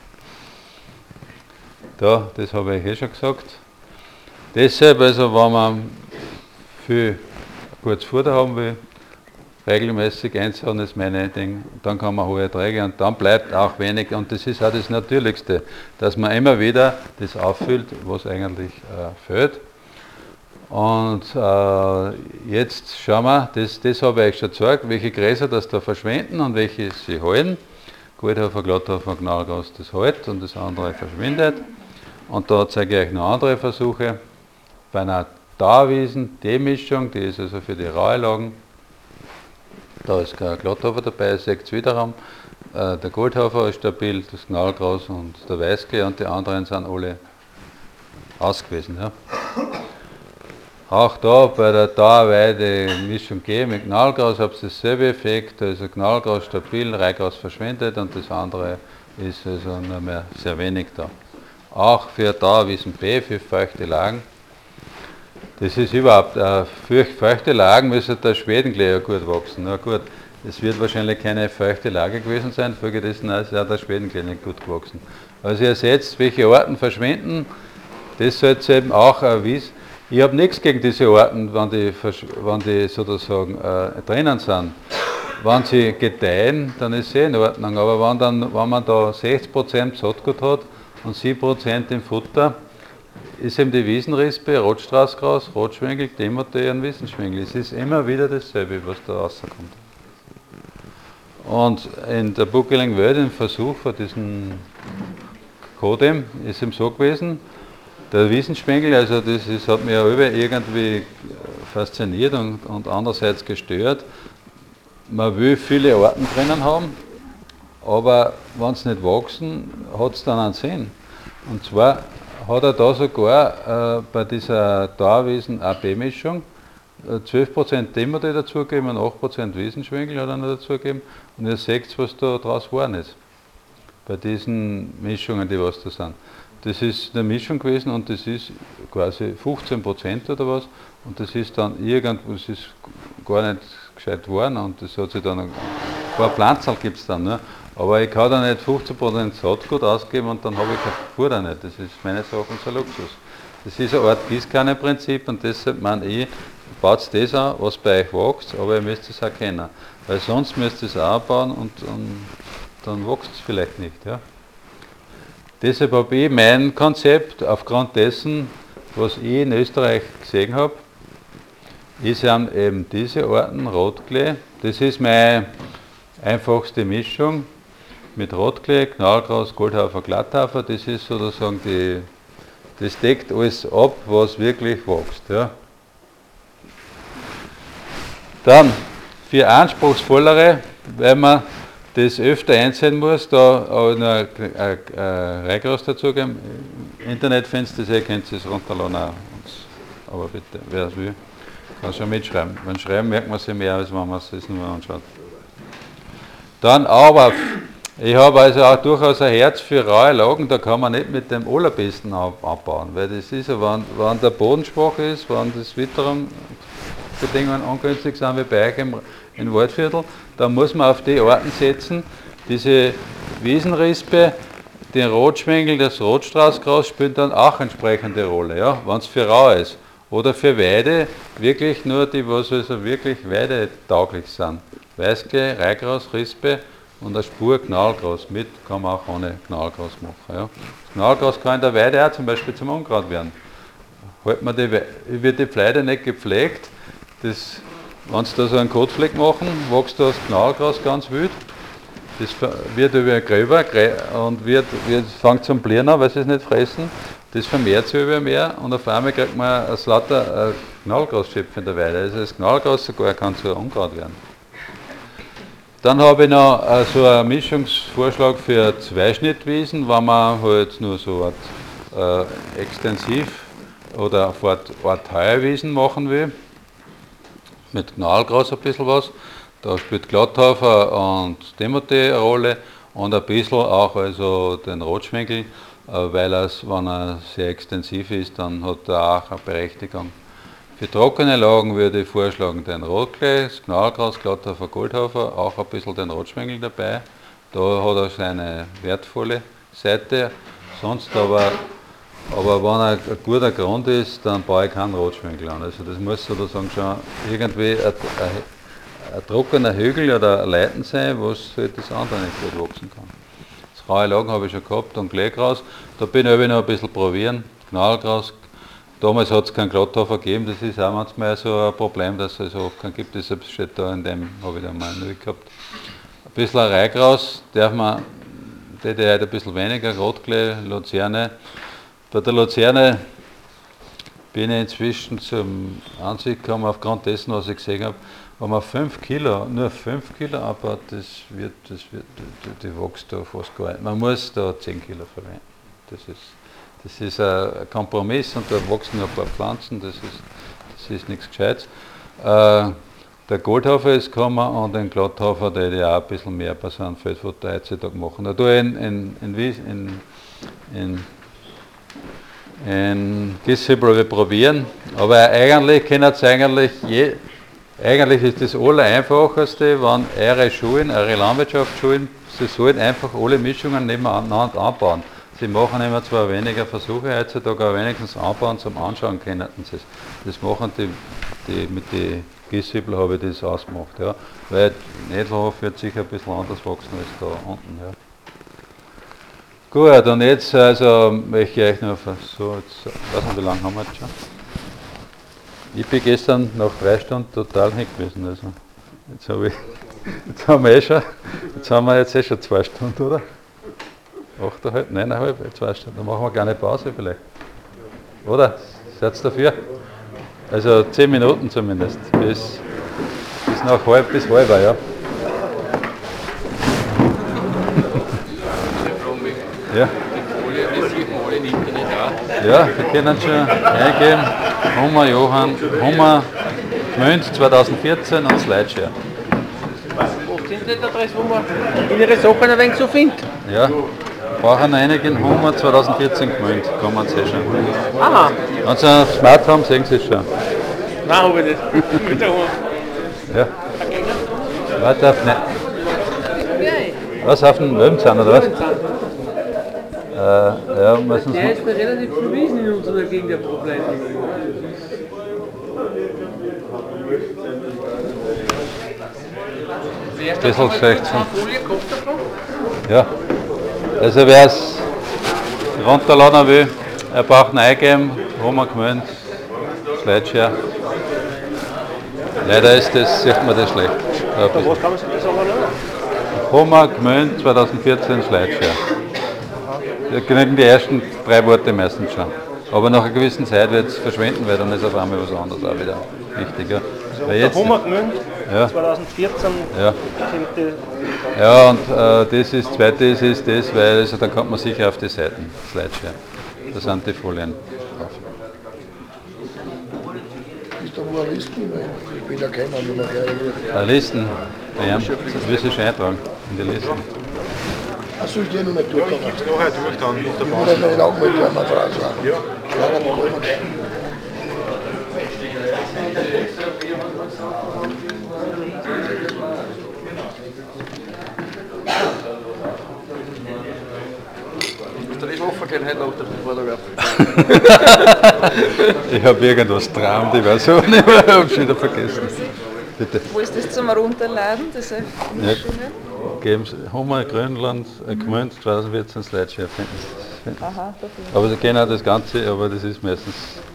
Ja. Da, das habe ich schon gesagt. Deshalb, also wenn man viel gutes Futter haben will, regelmäßig einzahlen ist meine Ding, dann kann man hohe Erträge und dann bleibt auch wenig und das ist auch das Natürlichste, dass man immer wieder das auffüllt, was eigentlich fehlt. Und jetzt schauen wir, das habe ich euch schon gezeigt, welche Gräser das da verschwinden und welche sie halten. Goldhofer, Glatthofer, Knallgras, das hält und das andere verschwindet. Und da zeige ich euch noch andere Versuche. Bei einer Dauerwiesen, die Mischung, die ist also für die raue Lagen. Da ist kein Glatthofer dabei, seht ihr wiederum. Der Goldhofer ist stabil, das Knallgras und der Weißklee und die anderen sind alle ausgewiesen. Ja. Auch da bei der Dauerweide Mischung G mit Knallgras habt ihr dasselbe Effekt, also Knallgras stabil, Reihgras verschwindet und das andere ist also nur mehr sehr wenig da. Auch für Dauerwiesen B, für feuchte Lagen. Das ist überhaupt, feuchte Lagen müssen der Schwedenklee gut wachsen. Na gut, es wird wahrscheinlich keine feuchte Lage gewesen sein, folgedessen ist auch der Schwedenklee nicht gut gewachsen. Also ihr seht, welche Arten verschwinden, das sollte eben auch wissen. Ich habe nichts gegen diese Arten, wenn die sozusagen drinnen sind. Wenn sie gedeihen, dann ist es in Ordnung, aber wenn man da 60% Saatgut hat und 7% im Futter, ist eben die Wiesenrispe, Rotstraßgras, Rotschwengel, Timothy und Wiesenschwengel. Es ist immer wieder dasselbe, was da rauskommt. Und in der Buckeling Welt, im Versuch von diesem Kodem, ist eben so gewesen, der Wiesenschwengel, also das hat mich ja irgendwie fasziniert und andererseits gestört. Man will viele Arten drinnen haben, aber wenn sie nicht wachsen, hat es dann einen Sinn. Und zwar hat er da sogar bei dieser Dauerwiesen-AB-Mischung 12% Timothy dazugegeben und 8% Wiesenschwengel hat er noch dazugegeben. Und ihr seht, was da draus geworden ist. Bei diesen Mischungen, die was da sind. Das ist eine Mischung gewesen und das ist quasi 15% oder was. Und das ist dann das ist gar nicht gescheit geworden und das hat sich dann, ein paar Pflanzen gibt es dann. Ne? Aber ich kann da nicht 15% Saatgut ausgeben und dann habe ich kein Futter nicht. Das ist meines Erachtens ein Luxus. Das ist eine Art Gießkannenprinzip und deshalb meine ich, baut das an, was bei euch wächst, aber ihr müsst es auch kennen. Weil sonst müsst ihr es auch bauen und dann wächst es vielleicht nicht. Ja? Deshalb habe ich mein Konzept aufgrund dessen, was ich in Österreich gesehen habe, ist eben diese Arten Rotklee. Das ist meine einfachste Mischung mit Rotklee, Knallgras, Goldhafer, Glatthafer. Das ist sozusagen das deckt alles ab, was wirklich wächst. Ja. Dann für anspruchsvollere, weil man das öfter einsehen muss, da auch noch ein Reigras dazugeben. Im Internet findest du das, könnt ihr es runterladen auch. Aber bitte, wer es will, kann schon mitschreiben. Beim Schreiben merkt man sich mehr, als wenn man es sich nur anschaut. Dann aber, ich habe also auch durchaus ein Herz für raue Lagen, da kann man nicht mit dem allerbesten abbauen, weil das ist ja, wenn der Boden schwach ist, wenn das Witterungsbedingungen ungünstig sind wie bei euch im Waldviertel, dann muss man auf die Arten setzen. Diese Wiesenrispe, den Rotschwengel, das Rotstraßgras spielen dann auch entsprechende Rolle, ja, wenn es für rau ist. Oder für Weide, wirklich nur die, was also wirklich weidetauglich sind. Weißklee, Reigras, Rispe und eine Spur Knallgras mit, kann man auch ohne Knallgras machen. Ja. Das Knallgras kann in der Weide auch zum Beispiel zum Unkraut werden. Wird die Pfleide nicht gepflegt, wenn sie da so einen Kotfleck machen, wächst das Knallgras ganz wild. Das wird über gröber und fängt zum Blieren an, weil sie es nicht fressen. Das vermehrt sich über mehr und auf einmal kriegt man ein lauter Knallgrasschöpf in der Weide. Also das Knallgras sogar kann zu Unkraut werden. Dann habe ich noch so einen Mischungsvorschlag für Zweischnittwiesen, wenn man halt nur so extensiv oder auf Art Heuerwiesen machen will. Mit Knallgras ein bisschen was. Da spielt Glatthafer und Timothy eine Rolle und ein bisschen auch also den Rotschwengel, weil wenn er sehr extensiv ist, dann hat er auch eine Berechtigung. Für trockene Lagen würde ich vorschlagen den Rotklee, das Knallgras, Glatthafer, Goldhafer, auch ein bisschen den Rotschwengel dabei. Da hat er seine wertvolle Seite. Sonst aber wenn er ein guter Grund ist, dann baue ich keinen Rotschwengel an. Also das muss sozusagen schon irgendwie ein trockener Hügel oder ein Leiten sein, was halt das andere nicht gut wachsen kann. Das raue Lagen habe ich schon gehabt und Kleegras. Da bin ich noch ein bisschen probieren. Knallgras. Damals hat es keinen Glatthafer gegeben, das ist auch manchmal so ein Problem, dass es oft keinen gibt. Deshalb steht da in dem, habe ich da mal neu gehabt. Ein bisschen ein Reigras darf man, der halt ein bisschen weniger, Rotklee, Luzerne. Bei der Luzerne bin ich inzwischen zum Ansicht gekommen, aufgrund dessen, was ich gesehen habe, wenn man 5 Kilo, nur 5 Kilo abbaut, die wächst da fast gar nicht. Man muss da 10 Kilo verwenden. Das ist ein Kompromiss und da wachsen noch ein paar Pflanzen, das ist nichts Gescheites. Der Goldhafer ist gekommen und den Glatthafer, der hätte auch ein bisschen mehr bei so einem Feldfutter heutzutage machen. Da in in Gishübel probieren, aber eigentlich können es eigentlich ist das Allereinfachste, wenn eure Schulen, eure Landwirtschaftsschulen, sie sollen einfach alle Mischungen nebeneinander anbauen. Sie machen immer zwar weniger Versuche heutzutage, aber wenigstens anbauen zum Anschauen können sie es. Das machen die mit den Gishübel habe ich das ausgemacht, ja. Weil Nedlerhof wird sicher ein bisschen anders wachsen als da unten, ja. Gut, und jetzt also möchte ich euch noch so, jetzt, weiß nicht, wie lange haben wir jetzt schon? Ich bin gestern nach 3 Stunden total hin gewesen, also jetzt haben wir jetzt schon 2 Stunden, oder? 8,5, 9,5, 2 Stunden, dann machen wir eine kleine Pause vielleicht. Oder? Seid ihr dafür? Also 10 Minuten zumindest, bis halb, ja. Ja. Ja, wir können schon eingeben. Hummer Johann, Hummer Gmünd 2014 und Slideshare. Wo sind denn die Adresse, wo man ihre Sachen ein wenig so findet? Ja, brauchen einigen Hummer 2014 Gmünd, kann man sehen schon. Aha. Wenn Sie ein Smart haben, sehen Sie es schon. Nein, habe ich nicht. Mit der Hummer. Ja. Warte auf, ne. Was, auf den Löwenzahn oder was? Ja, müssen Der ist mir relativ verwiesen in unserer Gegend, der Problem. Ein bisschen schlecht. Ja, also wer es runterladen will, er braucht einen eingeben, Hummer Gmünd, Slideshare. Leider ist das, sieht man das schlecht. Was kann man sich das aber noch? Hummer Gmünd 2014 Slideshare. Da genügen die ersten 3 Worte meistens schon. Aber nach einer gewissen Zeit wird es verschwinden, weil dann ist auf einmal was anderes auch wieder wichtig. Ja. Also Weil jetzt, Hummer Gmünd, ja. 2014 Ja. sind die. Ja, und das zweite ist das, weil also, dann kommt man sicher auf die Seiten, Slideshare. Da sind die Folien drauf. Ist da wo eine Listen? Weil ich bin ja keiner, nur noch gleich. Listen, ja, das wirst du schon eintragen in die Listen. Achso, ich gehe noch nicht durch. Ich gebe es nachher durch, dann nach der Ich Pause. muss nicht auch mit der Matratze sagen. Ja. Ja, dann kommen wir. Ist da nicht offen gehen heute nach dem Vortrag? Ich habe irgendwas traum, die Version nicht mehr, habe schon wieder vergessen. Bitte. Wo ist das zum Runterladen, diese Mischungen? Geben Sie Hummer, Grönland, Gmünd 2014 Slideshare finden Sie. Aha, da bin Aber Sie kennen auch das Ganze, aber das ist meistens.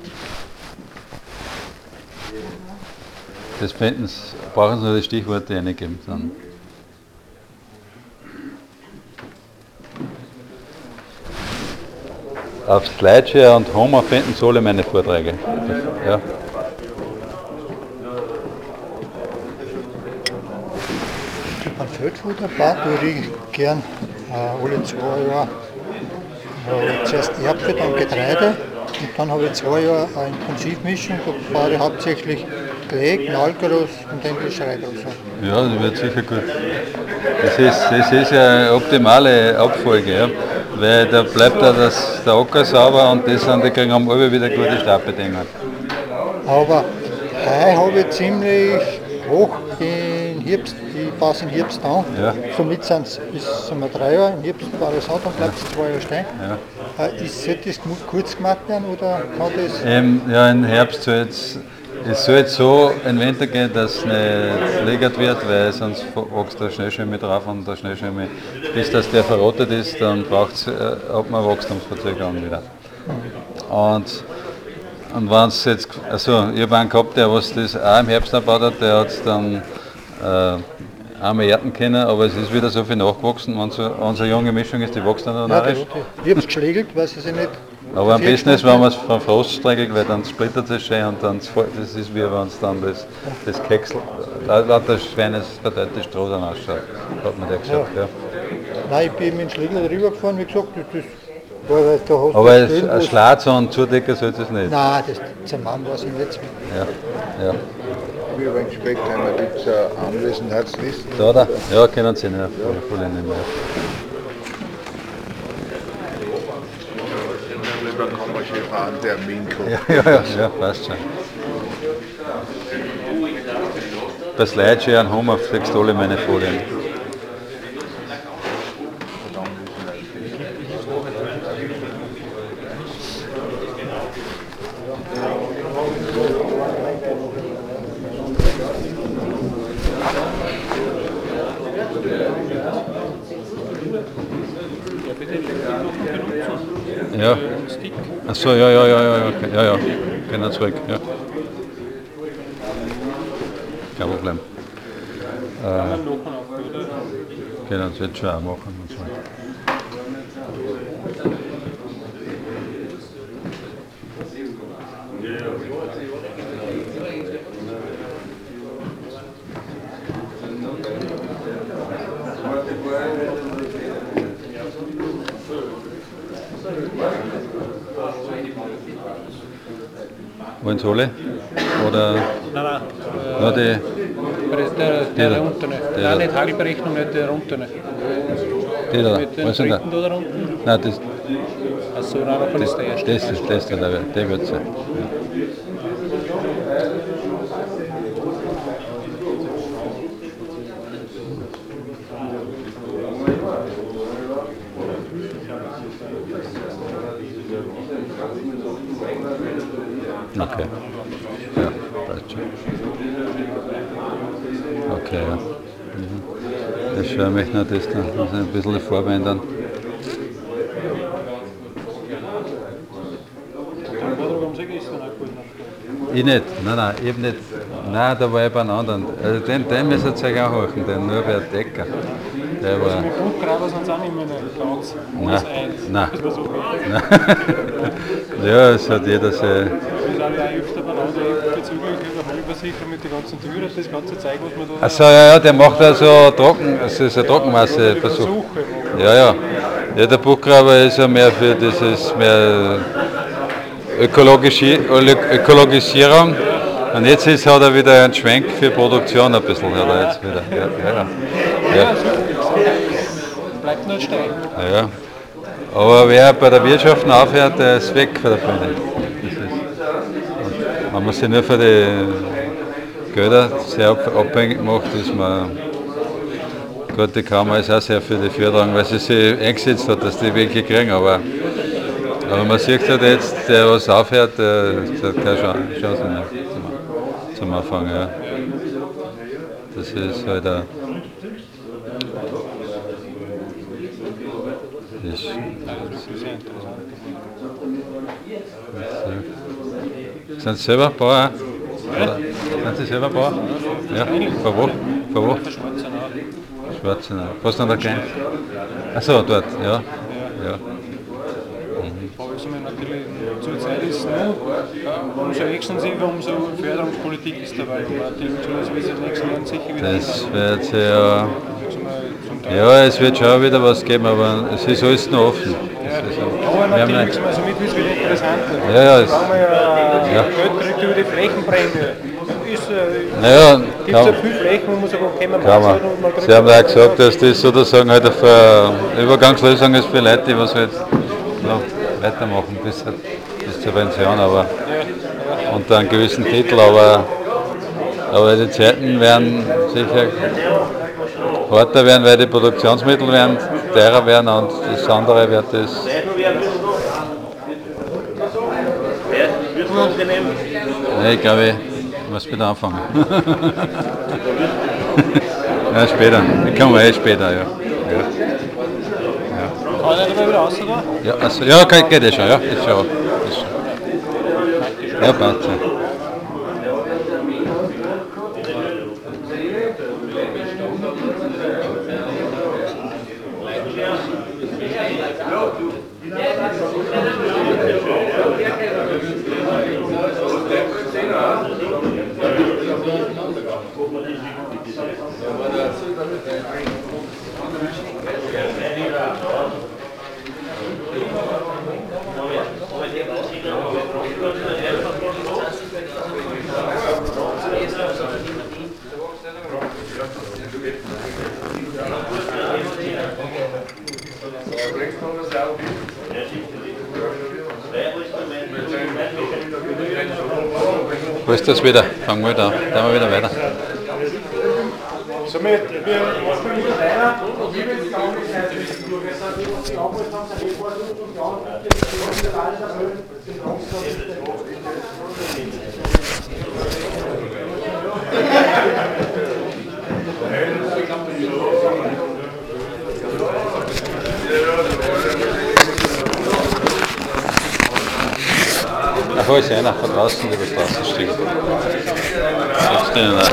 Das finden Sie, brauchen Sie nur die Stichworte eingeben. Dann. Auf Slideshare und Hummer finden Sie alle meine Vorträge. Ja. Ein Feldfutterbad würde ich gern alle 2 Jahre. Zuerst Erbse, dann Getreide und dann habe ich 2 Jahre eine Intensivmischung. Da fahre ich hauptsächlich Klee, Knallgroß und englische Reigroß. Ja, das wird sicher gut. Das ist ja eine optimale Abfolge, ja? Weil da bleibt ja der Acker sauber und die kriegen am alle wieder gute Startbedingungen. Aber Ei habe ich ziemlich hoch in Herbst, ich passe im Herbst an. Ja. Somit sind es bis 3 Jahre, im Herbst war es an, dann bleibt es 2 Jahre stehen. Ja. Sollte das kurz gemacht werden oder kann das? Ja, im Herbst soll es soll jetzt so in den Winter gehen, dass es nicht legert wird, weil sonst wächst der Schneeschwemme drauf und der Schneeschwemme, bis das der verrottet ist, dann hat man Wachstumsverzögerung wieder. Und wenn es jetzt, also ich habe einen gehabt, der was das auch im Herbst angebaut hat, der hat es dann einmal ernten können, aber es ist wieder so viel nachgewachsen, wenn so eine junge Mischung ist, die wächst dann Ja, narrisch. ich habe es geschlägelt, weiß ich nicht. Aber am besten ist, wenn man es vom Frost streichelt, weil dann splittert es schön und dann das ist wie wenn es dann das Keksel, lauter feines verteiltes Stroh dann ausschaut, hat man der gesagt. Ja. Nein, ich bin mit dem Schlägel drüber gefahren, wie gesagt, das war, weil da hast Aber du Stellen, ein Schlatz und Zudecker sollte es nicht. nein, das Zermann weiß ich nicht. Ja. Wie beim Speckheimer gibt es eine Anwesenheitsliste. Da? Ja, können Sie nicht voll nehmen. Ja. Dann kann man schon einen Termin gehabt. Ja, passt schon. Bei Slideshare einen Hummer kriegst du alle meine Folien. Ja. Achso, ja. Genau zurück, ja. Kein Problem. Genau, das wird schon auch machen. Und so. Wollen Sie alle? Oder Nein. nur die? Der unten. Nein, nicht Hagelberechnung, nicht der unten. Die da? Mit den Was sind da? dritten da unten. Nein, das Achso, nein, davon ist der erste. ist der wird sein. Okay. Ja, passt schon. Okay, ja. Das schaue ich noch das dann. Muss ein bisschen vorbändern. Ich nicht, nein, ich habe nicht. Nein, da war ich bei einem anderen. Also den müsst ihr euch auch hochen, den Norbert Decker. Der war. Mit Buchgraber sind sie auch nicht mehr ganz. Nein. Ja, es hat jeder sein. Wir sind auch öfter beieinander bezüglich der Vollversicherung mit den ganzen Türen, das ganze Zeug, was man da. Achso, ja, der macht also Trocken, also ist ein Trockenmasseversuch. Ja. Ja, der Buchgraber ist ja mehr für dieses mehr Ökologisierung. Und jetzt hat er wieder einen Schwenk für Produktion ein bisschen. Hat er jetzt wieder. Ja. Bleibt nicht stehen. Ja. Aber wer bei der Wirtschaft aufhört, der ist weg von der Bühne. Wenn man sich nur für die Gelder sehr abhängig macht, ist man. Gut, die Kammer ist auch sehr für die Förderung, weil sie sich eingesetzt hat, dass die welche kriegen. Aber man sieht halt jetzt, der was aufhört, der hat keine Chance mehr zum Anfang. Ja. Das ist halt ein. Sind Sie selber Bauer? Oder? Sind Sie selber Bauer? Ja. Von wo? Schwarzenau. Was dann da klein? Achso, dort, ja. Aber ich meine, natürlich zurzeit ist es noch, umso extensiver, umso Förderungspolitik ist dabei. Natürlich, wie es in den nächsten Jahren sicher wieder Das wird sehr. Ja, es wird schon wieder was geben, aber es ist alles noch offen. Aber natürlich, also mit wie es wieder interessant wird. Ja. Wenn man ja Geld kriegt über die Flächenprämie. Gibt es ja viele Flächen, wo man sagt, okay, man macht es halt und man kriegt. Sie haben ja auch gesagt, dass das sozusagen halt eine Übergangslösung ist für Leute, die was halt noch weitermachen bis zur Pension, aber unter einem gewissen Titel, aber die Zeiten werden sicher harter werden, weil die Produktionsmittel werden teurer werden und das andere wird das. Ja, ich glaube, ich muss wieder anfangen. Ja, später. Ich komme später, ja. Kann ich da wieder raus, oder? Ja, also, ja, geht ja schon, ja. Ist schon. Ja, passt schon. Ja, Wo ist das wieder? Fangen wir wieder an. Dann wir wieder weiter. Somit, wir machen wieder weiter und wir werden genau die Zeit durch. Also, die Aufmerksamkeit haben sie vorgestellt und die Aufmerksamkeit ist alles erfüllt. Ach, wo ist einer von draußen, der bis draußen steht? Jetzt drinnen auch.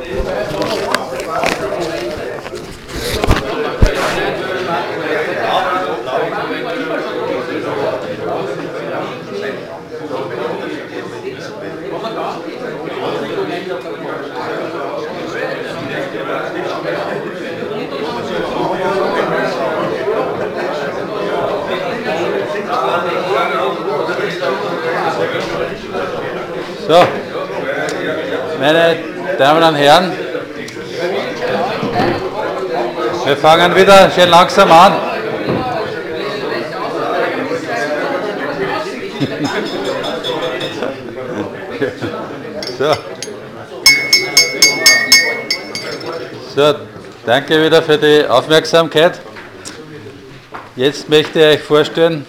So, meine Damen und Herren, wir fangen wieder schön langsam an. So, danke wieder für die Aufmerksamkeit. Jetzt möchte ich euch vorstellen,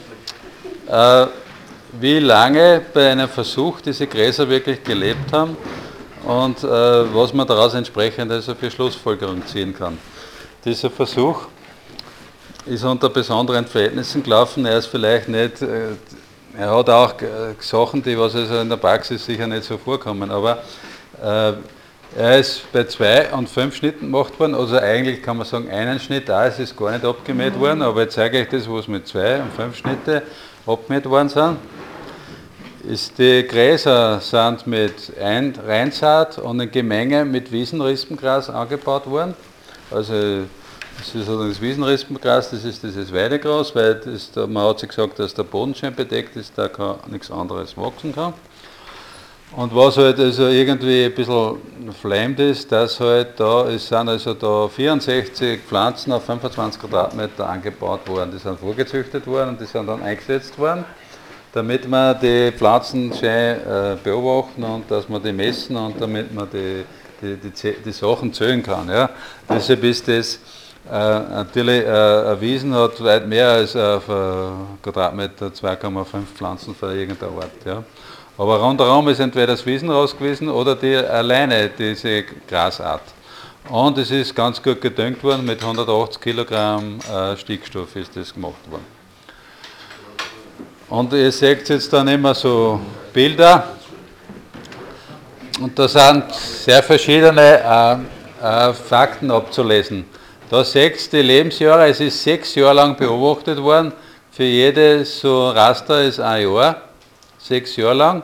wie lange bei einem Versuch diese Gräser wirklich gelebt haben und was man daraus entsprechend also für Schlussfolgerungen ziehen kann. Dieser Versuch ist unter besonderen Verhältnissen gelaufen. Er ist vielleicht nicht, er hat auch Sachen, die was also in der Praxis sicher nicht so vorkommen, aber er ist bei 2 und 5 Schnitten gemacht worden, also eigentlich kann man sagen einen Schnitt, es ist gar nicht abgemäht worden, aber ich zeige euch das, was mit 2 und 5 Schnitte abgemäht worden sind. Die Gräser sind mit Reinsaat und in Gemenge mit Wiesenrispengras angebaut worden. Also das ist das Wiesenrispengras, das ist dieses Weidegras, weil man hat sich gesagt, dass der Boden schön bedeckt ist, da kann nichts anderes wachsen kann. Und was halt also irgendwie ein bisschen flammt ist, dass halt es sind also da 64 Pflanzen auf 25 Quadratmeter angebaut worden. Die sind vorgezüchtet worden und die sind dann eingesetzt worden, damit man die Pflanzen schön beobachten und dass man die messen und damit man die Sachen zählen kann. Ja. Deshalb ist das natürlich eine Wiesen hat weit mehr als auf Quadratmeter 2,5 Pflanzen für irgendeine Art. Ja. Aber rundherum ist entweder das Wiesenraus gewesen oder alleine diese Grasart. Und es ist ganz gut gedüngt worden, mit 180 Kilogramm Stickstoff ist das gemacht worden. Und ihr seht jetzt dann immer so Bilder und da sind sehr verschiedene Fakten abzulesen. Da seht ihr die Lebensjahre, es ist 6 Jahre lang beobachtet worden, für jedes so Raster ist ein Jahr, 6 Jahre lang.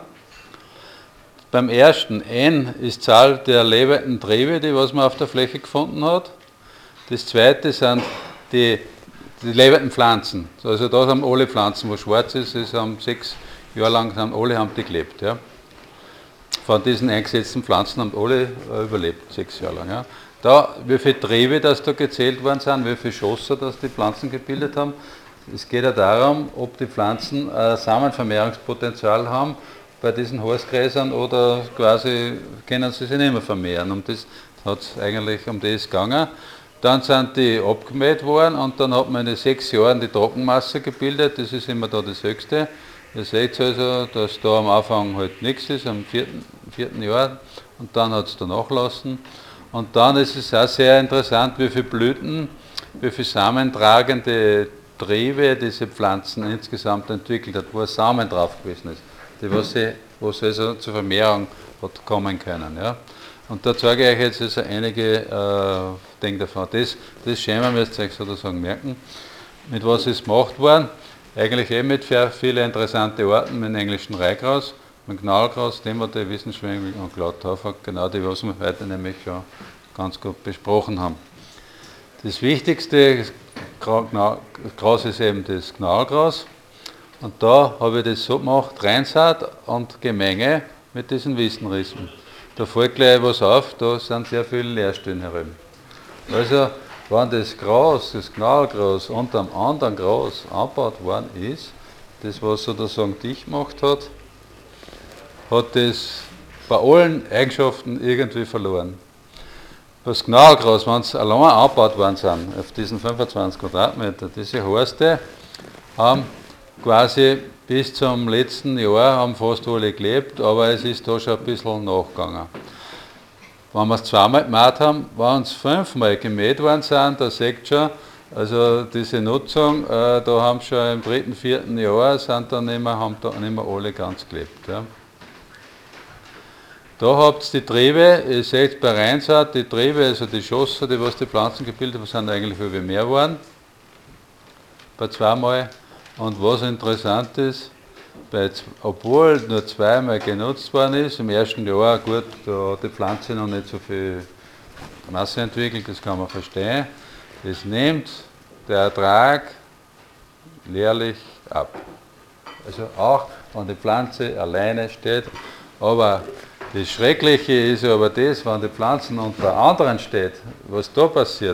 Beim ersten N ist Zahl der lebenden Triebe, die was man auf der Fläche gefunden hat. Das zweite sind die lebenden Pflanzen. Also da haben alle Pflanzen, wo schwarz ist, es haben 6 Jahre lang haben die gelebt. Ja. Von diesen eingesetzten Pflanzen haben alle überlebt, 6 Jahre lang. Ja. Da, wie viele Triebe das da gezählt worden sind, wie viele Schosser das die Pflanzen gebildet haben. Es geht ja darum, ob die Pflanzen Samenvermehrungspotenzial haben bei diesen Horstgräsern oder quasi können sie sich nicht mehr vermehren. Und das hat es eigentlich um das gegangen. Dann sind die abgemäht worden und dann hat man in 6 Jahren die Trockenmasse gebildet, das ist immer da das Höchste. Ihr seht also, dass da am Anfang halt nichts ist, am vierten Jahr und dann hat es da nachlassen. Und dann ist es auch sehr interessant, wie viele Blüten, wie viele samentragende Triebe diese Pflanzen insgesamt entwickelt hat, wo ein Samen drauf gewesen ist, die was also zur Vermehrung hat kommen können. Ja. Und da zeige ich euch jetzt also einige Dinge davon. Das Schema müsst ihr euch sozusagen merken. Mit was ist gemacht worden? Eigentlich mit vielen interessante Arten, mit dem englischen Reihgras, mit dem Knallgras, Dämmerte, Wissenschwengel und Glatthafer, genau die, was wir heute nämlich schon ganz gut besprochen haben. Das wichtigste Gras ist eben das Knallgras. Und da habe ich das so gemacht, Reinsaat und Gemenge mit diesen Wiesenrispen. Da fällt gleich was auf, da sind sehr viele Leerstellen herum. Also, wenn das Gras, das Knallgras unter einem anderen Gras angebaut worden ist, das was sozusagen dicht gemacht hat, hat das bei allen Eigenschaften irgendwie verloren. Das Knallgras, wenn sie allein angebaut worden sind, auf diesen 25 Quadratmeter, diese Horste haben quasi bis zum letzten Jahr haben fast alle gelebt, aber es ist da schon ein bisschen nachgegangen. Wenn wir es zweimal gemäht haben, wenn es 5-mal gemäht worden sind, da seht ihr schon, also diese Nutzung, da haben schon im 3., 4. Jahr sind dann haben da nicht mehr alle ganz gelebt. Ja. Da habt ihr die Triebe, ihr seht bei Rheinsaat, die Triebe, also die Schosse, die was die Pflanzen gebildet haben, sind eigentlich viel mehr geworden, bei zweimal. Und was interessant ist, obwohl nur zweimal genutzt worden ist, im ersten Jahr, gut, da hat die Pflanze noch nicht so viel Masse entwickelt, das kann man verstehen, das nimmt der Ertrag jährlich ab. Also auch, wenn die Pflanze alleine steht, aber das Schreckliche ist aber das, wenn die Pflanzen unter anderen steht, was da passiert,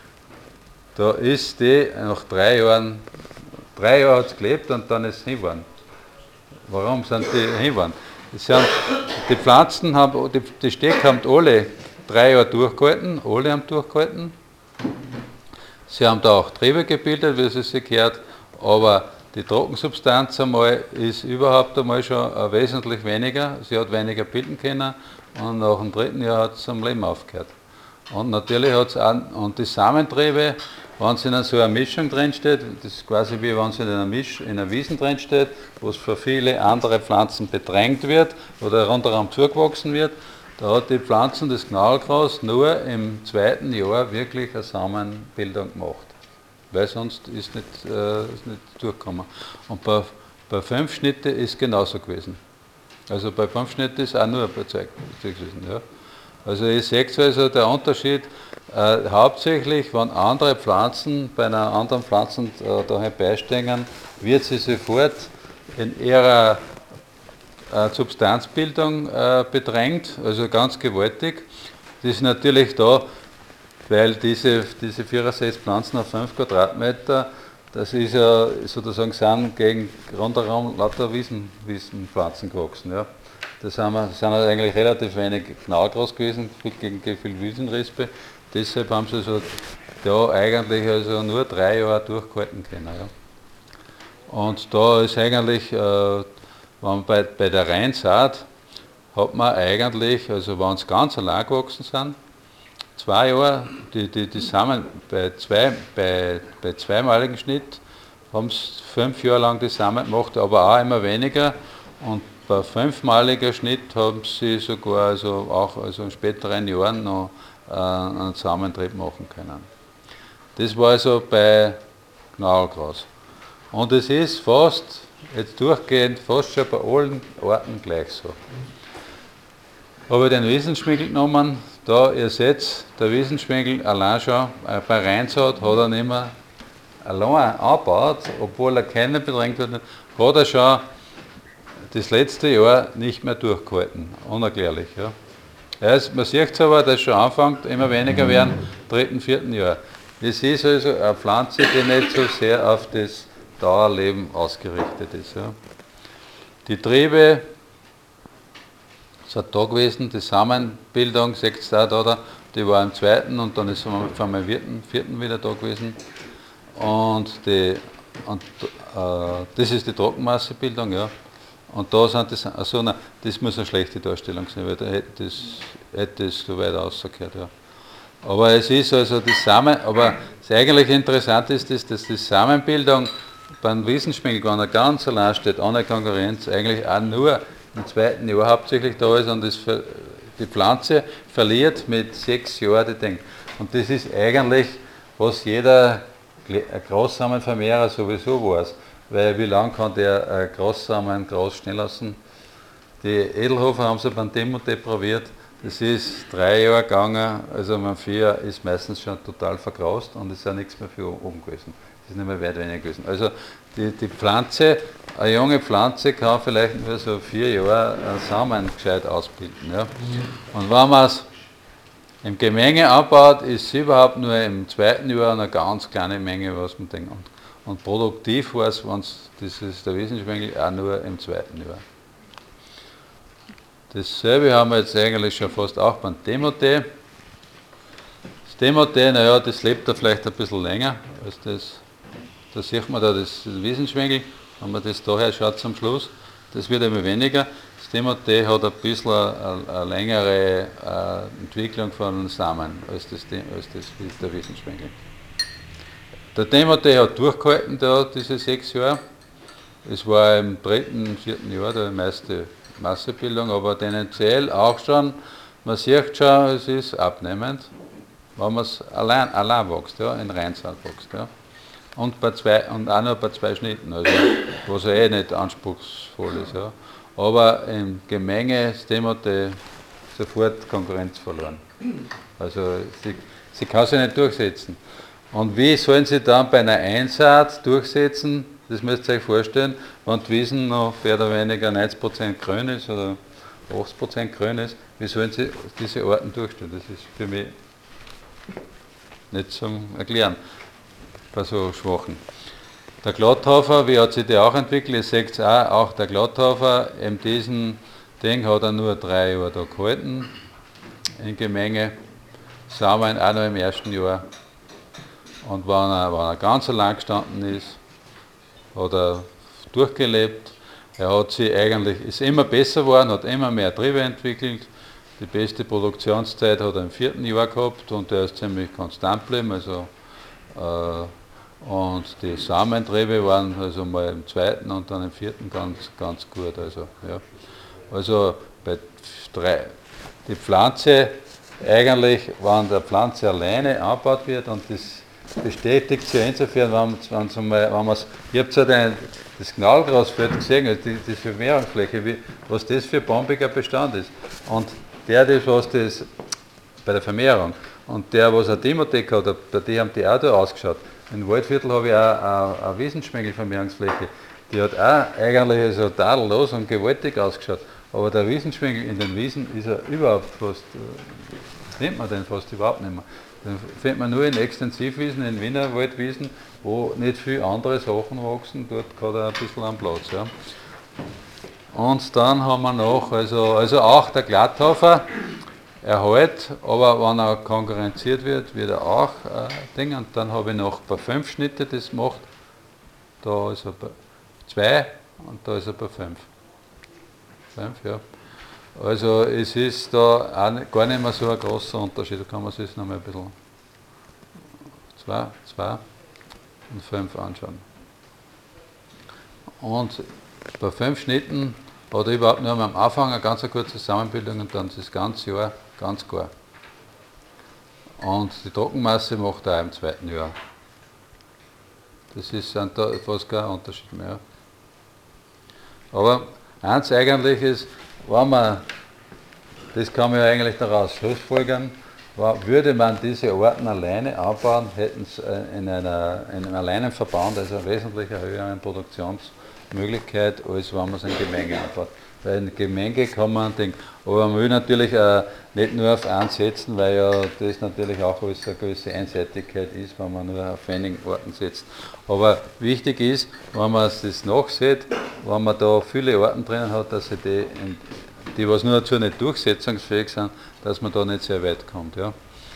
da ist die nach 3 Jahren, 3 Jahre hat es gelebt und dann ist es hingegangen. Warum sind die hingegangen? Die Pflanzen haben, die Stecke haben alle 3 Jahre durchgehalten, alle haben durchgehalten. Sie haben da auch Triebe gebildet, wie es sich gehört, aber die Trockensubstanz einmal ist überhaupt einmal schon wesentlich weniger. Sie hat weniger bilden können und nach dem 3. Jahr hat es am Leben aufgehört. Und natürlich hat es auch, und die Samentriebe, wenn es in so einer Mischung drin steht, das ist quasi wie wenn es in einer Wiesen drin steht, wo es für viele andere Pflanzen bedrängt wird oder rundherum zugewachsen wird, da hat die Pflanzen das Knallgras nur im 2. Jahr wirklich eine Samenbildung gemacht. Weil sonst ist nicht durchgekommen. Und bei 5 Schnitte ist es genauso gewesen. Also bei 5 Schnitte ist auch nur ein Zeug gewesen. Ja. Also ihr seht also der Unterschied, hauptsächlich, wenn andere Pflanzen bei einer anderen Pflanze da herbeistehen, wird sie sofort in ihrer Substanzbildung bedrängt, also ganz gewaltig. Das ist natürlich da, weil diese 64 Pflanzen auf 5 Quadratmeter, das ist ja sozusagen sind gegen rundherum lauter Wiesenpflanzen gewachsen. Ja. Das sind eigentlich relativ wenig Knallgras gewesen, gegen viel Wiesenrispe. Deshalb haben sie so da eigentlich also nur 3 Jahre durchgehalten können. Ja. Und da ist eigentlich, wenn bei der Rheinsaat hat man eigentlich, also wenn es ganz allein gewachsen sind, 2 Jahre, die Samen bei zweimaligen Schnitt haben sie 5 Jahre lang die Samen gemacht, aber auch immer weniger. Und bei 5-maliger Schnitt haben sie sogar also auch also in späteren Jahren noch einen Samentrieb machen können. Das war also bei Knallgras. Und es ist fast, jetzt durchgehend, fast schon bei allen Arten gleich so. Habe ich den Wiesenschwingel genommen, da ihr seht, der Wiesenschwingel allein schon, bei Rheinsaat hat er nicht mehr allein angebaut, obwohl er keinen bedrängt hat, hat er schon das letzte Jahr nicht mehr durchgehalten, unerklärlich. Ja. Man sieht es aber, dass schon anfängt, immer weniger werden, im 3., 4. Jahr. Es ist also eine Pflanze, die nicht so sehr auf das Dauerleben ausgerichtet ist. Ja. Die Triebe, es hat da gewesen, die Samenbildung, seht ihr da, die war im 2. und dann ist man vom 4. wieder da gewesen. Und das ist die Trockenmassebildung, ja. Und da sind das muss eine schlechte Darstellung sein, weil da hätte es so weit rausgehört, ja. Aber es ist also aber das eigentlich Interessante ist, dass die Samenbildung beim Wiesenschwingel, wenn er ganz allein steht, ohne Konkurrenz, eigentlich auch nur im 2. Jahr hauptsächlich da ist und die Pflanze verliert mit 6 Jahren die Dinge. Und das ist eigentlich, was jeder Großsamenvermehrer sowieso weiß. Weil wie lange kann der Großsamen groß stehen lassen? Die Edelhofer haben sie beim dem und dem probiert. Das ist 3 Jahre gegangen, also beim 4 ist meistens schon total vergraust und es ist ja nichts mehr für oben gewesen. Das ist nicht mehr weit weniger gewesen. Also die Pflanze, eine junge Pflanze kann vielleicht nur so 4 Jahre Samen gescheit ausbilden. Ja. Und wenn man es im Gemenge anbaut, ist es überhaupt nur im 2. Jahr eine ganz kleine Menge, was man denkt. Und produktiv war es, das ist der Wiesenschwengel, auch nur im 2. Jahr. Dasselbe haben wir jetzt eigentlich schon fast auch beim Demoté. Das Demoté, naja, das lebt da vielleicht ein bisschen länger als das. Da sieht man da das Wiesenschwengel, wenn man das daher schaut zum Schluss, das wird immer weniger. Das Demoté hat ein bisschen eine längere Entwicklung von Samen als der Wiesenschwengel. Der Demoté hat durchgehalten da diese 6 Jahre. Es war im 3., 4. Jahr die meiste Massebildung, aber tendenziell auch schon, man sieht schon, es ist abnehmend, wenn man es allein wächst, ja, in Reinsaat wächst. Ja. Und auch noch bei 2 Schnitten, also, was ja nicht anspruchsvoll ist. Ja. Aber im Gemenge ist Demoté sofort Konkurrenz verloren. Also sie kann sich nicht durchsetzen. Und wie sollen sie dann bei einer Einsaat durchsetzen? Das müsst ihr euch vorstellen, wenn die Wiesen noch mehr oder weniger 90% grün ist oder 80% grün ist, wie sollen sie diese Arten durchstellen? Das ist für mich nicht zum Erklären bei so Schwachen. Der Glatthafer, wie hat sich der auch entwickelt? Ihr seht auch der Glatthafer, in diesem Ding hat er nur 3 Jahre da gehalten, in Gemenge, Samen auch noch im 1. Jahr. Und wenn er ganz lang gestanden ist, hat er durchgelebt. Er hat sich eigentlich, ist immer besser geworden, hat immer mehr Triebe entwickelt. Die beste Produktionszeit hat er im 4. Jahr gehabt und er ist ziemlich konstant geblieben. Also, und die Samentriebe waren also mal im 2. und dann im 4. ganz gut. Also bei die Pflanze eigentlich, wenn der Pflanze alleine angebaut wird und das bestätigt sich insofern, wenn man es, ich habe ja das Knallgrasfeld gesehen, also die Vermehrungsfläche, was das für bombiger Bestand ist. Und was das bei der Vermehrung und der, was ein Demothek hat, bei die haben die auch da ausgeschaut. In Waldviertel habe ich auch eine Wiesenschwengel-Vermehrungsfläche, die hat auch eigentlich so tadellos und gewaltig ausgeschaut. Aber der Wiesenschwengel in den Wiesen ist er überhaupt fast, nimmt man den fast überhaupt nicht mehr. Den findet man nur in Extensivwiesen, in Wiener Waldwiesen, wo nicht viele andere Sachen wachsen, dort hat er ein bisschen am Platz. Ja. Und dann haben wir noch, also auch der Glatthafer erhält, aber wenn er konkurrenziert wird, wird er auch Ding. Und dann habe ich noch bei 5 Schnitte das gemacht, da ist er bei 2 und da ist er bei 5. 5, ja. Also es ist da auch gar nicht mehr so ein großer Unterschied, da kann man sich jetzt noch mal ein bisschen 2 und 5 anschauen. Und bei 5 Schnitten hat er überhaupt nur am Anfang eine ganz kurze Zusammenbildung und dann das ganze Jahr ganz gar. Und die Trockenmasse macht er auch im 2. Jahr. Das ist da fast kein Unterschied mehr. Aber eins eigentlich ist, wenn man, das kann man ja eigentlich daraus schlussfolgern, würde man diese Arten alleine anbauen, hätten sie in einem alleinen Verband also eine wesentlich höhere Produktionsmöglichkeit, als wenn man es in Gemenge anbaut. Weil in Gemenge kann man denken, aber man will natürlich nicht nur auf eins setzen, weil ja das natürlich auch alles eine gewisse Einseitigkeit ist, wenn man nur auf wenigen Arten setzt. Aber wichtig ist, wenn man das nachsieht, wenn man da viele Arten drinnen hat, dass die was nur dazu nicht durchsetzungsfähig sind, dass man da nicht sehr weit kommt. Ja.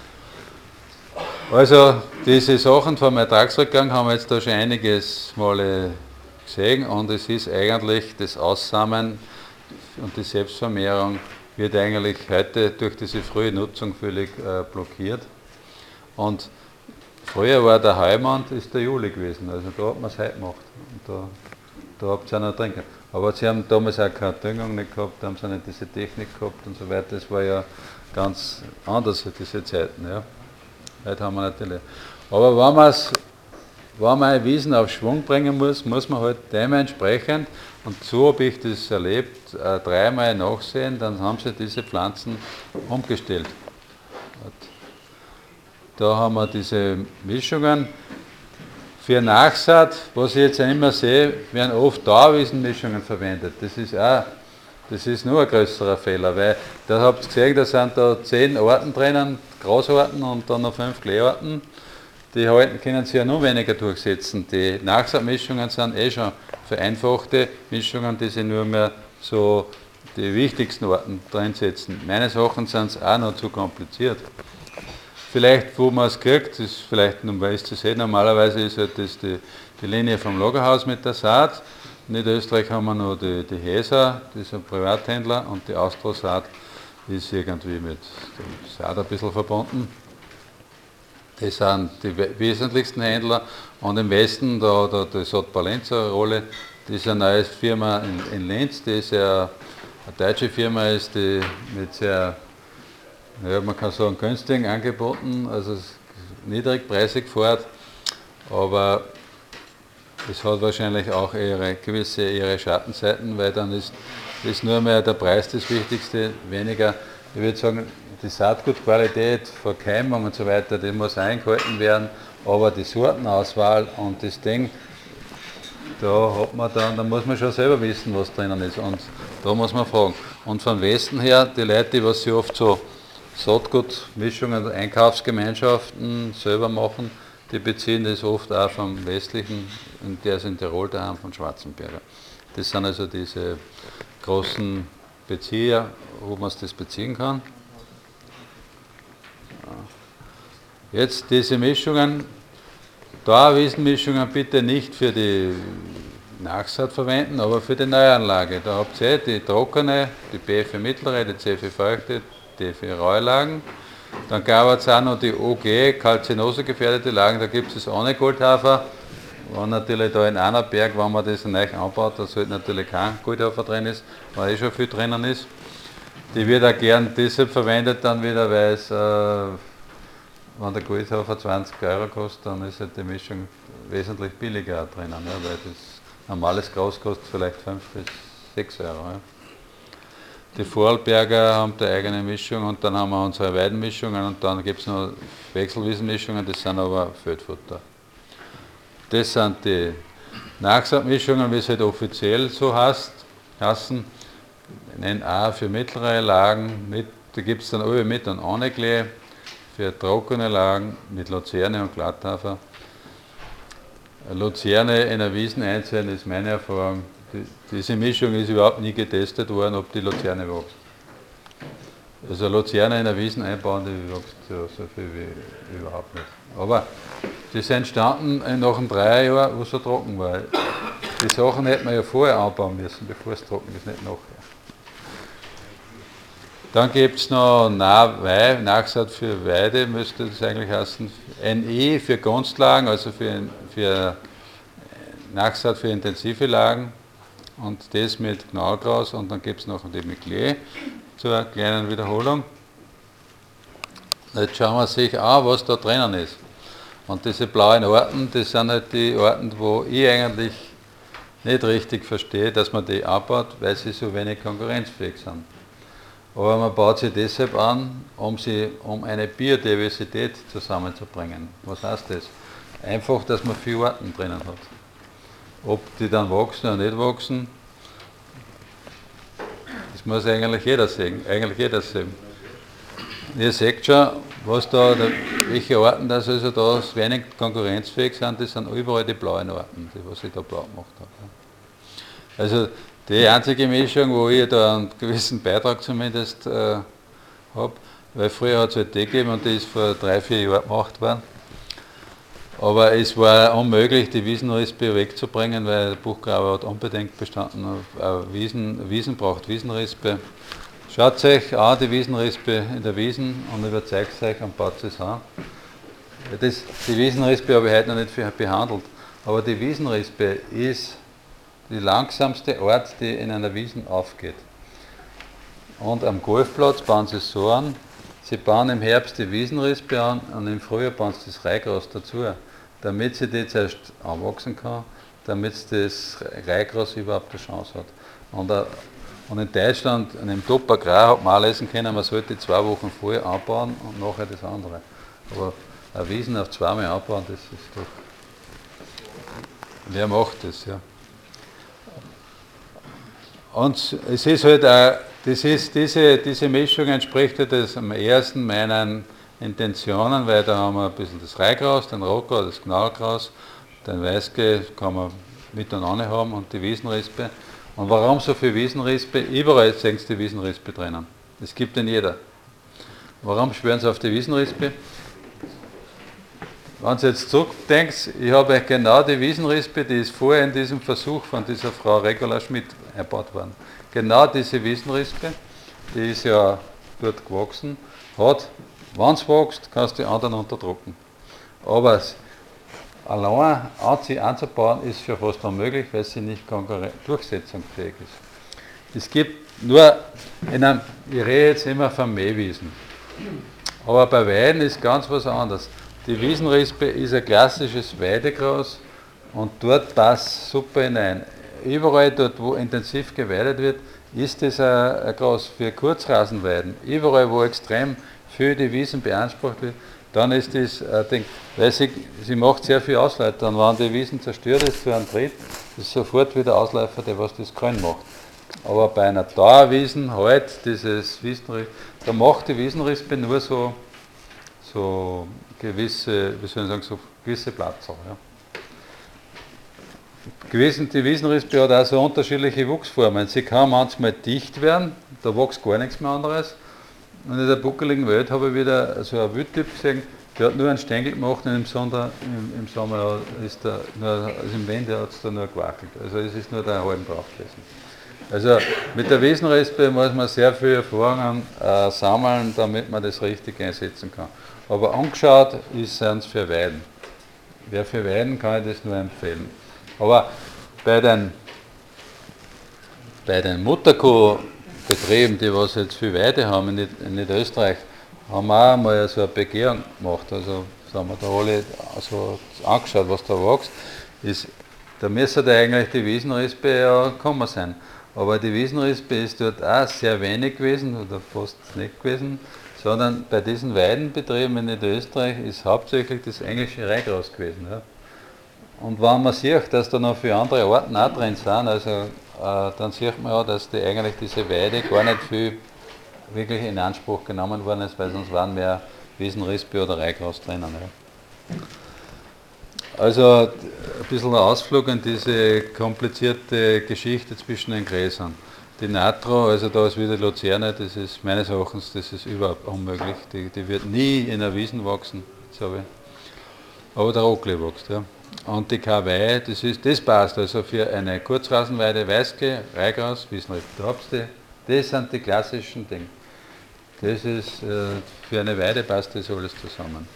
Also diese Sachen vom Ertragsrückgang haben wir jetzt da schon einiges Mal gesehen und es ist eigentlich das Aussamen und die Selbstvermehrung wird eigentlich heute durch diese frühe Nutzung völlig blockiert. Und früher war der Heumond ist der Juli gewesen, also da hat man es heute gemacht. Und da habt ihr auch noch trinken. Aber sie haben damals auch keine Düngung nicht gehabt, da haben sie nicht diese Technik gehabt und so weiter. Das war ja ganz anders diese Zeiten. Ja. Heute haben wir natürlich. Aber wenn man eine Wiesen auf Schwung bringen muss, muss man halt dementsprechend, und so habe ich das erlebt, 3-mal nachsehen, dann haben sie diese Pflanzen umgestellt. Da haben wir diese Mischungen. Für Nachsaat, was ich jetzt immer sehe, werden oft Dauerwiesenmischungen verwendet. Das ist nur ein größerer Fehler, weil da habt ihr gesehen, da sind da 10 Arten drinnen, Grasarten und dann noch 5 Kleearten. Die können sich ja noch weniger durchsetzen. Die Nachsaatmischungen sind schon vereinfachte Mischungen, die sich nur mehr so die wichtigsten Arten drin setzen. Meines Erachtens sind es auch noch zu kompliziert. Vielleicht, wo man es kriegt, ist vielleicht noch weiß zu sehen, normalerweise ist halt das die Linie vom Lagerhaus mit der Saat. In Niederösterreich haben wir noch die Häser, das ist ein Privathändler, und die Austrosaat ist irgendwie mit dem Saat ein bisschen verbunden. Das sind die wesentlichsten Händler. Und im Westen, da hat Palenz eine Rolle, das ist eine neue Firma in Linz, die ist eine deutsche Firma ist, die mit sehr, ja, man kann sagen, günstigen Angeboten, also niedrigpreisig fährt, aber es hat wahrscheinlich auch ihre Schattenseiten, weil dann ist nur mehr der Preis das Wichtigste, weniger, ich würde sagen, die Saatgutqualität, Verkeimung und so weiter, die muss eingehalten werden, aber die Sortenauswahl und das Ding, da muss man schon selber wissen, was drinnen ist, und da muss man fragen. Und vom Westen her, die Leute, die was sie oft so Saatgutmischungen, Einkaufsgemeinschaften selber machen, die beziehen das oft auch vom westlichen, und der ist in Tirol daheim, von Schwarzenberger. Das sind also diese großen Bezieher, wo man das beziehen kann. Jetzt diese Mischungen, Dauerwiesenmischungen bitte nicht für die Nachsaat verwenden, aber für die Neuanlage. Da habt ihr die trockene, die B für mittlere, die C für feuchte, D für raue Lagen. Dann gab es auch noch die OG, Calcinose gefährdete Lagen, da gibt es ohne Goldhafer. Wenn natürlich da in einer Berg, wenn man das neu anbaut, da sollte natürlich kein Goldhafer drin ist, weil schon viel drinnen ist. Die wird auch gern deshalb verwendet dann wieder, weil es, wenn der Goldhafer 20 Euro kostet, dann ist halt die Mischung wesentlich billiger drinnen, ja, weil das normales Gras kostet vielleicht 5 bis 6 Euro. Ja. Die Vorarlberger haben die eigene Mischung, und dann haben wir unsere Weidenmischungen, und dann gibt es noch Wechselwiesenmischungen, das sind aber Feldfutter. Das sind die Nachsaatmischungen, wie es halt offiziell so heißen. Nennen A für mittlere Lagen, da gibt es dann alle mit und ohne Klee, für trockene Lagen mit Luzerne und Glatthafer. Luzerne in der Wiesen einzählen, ist meine Erfahrung. Diese Mischung ist überhaupt nie getestet worden, ob die Luzerne wächst. Also Luzerne in der Wiesen einbauen, die wächst so viel wie überhaupt nicht. Aber die sind entstanden nach dem 3 Jahren, wo es so trocken war. Die Sachen hätte man ja vorher anbauen müssen, bevor es trocken ist, nicht nachher. Dann gibt es noch Nachsaat für Weide, müsste das eigentlich heißen. NI für Gunstlagen, also für Nachsaat für intensive Lagen. Und das mit Knallgras, und dann gibt es noch die mit Klee zur kleinen Wiederholung. Jetzt schauen wir sich an, was da drinnen ist. Und diese blauen Orten, das sind halt die Orten, wo ich eigentlich nicht richtig verstehe, dass man die anbaut, weil sie so wenig konkurrenzfähig sind. Aber man baut sie deshalb an, um eine Biodiversität zusammenzubringen. Was heißt das? Einfach, dass man viele Arten drinnen hat. Ob die dann wachsen oder nicht wachsen, das muss eigentlich jeder sehen. Ihr seht schon, welche Arten das also da wenig konkurrenzfähig sind, das sind überall die blauen Arten, die was ich da blau gemacht habe. Also die einzige Mischung, wo ich da einen gewissen Beitrag zumindest habe, weil früher hat es halt die gegeben, und die ist vor 3-4 Jahren gemacht worden. Aber es war unmöglich, die Wiesenrispe wegzubringen, weil der Buchgraber hat unbedingt bestanden auf Wiesen braucht Wiesenrispe. Schaut euch an, die Wiesenrispe in der Wiesen, und überzeugt euch und baut es an. Die Wiesenrispe habe ich heute noch nicht behandelt, aber die Wiesenrispe ist die langsamste Art, die in einer Wiesen aufgeht. Und am Golfplatz bauen sie es so an, sie bauen im Herbst die Wiesenrispe an, und im Frühjahr bauen sie das Reihgras dazu, damit sie die zuerst anwachsen kann, damit das Reihgras überhaupt eine Chance hat. Und in Deutschland, in einem Top-Agrar, hat man auch lesen können, man sollte 2 Wochen vorher anbauen und nachher das andere. Aber eine Wiesen auf 2 Mal anbauen, das ist doch... Wer macht das, ja? Und es ist halt auch, diese Mischung entspricht halt am ersten meinen Intentionen, weil da haben wir ein bisschen das Reihgras, den Rotgras, das Knallgras, den Weißge kann man miteinander haben, und die Wiesenrispe. Und warum so viele Wiesenrispe? Überall sehen Sie die Wiesenrispe drinnen. Es gibt in jeder. Warum schwören Sie auf die Wiesenrispe? Wenn Sie jetzt zurückdenken, ich habe genau die Wiesenrispe, die ist vorher in diesem Versuch von dieser Frau Regula Schmidt eingebaut worden. Genau diese Wiesenrispe, die ist ja dort gewachsen, hat, wenn es wächst, kannst du die anderen unterdrücken. Aber allein sie anzubauen ist schon fast unmöglich, weil sie nicht durchsetzungsfähig ist. Es gibt nur, ich rede jetzt immer von Mähwiesen, aber bei Weiden ist ganz was anderes. Die Wiesenrispe ist ein klassisches Weidegras und dort passt super hinein. Überall dort, wo intensiv geweidet wird, ist das ein Gras für Kurzrasenweiden. Überall, wo extrem viel die Wiesen beansprucht wird, dann ist das ein Ding, weil sie macht sehr viel Ausleiter und wenn die Wiesen zerstört ist zu einem Tritt, ist sofort wieder Ausläufer, der was das Grün macht. Aber bei einer Dauerwiesen halt, dieses Wiesenrispe, da macht die Wiesenrispe nur so gewisse, wie soll ich sagen, so gewisse Platz. Ja. Die Wiesenrispe hat auch so unterschiedliche Wuchsformen. Sie kann manchmal dicht werden, da wächst gar nichts mehr anderes. Und in der buckeligen Welt habe ich wieder so einen Wildtyp gesehen, der hat nur einen Stängel gemacht und im Sommer ist da nur, also im Winter hat es da nur gewackelt. Also es ist nur der halben drauf gewesen. Also mit der Wiesenrispe muss man sehr viel Erfahrungen sammeln, damit man das richtig einsetzen kann. Aber angeschaut sind es für Weiden. Wer für Weiden kann ich das nur empfehlen. Aber bei den Mutterkuhbetrieben, die was jetzt viel Weide haben in Niederösterreich, haben wir auch mal so eine Begehung gemacht. Also haben wir da alle so angeschaut, was da wächst. Da müsste da eigentlich die Wiesenrispe ja gekommen sein. Aber die Wiesenrispe ist dort auch sehr wenig gewesen oder fast nicht gewesen, sondern bei diesen Weidenbetrieben in Niederösterreich ist hauptsächlich das englische Reihgras gewesen. Ja. Und wenn man sieht, dass da noch viele andere Arten auch drin sind, also, dann sieht man ja, dass eigentlich diese Weide gar nicht viel wirklich in Anspruch genommen worden ist, weil sonst waren mehr Wiesenrispe oder Reihgras drinnen. Ja. Also ein bisschen ein Ausflug in diese komplizierte Geschichte zwischen den Gräsern. Die Natro, also da ist wieder Luzerne, das ist meines Erachtens, das ist überhaupt unmöglich. Die wird nie in einer Wiesen wachsen, aber der Rockli wächst. Ja. Und die Karwei, das passt also für eine Kurzrasenweide, Weißge, Reihgras, Wiesenrispe, Trapste, das sind die klassischen Dinge. Das ist, für eine Weide passt das alles zusammen.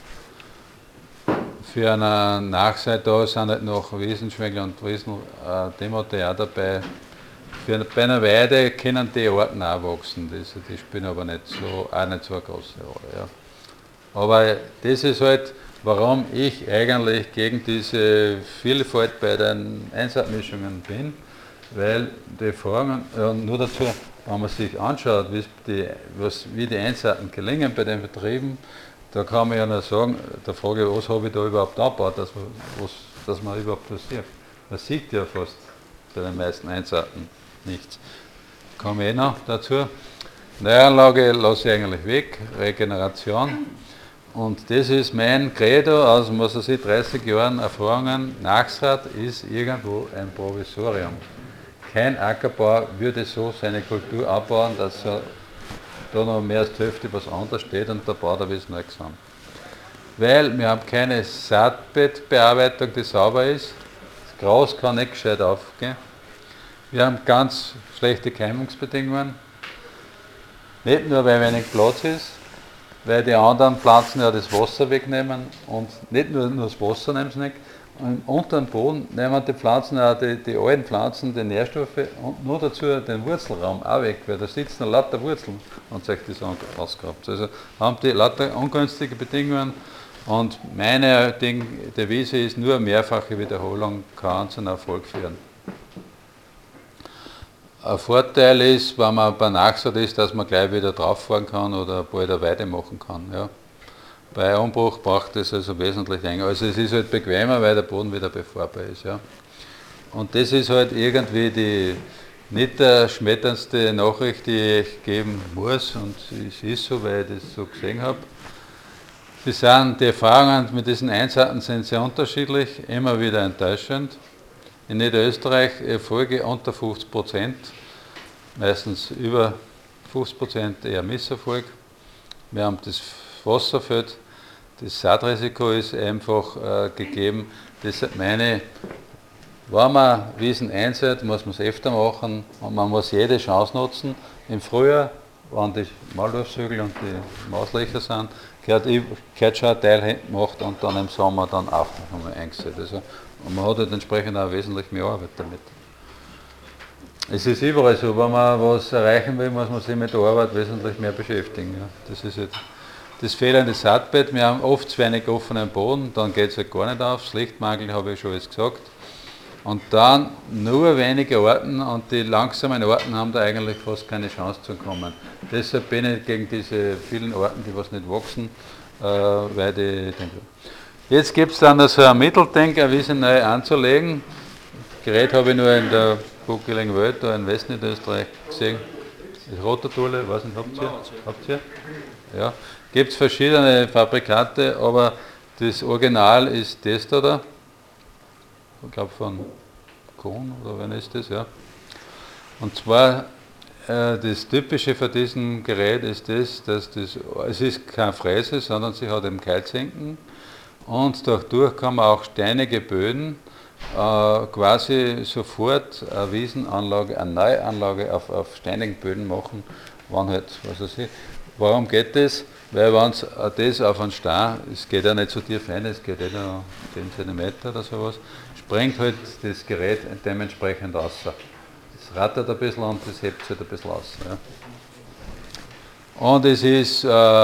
Für eine Nachseite da sind halt noch Wiesenschwengel und Wiesendemotte auch dabei. Bei einer Weide können die Arten auch wachsen, die spielen aber auch nicht so eine große Rolle. Ja. Aber das ist halt, warum ich eigentlich gegen diese Vielfalt bei den Einsaatmischungen bin, weil die Fragen, nur dazu, wenn man sich anschaut, wie die Einsaaten gelingen bei den Betrieben, da kann man ja nur sagen, der Frage, was habe ich da überhaupt angebaut, dass man überhaupt was sieht. Man sieht ja fast bei den meisten Einsaaten nichts. Komme ich noch dazu. Neuanlage lasse ich eigentlich weg, Regeneration. Und das ist mein Credo aus, was weiß ich, 30 Jahren Erfahrungen. Nachsaat ist irgendwo ein Provisorium. Kein Ackerbauer würde so seine Kultur abbauen, dass er da noch mehr als die Hälfte was anderes steht und der baut er wissen nichts an. Weil wir haben keine Saatbettbearbeitung, die sauber ist. Das Gras kann nicht gescheit aufgehen. Wir haben ganz schlechte Keimungsbedingungen. Nicht nur, weil wenig Platz ist, weil die anderen Pflanzen ja das Wasser wegnehmen und nicht nur das Wasser nehmen sie nicht. Und unter dem Boden nehmen die Pflanzen auch die alten Pflanzen, die Nährstoffe und nur dazu den Wurzelraum auch weg, weil da sitzen noch lauter Wurzeln und sich das ausgehabt. Also haben die lauter ungünstige Bedingungen und meine Devise ist nur mehrfache Wiederholung kann zu einem Erfolg führen. Ein Vorteil ist, wenn man bei Nachsaat ist, dass man gleich wieder drauf fahren kann oder bald eine Weide machen kann. Ja. Bei Umbruch braucht es also wesentlich länger. Also es ist halt bequemer, weil der Boden wieder befahrbar ist. Ja. Und das ist halt irgendwie die nicht der schmetterndste Nachricht, die ich geben muss. Und es ist so, weil ich das so gesehen habe. Die Erfahrungen mit diesen Einsaaten sind sehr unterschiedlich, immer wieder enttäuschend. in Niederösterreich Erfolge unter 50%, meistens über 50% eher Misserfolg. Wir haben das Wasserfeld, das Saatrisiko ist einfach gegeben. Deshalb meine ich, wenn man Wiesen einsät, muss man es öfter machen und man muss jede Chance nutzen. Im Frühjahr, wenn die Maulwurfshügel und die Mauslöcher sind, gehört schon ein Teil gemacht und dann im Sommer dann auch noch einmal eingesät. Also, und man hat halt entsprechend auch wesentlich mehr Arbeit damit. Es ist überall so, wenn man was erreichen will, muss man sich mit der Arbeit wesentlich mehr beschäftigen. Ja. Das ist jetzt das fehlende Saatbett. Wir haben oft zu wenig offenen Boden, dann geht es halt gar nicht auf. Das Lichtmangel habe ich schon alles gesagt. Und dann nur wenige Arten und die langsamen Arten haben da eigentlich fast keine Chance zu kommen. Deshalb bin ich gegen diese vielen Arten, die was nicht wachsen, weil die denke. Jetzt gibt es dann so ein Mittelding, eine Wiese neu anzulegen. Das Gerät habe ich nur in der Buckeligen Welt, da in Westniederösterreich gesehen. Das Rototolle, weiß nicht, habt ihr? Ja. Gibt es verschiedene Fabrikate, aber das Original ist das da. Ich glaube von Kohn oder wen ist das, ja. Und zwar das Typische für diesen Gerät ist das, dass es ist keine Fräse, sondern sie hat eben Keilzinken und dadurch kann man auch steinige Böden quasi sofort eine Wiesenanlage, eine Neuanlage auf steinigen Böden machen, wann halt, was weiß ich. Warum geht das? Weil wenn es das auf einen Stein, es geht ja nicht so tief rein, es geht ja 10 cm oder sowas, springt halt das Gerät dementsprechend raus. Es rattert ein bisschen und das hebt es halt ein bisschen raus. Ja. Und es ist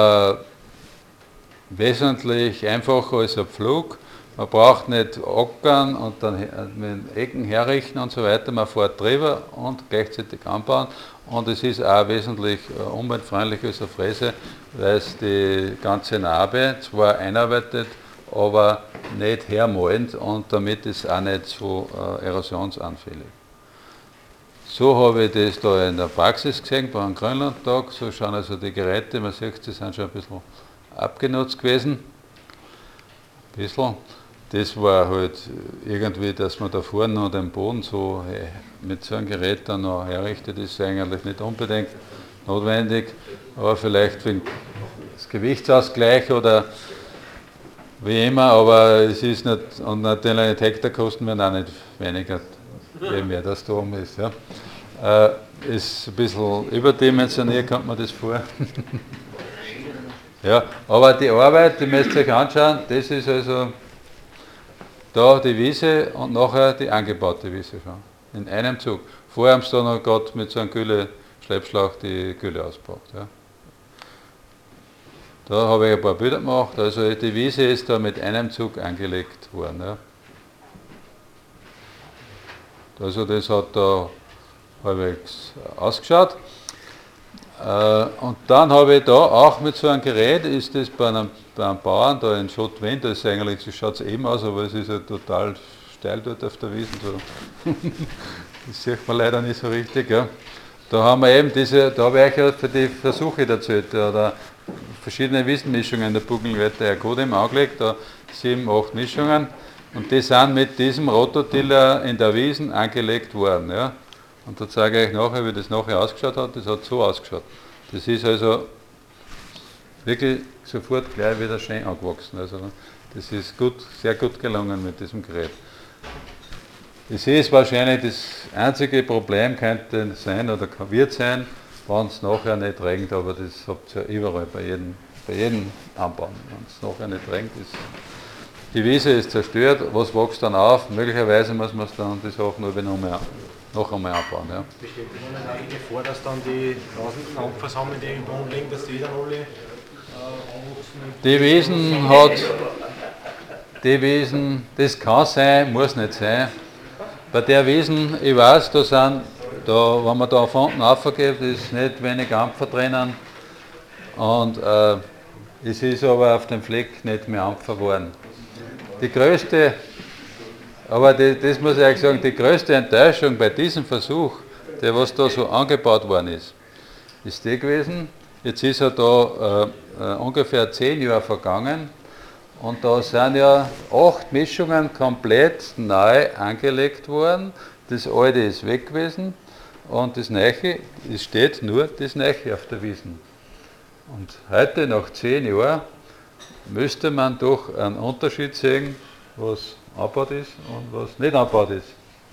wesentlich einfacher als ein Pflug. Man braucht nicht ackern und dann mit Ecken herrichten und so weiter. Man fährt drüber und gleichzeitig anbauen. Und es ist auch wesentlich umweltfreundlicher als eine Fräse, weil es die ganze Narbe zwar einarbeitet, aber nicht hermalend und damit ist auch nicht so erosionsanfällig. So habe ich das da in der Praxis gesehen, bei einem Grönlandtag. So schauen also die Geräte, man sieht, die sind schon ein bisschen abgenutzt gewesen. Ein bisschen. Das war halt irgendwie, dass man da vorne noch den Boden so mit so einem Gerät dann noch herrichtet, ist eigentlich nicht unbedingt notwendig, aber vielleicht wegen des Gewichtsausgleich oder wie immer, aber es ist nicht, und natürlich die Hektarkosten werden auch nicht weniger, je mehr das da oben ist. Ja. Ist ein bisschen überdimensioniert, kommt man das vor. Ja, aber die Arbeit, die müsst ihr euch anschauen, das ist also da die Wiese und nachher die angebaute Wiese schon. In einem Zug. Vorher haben sie da noch gerade mit so einem Gülle-Schleppschlauch die Gülle ausgebracht. Ja. Da habe ich ein paar Bilder gemacht. Also die Wiese ist da mit einem Zug angelegt worden. Ja. Also das hat da halbwegs ausgeschaut. Und dann habe ich da auch mit so einem Gerät, ist das bei einem Bauern da in Schottwind, das ist eigentlich, so schaut es eben aus, aber es ist ja total steil dort auf der Wiesn. So. Das sieht man leider nicht so richtig. Ja. Da haben wir eben diese, da habe ich euch ja für die Versuche erzählt, oder verschiedene Wiesenmischungen in der Buckelwetter Ergodem angelegt, da 7, 8 Mischungen und die sind mit diesem Rototiller in der Wiesn angelegt worden. Ja. Und da zeige ich euch nachher, wie das nachher ausgeschaut hat. Das hat so ausgeschaut. Das ist also wirklich sofort gleich wieder schön angewachsen. Also das ist gut, sehr gut gelungen mit diesem Gerät. Das ist wahrscheinlich das einzige Problem, könnte sein oder wird sein, wenn es nachher nicht regnet, aber das habt ihr ja überall bei jedem Anbau. Wenn es nachher nicht regnet, ist die Wiese ist zerstört, was wächst dann auf? Möglicherweise muss man es dann die Sachen noch einmal abbauen. Ja. Besteht das dann eigentlich vor, dass dann die tausenden Apfelsamen, die im Boden liegen, dass die dann alle die Wiesen, das kann sein, muss nicht sein. Bei der Wiesen, ich weiß, wenn man da von unten raufgeht, ist nicht wenig Ampfer drinnen und es ist aber auf dem Fleck nicht mehr Ampfer geworden. Die größte, das muss ich euch sagen, die größte Enttäuschung bei diesem Versuch, der was da so angebaut worden ist die gewesen, jetzt ist er da ungefähr 10 Jahre vergangen Und da sind ja 8 Mischungen komplett neu angelegt worden. Das alte ist weg gewesen und das neue, es steht nur das neue auf der Wiesn. Und heute, nach 10 Jahren, müsste man doch einen Unterschied sehen, was angebaut ist und was nicht angebaut ist.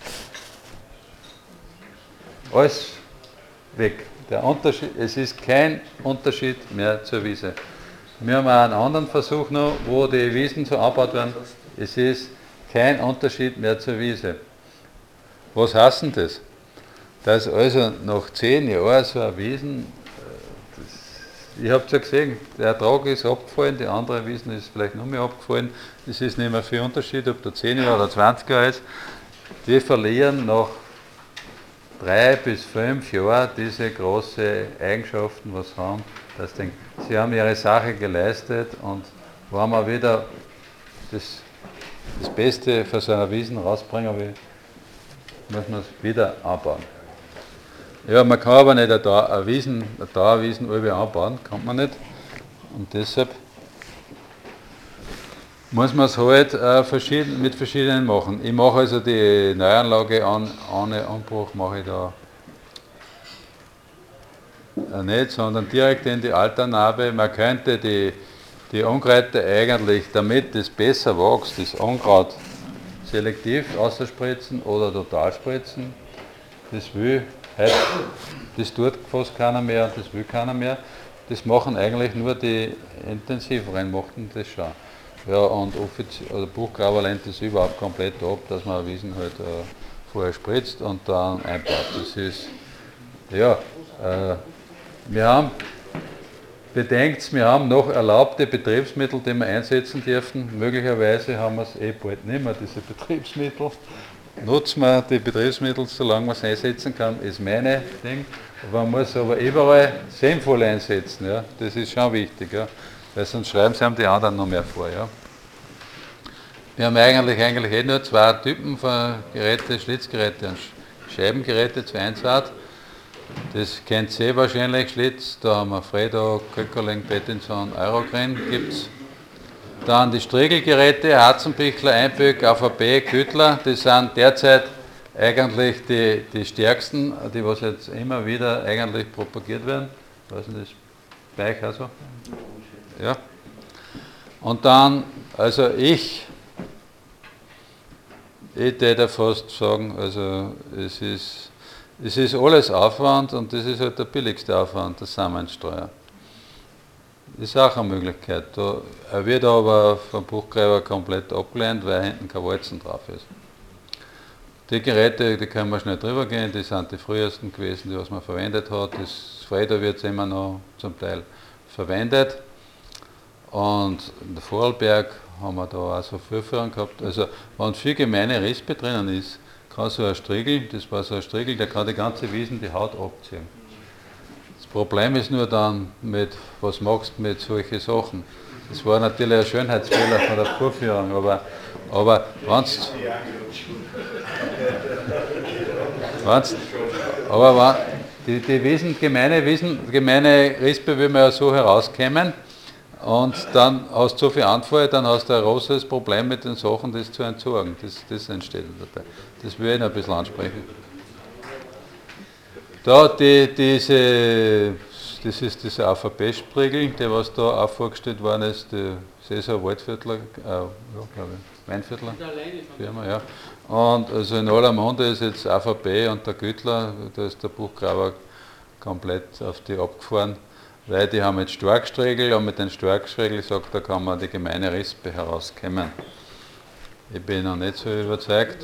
Alles weg. Der Unterschied, es ist kein Unterschied mehr zur Wiese. Wir haben auch einen anderen Versuch noch, wo die Wiesen so angebaut werden. Es ist kein Unterschied mehr zur Wiese. Was heißt denn das? Dass also nach 10 Jahren so eine Wiesen, ich habe es ja gesehen, der Ertrag ist abgefallen, die andere Wiesen ist vielleicht noch mehr abgefallen. Es ist nicht mehr viel Unterschied, ob da 10 Jahre oder 20 Jahre ist. Die verlieren nach 3 bis 5 Jahren diese großen Eigenschaften, was haben. Das Ding. Sie haben ihre Sache geleistet und wenn man wieder das Beste für so eine Wiesen rausbringen will, muss man es wieder anbauen. Ja, man kann aber nicht eine Dauerwiesen alle anbauen, kann man nicht. Und deshalb muss man es halt mit verschiedenen machen. Ich mache also die Neuanlage ohne Anbruch, mache ich da nicht, sondern direkt in die Alternarbe. Man könnte die Unkräuter eigentlich, damit das besser wächst, das Unkraut selektiv ausspritzen oder total spritzen. Das tut fast keiner mehr und das will keiner mehr. Das machen eigentlich nur die intensiveren, machen das schon. Ja, und Buchgraber lehnt das überhaupt komplett ab, dass man Wiesen halt vorher spritzt und dann einbaut. Das ist, ja, wir haben noch erlaubte Betriebsmittel, die wir einsetzen dürfen. Möglicherweise haben wir es bald nicht mehr, diese Betriebsmittel. Nutzen wir die Betriebsmittel, solange man es einsetzen kann, ist meine Ding. Man muss aber überall sinnvoll einsetzen, ja. Das ist schon wichtig, ja. Weil sonst schreiben sie die anderen noch mehr vor. Ja. Wir haben eigentlich nur 2 Typen von Geräte, Schlitzgeräte und Scheibengeräte, 2 Einsart. Das kennt ihr wahrscheinlich, Schlitz, da haben wir Fredo, Köckerling, Bettinson, Eurogren gibt's. Dann die Striegelgeräte, Hatzenbichler, Einböck, AVB, Küttler, die sind derzeit eigentlich die stärksten, die was jetzt immer wieder eigentlich propagiert werden. Ich weiß nicht, das bei euch auch so? Ja. Und dann, also ich würde fast sagen, also es ist alles Aufwand und das ist halt der billigste Aufwand, das Samenstreuer. Das ist auch eine Möglichkeit. Er wird aber vom Buchgräber komplett abgelehnt, weil hinten kein Walzen drauf ist. Die Geräte, die können wir schnell drüber gehen, die sind die frühesten gewesen, die was man verwendet hat. Das Freda wird es immer noch zum Teil verwendet. Und in der Vorarlberg haben wir da auch so Vorführungen gehabt. Also wenn viel gemeine Rispe drinnen ist, kann so ein Striegel, das war so ein Striegel, der kann die ganze Wiesen die Haut abziehen. Das Problem ist nur dann, was machst du mit solchen Sachen? Das war natürlich ein Schönheitsfehler von der Vorführung, aber die Wiesen, gemeine Rispe will man ja so herauskommen und dann hast du so viel Anfall, dann hast du ein großes Problem mit den Sachen, das zu entsorgen. Das entsteht dabei. Das will ich noch ein bisschen ansprechen. Da das ist dieser AVB-Spriegel, der was da auch vorgestellt worden ist, das ist ein Waldviertler, Weinviertler Firma, ja. Und also in aller Munde ist jetzt AVB und der Güttler, da ist der Buchgraber komplett auf die abgefahren, weil die haben jetzt Starkstriegel und mit den Starkstriegel sagt, da kann man die gemeine Rispe herauskommen. Ich bin noch nicht so überzeugt.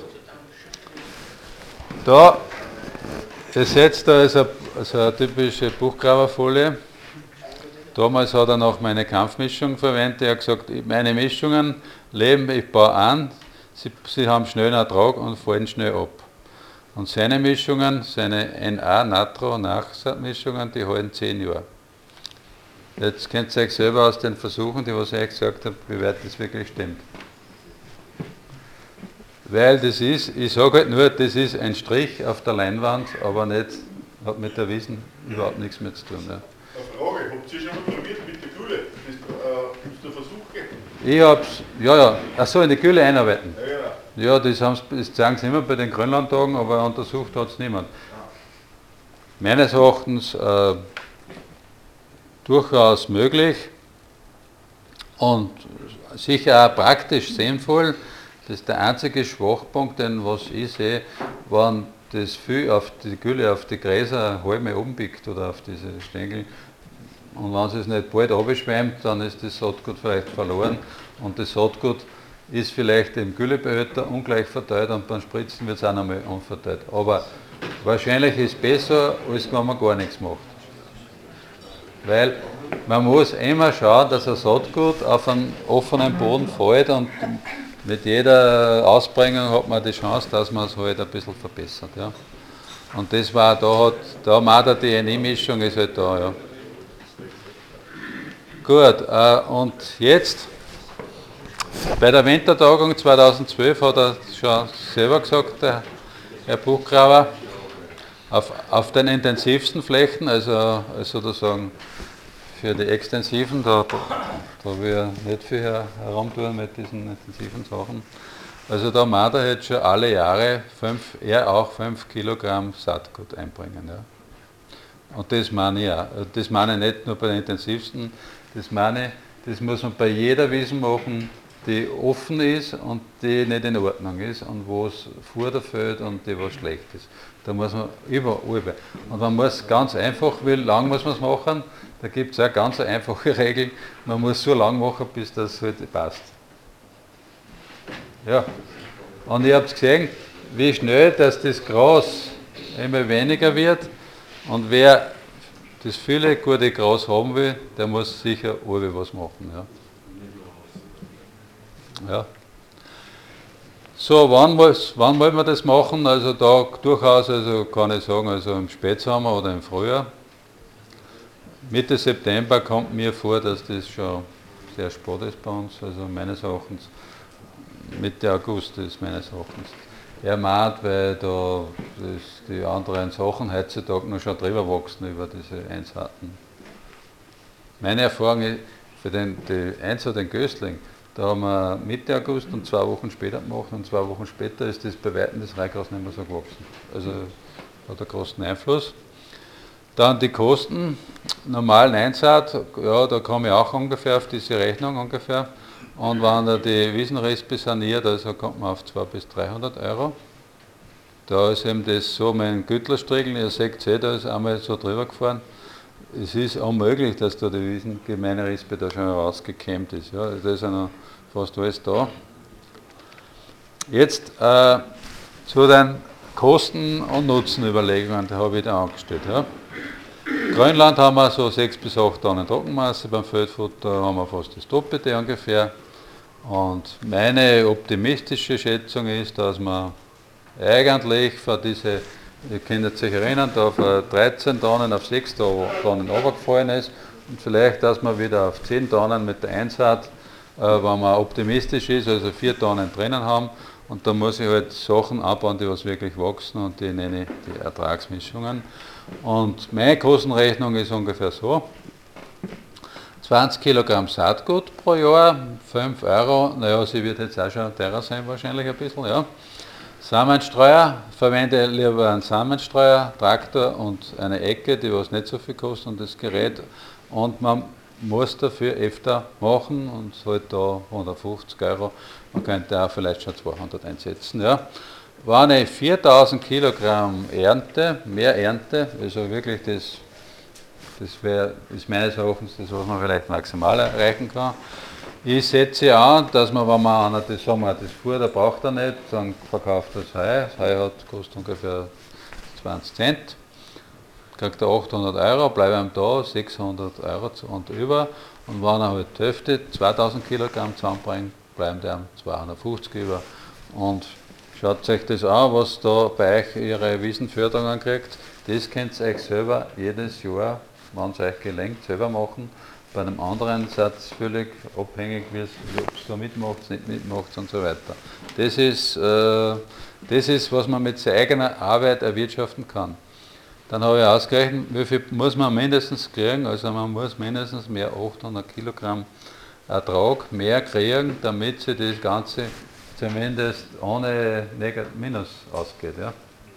Da, ihr seht, da ist eine typische Buchgraberfolie. Damals hat er noch meine Kampfmischung verwendet. Er hat gesagt, meine Mischungen leben, ich baue an, sie haben schnell einen Ertrag und fallen schnell ab. Und seine Mischungen, seine NA-Natro-Nachsaatmischungen, die halten 10 Jahre. Jetzt könnt ihr euch selber aus den Versuchen, die was ich euch gesagt habe, wie weit das wirklich stimmt. Weil das ist, ich sage halt nur, das ist ein Strich auf der Leinwand, aber nicht, hat mit der Wiesen überhaupt nichts mehr zu tun. Ja. Eine Frage, habt ihr schon mal probiert mit der Gülle? Gibt es da Versuche? Ich hab's, achso, in die Gülle einarbeiten. Ja, das zeigen sie immer bei den Grönlandtagen, aber untersucht hat es niemand. Meines Erachtens durchaus möglich und sicher auch praktisch sinnvoll. Das ist der einzige Schwachpunkt, den was ich sehe, wenn das viel auf die Gülle, auf die Gräser halb oben biegt oder auf diese Stängel. Und wenn es nicht bald abschwemmt, dann ist das Saatgut vielleicht verloren und das Saatgut ist vielleicht im Güllebehälter ungleich verteilt und beim Spritzen wird es auch nochmal unverteilt. Aber wahrscheinlich ist es besser, als wenn man gar nichts macht. Weil man muss immer schauen, dass ein Saatgut auf einen offenen Boden fällt und mit jeder Ausbringung hat man die Chance, dass man es halt ein bisschen verbessert. Ja. Und das war, da haben auch die DNI-Mischung ist halt da. Ja. Gut, und jetzt bei der Wintertagung 2012 hat er schon selber gesagt, der Herr Buchgrauer, auf den intensivsten Flächen, also sozusagen für die extensiven, da wir nicht viel herumtun mit diesen intensiven Sachen. Also da mag er jetzt schon alle Jahre 5 Kilogramm Saatgut einbringen. Ja. Und das meine ich auch. Das meine ich nicht nur bei den intensivsten, das muss man bei jeder Wiese machen, die offen ist und die nicht in Ordnung ist und wo es Futter fehlt und die was schlecht ist. Da muss man überall. Und man muss ganz einfach, wie lang muss man es machen? Da gibt es eine ganz einfache Regel, man muss so lang machen, bis das halt passt. Ja, und ihr habt gesehen, wie schnell dass das Gras immer weniger wird und wer das viele gute Gras haben will, der muss sicher alle was machen. Ja. Ja. So, wann wollen wir das machen? Also da durchaus, also kann ich sagen, also im Spätsommer oder im Frühjahr. Mitte September kommt mir vor, dass das schon sehr spät ist bei uns, also meines Erachtens Mitte August ist meines Erachtens. Er meint, weil da die anderen Sachen heutzutage noch schon drüber wachsen über diese Einsaaten. Meine Erfahrung ist, für die Einsaat, den Göstling, da haben wir Mitte August und 2 Wochen später gemacht und 2 Wochen später ist das bei Weitem das Reihgras nicht mehr so gewachsen. Also hat einen großen Einfluss. Dann die Kosten, normalen Einsaat, ja, da komme ich auch ungefähr auf diese Rechnung ungefähr. Und wenn er die Wiesenrispe saniert, also kommt man auf 200 bis 300 Euro. Da ist eben das so mein Güttlerstriegel, ihr seht da ist einmal so drüber gefahren. Es ist unmöglich, dass da die Wiesengemeinrispe da schon rausgekämmt ist. Ja, da ist ja noch fast alles da. Jetzt zu den Kosten- und Nutzenüberlegungen, die habe ich da angestellt. Ja. Grönland haben wir so 6 bis 8 Tonnen Trockenmasse, beim Feldfutter haben wir fast das Doppelte ungefähr. Und meine optimistische Schätzung ist, dass man eigentlich für diese, ihr könnt euch erinnern, da von 13 Tonnen auf 6 Tonnen runtergefallen ist und vielleicht, dass man wieder auf 10 Tonnen mit der Einsaat, wenn man optimistisch ist, also 4 Tonnen drinnen haben. Und da muss ich halt Sachen abbauen, die was wirklich wachsen und die nenne ich die Ertragsmischungen. Und meine Kostenrechnung ist ungefähr so: 20 Kilogramm Saatgut pro Jahr, 5 Euro, naja, sie wird jetzt auch schon teurer sein wahrscheinlich ein bisschen, ja. Samenstreuer, verwende lieber einen Samenstreuer, Traktor und eine Ecke, die was nicht so viel kostet und das Gerät. Und man muss dafür öfter machen und halt da 150 Euro, man könnte auch vielleicht schon 200 einsetzen. Ja. Wenn ich 4000 Kilogramm ernte, mehr ernte, also wirklich das ist meines Erachtens das, was man vielleicht maximal erreichen kann. Ich setze an, dass man, wenn man einer das sagen wir, das Futter braucht er nicht, dann verkauft er das Heu. Das Heu kostet ungefähr 20 Cent. Kriegt er 800 Euro, bleiben ihm da 600 Euro und über. Und wenn er halt die Hälfte, 2000 Kilogramm zusammenbringt, bleiben ihm 250 über. Und schaut euch das an, was da bei euch ihre Wiesenförderung kriegt. Das könnt ihr euch selber jedes Jahr, wenn es euch gelingt, selber machen. Bei einem anderen seid ihr völlig abhängig, ob es da mitmacht, nicht mitmacht und so weiter. Das ist, was man mit seiner eigenen Arbeit erwirtschaften kann. Dann habe ich ausgerechnet, wie viel muss man mindestens kriegen, also man muss mindestens mehr 800 Kilogramm Ertrag mehr kriegen, damit sie das Ganze zumindest ohne Minus ausgeht. Ja.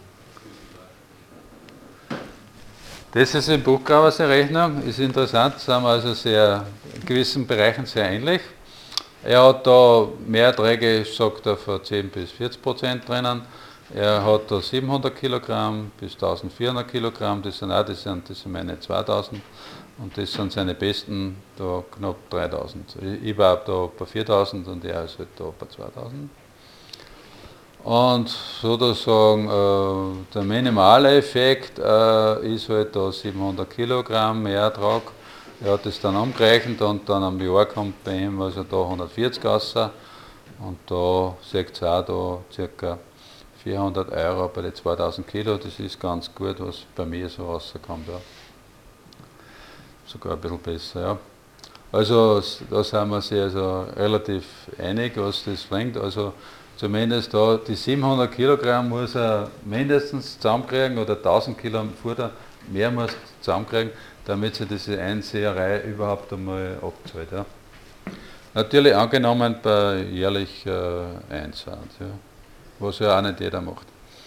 Das ist im Buchgrabers Rechnung, ist interessant, sind wir also in gewissen Bereichen sehr ähnlich. Er hat da mehr Erträge, sagt er, von 10 bis 40% drinnen. Er hat da 700 Kilogramm bis 1400 Kilogramm, das sind meine 2000 und das sind seine besten, da knapp 3000. Ich war da bei 4000 und er ist halt da bei 2000. Und sozusagen der minimale Effekt ist halt da 700 Kilogramm mehr Ertrag. Er hat das dann umgerechnet und dann am Jahr kommt bei ihm also da 140 raus. Und da seht ihr auch da ca. 400 Euro bei den 2000 Kilo. Das ist ganz gut, was bei mir so rauskommt. Ja. Sogar ein bisschen besser. Ja. Also da sind wir uns also relativ einig, was das bringt. Also zumindest da die 700 Kilogramm muss er mindestens zusammenkriegen oder 1000 Kilo Futter mehr muss zusammenkriegen, damit sie diese Einseherei überhaupt einmal abzahlt. Ja. Natürlich angenommen bei jährlich Einsaat, ja, was ja auch nicht jeder macht.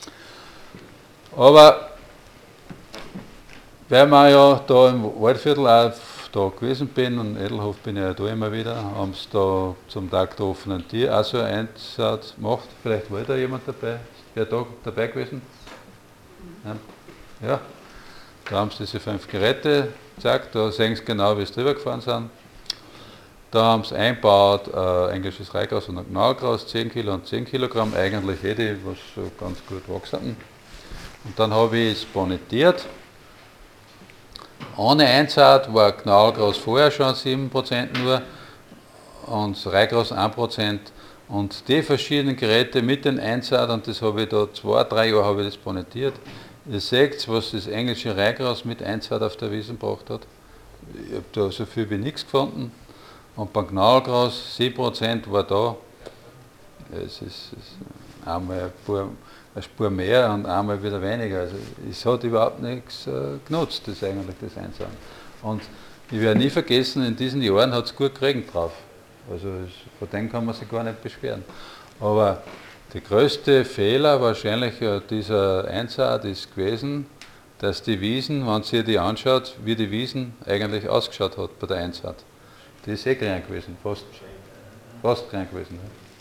Aber weil man ja da im Waldviertel auch da gewesen bin und in Edelhof bin ich ja da immer wieder, haben sie da zum Tag der offenen Tür auch so einen Einsatz gemacht. Vielleicht war da jemand dabei. Wer da dabei gewesen? Ja. Da haben sie diese 5 Geräte gezeigt, da sehen sie genau, wie sie drüber gefahren sind. Da haben sie eingebaut, englisches Reihgras und ein Gnallgras, 10 Kilo und 10 Kilogramm, eigentlich jede, was so ganz gut wachsen. Und dann habe ich es bonitiert. Ohne Einsaat war Gnallgras vorher schon 7% nur und Reihgras 1%. Und die verschiedenen Geräte mit den Einsaat, und das habe ich da 2-3 Jahre habe ich das bonitiert. Ihr seht, was das englische Reihgras mit Einsaat auf der Wiesn gebracht hat. Ich habe da so viel wie nichts gefunden. Und beim Gnallgras 7% war da. Es ist einmal eine Spur mehr und einmal wieder weniger. Also es hat überhaupt nichts genutzt, das eigentlich das Einsaat. Und ich werde nie vergessen, in diesen Jahren hat es gut geregnet drauf. Also von dem kann man sich gar nicht beschweren. Aber der größte Fehler wahrscheinlich dieser Einsaat ist gewesen, dass die Wiesn, wenn ihr die anschaut, wie die Wiesn eigentlich ausgeschaut hat bei der Einsaat. Die ist klein gewesen, fast klein gewesen.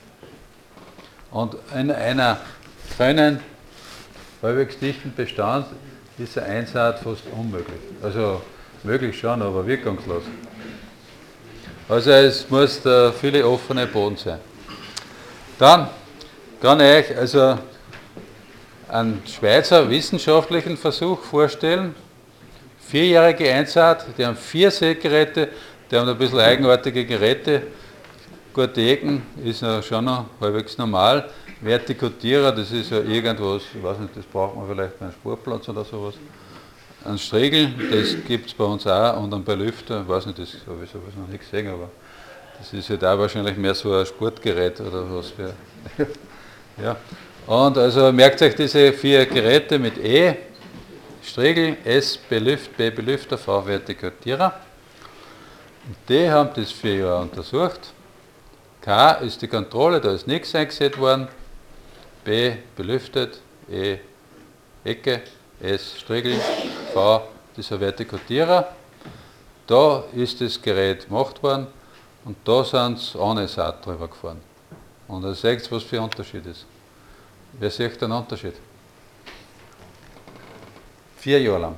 Und in einer grünen, halbwegs dichten Bestand ist der Einsaat fast unmöglich. Also möglich schon, aber wirkungslos. Also es muss viele offene Boden sein. Dann kann ich euch also einen Schweizer wissenschaftlichen Versuch vorstellen. 4-jährige Einsaat, die haben 4 Sägegeräte, die haben ein bisschen eigenartige Geräte. Gute Ecken ist ja schon noch halbwegs normal. Vertikutierer, das ist ja irgendwas, ich weiß nicht, das braucht man vielleicht bei einem Sportplatz oder sowas. Ein Striegel, das gibt es bei uns auch, und ein Belüfter, ich weiß nicht, das habe ich sowas noch nicht gesehen, aber das ist ja da wahrscheinlich mehr so ein Sportgerät oder was für. Ja. Und also merkt euch diese 4 Geräte mit E, Striegel, S, B, Belüfter, V, Vertikutierer. Und die haben das 4 Jahre untersucht. K ist die Kontrolle, da ist nichts eingesetzt worden. B, belüftet, E, Ecke, S, Striegel, V, dieser Vertikutierer. Da ist das Gerät gemacht worden und da sind sie ohne Saat drüber gefahren. Und da seht ihr, was für ein Unterschied ist. Wer sieht den Unterschied? 4 Jahre lang.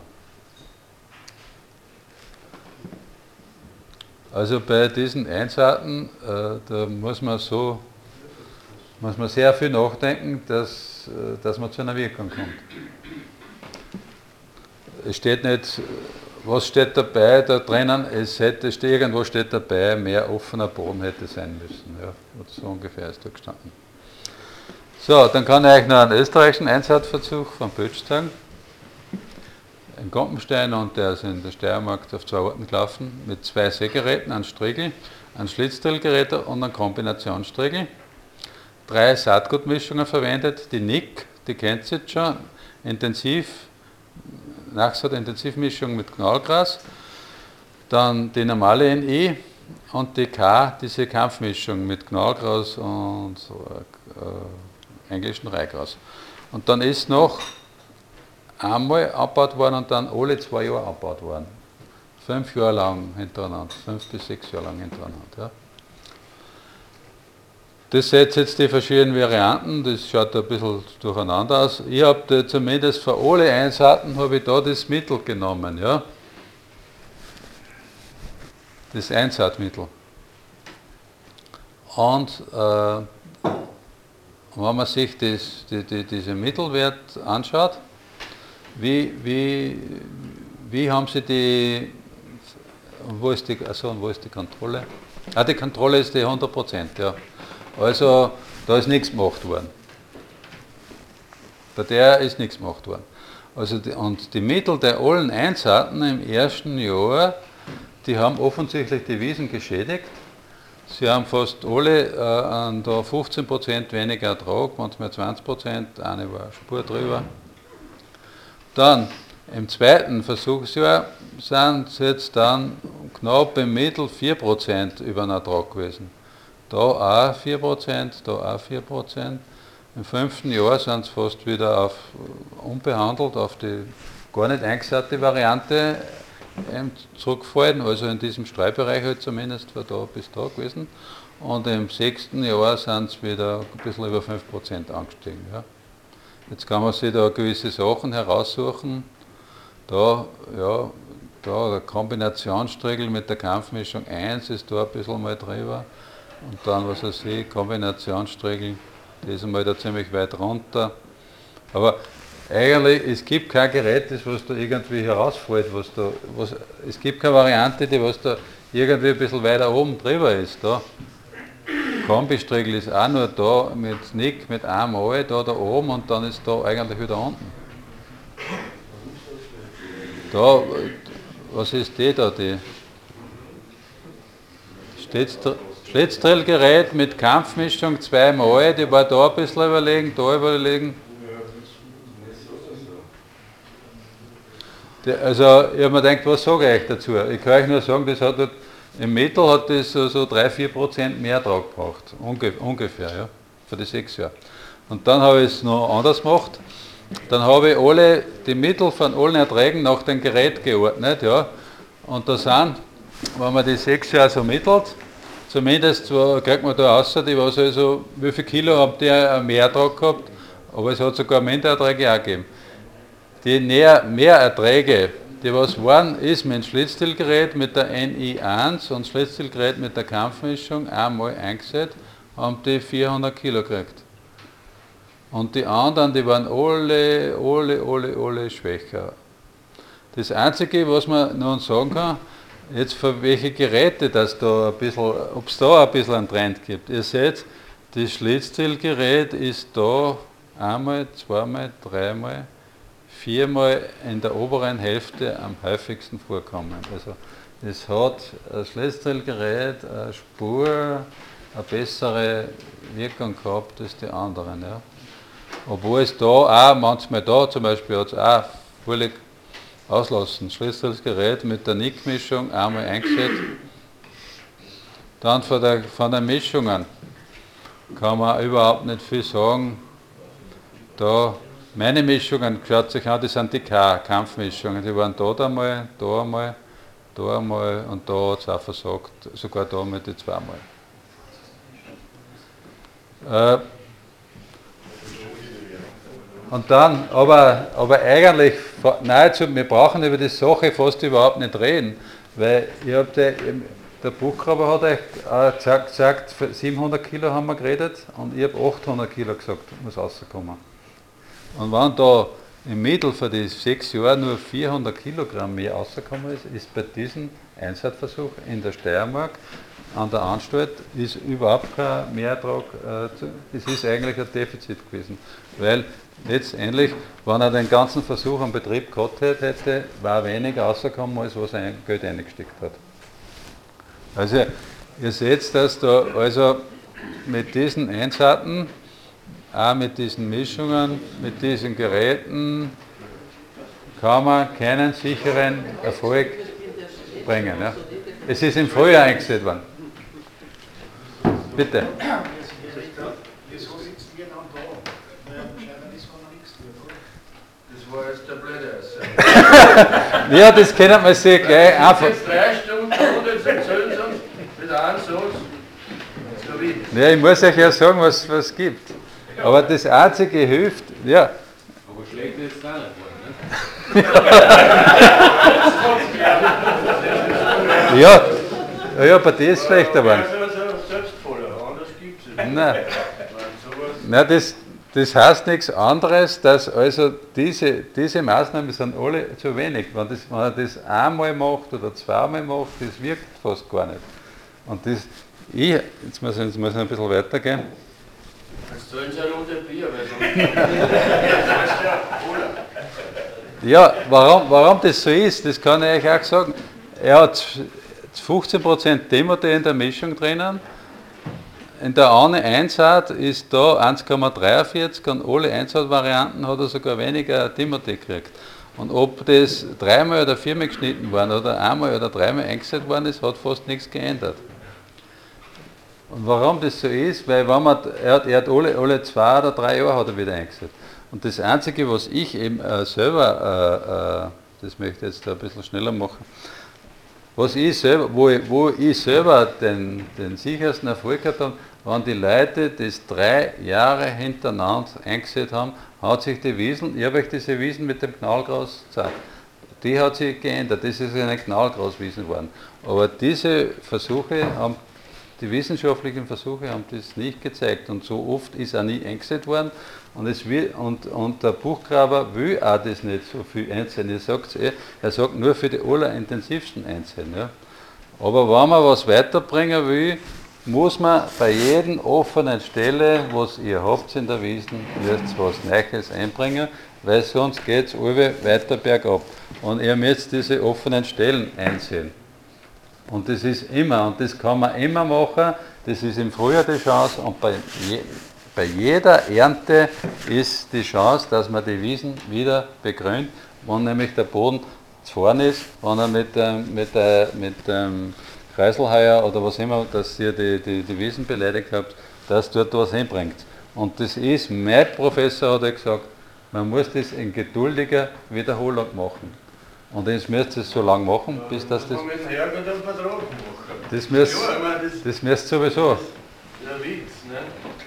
Also bei diesen Einsaaten, da muss man sehr viel nachdenken, dass man zu einer Wirkung kommt. Es steht nicht, was steht dabei da drinnen, irgendwo steht dabei, mehr offener Boden hätte sein müssen. Ja, so ungefähr ist da gestanden. So, dann kann ich euch noch einen österreichischen Einsaatversuch von Bötsch zeigen. In Gompenstein, und der ist in der Steiermark auf 2 Orten gelaufen, mit 2 Sägegeräten, einem Striegel, einem Schlitzdrallgerät und einem Kombinationsstriegel. 3 Saatgutmischungen verwendet, die Nick, die kennt ihr jetzt schon, Nachsaat-Intensivmischung mit Gnallgras, dann die normale NI und die K, diese Kampfmischung mit Knallgras und englischen Reihgras. Und dann ist noch einmal abgebaut worden und dann alle 2 Jahre abgebaut worden. 5 Jahre lang hintereinander, 5 bis 6 Jahre lang hintereinander. Ja. Das sind jetzt die verschiedenen Varianten, das schaut ein bisschen durcheinander aus. Ich habe zumindest für alle Einsaaten habe ich da das Mittel genommen, ja. Das Einsaatmittel. Und wenn man sich diese Mittelwert anschaut, wie haben sie die, und wo ist die Kontrolle? Die Kontrolle ist die 100%, ja. Also da ist nichts gemacht worden. Bei der ist nichts gemacht worden. Also und die Mittel der allen Einsaaten im ersten Jahr, die haben offensichtlich die Wiesen geschädigt. Sie haben fast alle da 15% weniger Ertrag, manchmal 20%, eine war Spur drüber. Dann im zweiten Versuchsjahr sind es jetzt dann knapp im Mittel 4% über den Ertrag gewesen. Da auch 4%, da auch 4%. Im 5. Jahr sind es fast wieder unbehandelt auf die gar nicht eingesatte Variante zurückgefallen, also in diesem Streubereich halt zumindest von da bis da gewesen. Und im 6. Jahr sind es wieder ein bisschen über 5% angestiegen. Ja. Jetzt kann man sich da gewisse Sachen heraussuchen. Da, ja, da der Kombinationsstriegel mit der Kampfmischung 1 ist da ein bisschen mal drüber. Und dann, was weiß ich, Kombinationsstriegel, die ist einmal da ziemlich weit runter. Aber eigentlich, es gibt kein Gerät, das was da irgendwie herausfällt, es gibt keine Variante, die was da irgendwie ein bisschen weiter oben drüber ist. Da. Kombistriegel ist auch nur da mit Nick, mit einmal da oben und dann ist da eigentlich wieder unten. Da, was ist die da? Die Schlitzdrillgerät mit Kampfmischung 2-mal, die war da ein bisschen überlegen, da überlegen. Also ich habe mir gedacht, was sage ich euch dazu? Ich kann euch nur sagen, das hat im Mittel hat das so 3-4% mehr Ertrag gebracht, ungefähr, ja, für die 6 Jahre. Und dann habe ich es noch anders gemacht. Dann habe ich die Mittel von allen Erträgen nach dem Gerät geordnet, ja. Und da sind, wenn man die 6 Jahre so mittelt, zumindest kriegt man da raus, die was also, wie viel Kilo habt ihr mehr Ertrag gehabt, aber es hat sogar Mindererträge auch gegeben. Die Mehrerträge, die was waren, ist mit dem Schlitzdrillgerät mit der NI1 und Schlitzdrillgerät mit der Kampfmischung einmal eingesetzt, haben die 400 Kilo gekriegt. Und die anderen, die waren alle schwächer. Das Einzige, was man nun sagen kann, jetzt für welche Geräte das da ein bisschen, ob es da ein bisschen einen Trend gibt. Ihr seht, das Schlitzdrillgerät ist da einmal, zweimal, dreimal, 4-mal in der oberen Hälfte am häufigsten vorkommen. Also es hat ein Schlitzdrillgerät eine Spur, eine bessere Wirkung gehabt als die anderen. Ja. Obwohl es da auch, manchmal da zum Beispiel hat es auch völlig auslassen. Schlitzdrillgerät mit der Nickmischung einmal eingesetzt. Dann von den Mischungen kann man überhaupt nicht viel sagen. Da meine Mischungen, schaut sich an, das sind die Kampfmischungen, die waren da einmal, da einmal, da einmal und da hat es auch versagt, sogar da mit die 2-mal. Und dann, aber eigentlich, nahezu, wir brauchen über die Sache fast überhaupt nicht reden, weil der Buchgraber hat euch gesagt, 700 Kilo haben wir geredet und ich habe 800 Kilo gesagt, muss rauskommen. Und wenn da im Mittel für die 6 Jahre nur 400 Kilogramm mehr rausgekommen ist bei diesem Einsatzversuch in der Steiermark an der Anstalt, ist überhaupt kein Mehrertrag, das ist eigentlich ein Defizit gewesen. Weil letztendlich, wenn er den ganzen Versuch am Betrieb gehabt hätte, war weniger rausgekommen, als was er Geld eingesteckt hat. Also ihr seht, dass da also mit diesen Einsaaten, auch mit diesen Mischungen, mit diesen Geräten kann man keinen sicheren Erfolg bringen. Ja. Es ist im Frühjahr eingesetzt worden. Bitte. Wieso sitzt ihr dann da? Das kann man nichts tun, oder? Das war jetzt der Blöde. Ja, das können wir sich gleich einfach. Jetzt 3 Stunden und jetzt erzählen sie uns mit einem Satz. So wie. Ja, ich muss euch ja sagen, was es gibt. Aber das Einzige hilft, ja. Aber schlecht ist es auch nicht geworden, ne? Ja, bei dir ist es schlechter geworden. Selbstvoller, anders gibt es nicht. Nein. Nein, das heißt nichts anderes, dass also diese Maßnahmen sind alle zu wenig. Wenn er das einmal macht oder zweimal macht, das wirkt fast gar nicht. Und jetzt muss ich ein bisschen weitergehen. Jetzt zahlen sie eine Runde Bier, weil sonst. Ja, warum das so ist, das kann ich euch auch sagen. Er hat 15% Demote in der Mischung drinnen. In der eine Einsat ist da 1,43 und alle Einsatzvarianten hat er sogar weniger Demote gekriegt. Und ob das 3-mal oder 4-mal geschnitten worden oder einmal oder 3-mal eingesetzt worden ist, hat fast nichts geändert. Und warum das so ist, weil wenn er hat alle 2 oder 3 Jahre hat er wieder eingesetzt. Und das Einzige, was ich eben selber, das möchte ich jetzt ein bisschen schneller machen, was ich selber, wo ich selber den sichersten Erfolg gehabt habe, wenn die Leute das 3 Jahre hintereinander eingesetzt haben, hat sich die Wiesn, ich habe euch diese Wiesn mit dem Knallgras gezeigt, die hat sich geändert, das ist eine Knallgraswiesn geworden. Aber diese Versuche haben, die wissenschaftlichen Versuche haben das nicht gezeigt und so oft ist auch nie eingesetzt worden und der Buchgraber will auch das nicht so viel einsehen. Er sagt nur für die allerintensivsten einsehen. Ja. Aber wenn man was weiterbringen will, muss man bei jedem offenen Stelle, was ihr habt in der Wiesn, müsst was Neues einbringen, weil sonst geht es weiter bergab. Und ihr müsst diese offenen Stellen einsehen. Und das ist immer, und das kann man immer machen, das ist im Frühjahr die Chance und bei jeder Ernte ist die Chance, dass man die Wiesen wieder begrünt, wenn nämlich der Boden zu vorn ist, wenn er mit dem Kreiselheuer oder was immer, dass ihr die Wiesen beleidigt habt, dass dort was hinbringt. Und das ist, mein Professor hat gesagt, man muss das in geduldiger Wiederholung machen. Und jetzt müsst ihr es so lange machen, bis das. Das müsst sowieso. Der Witz, ne?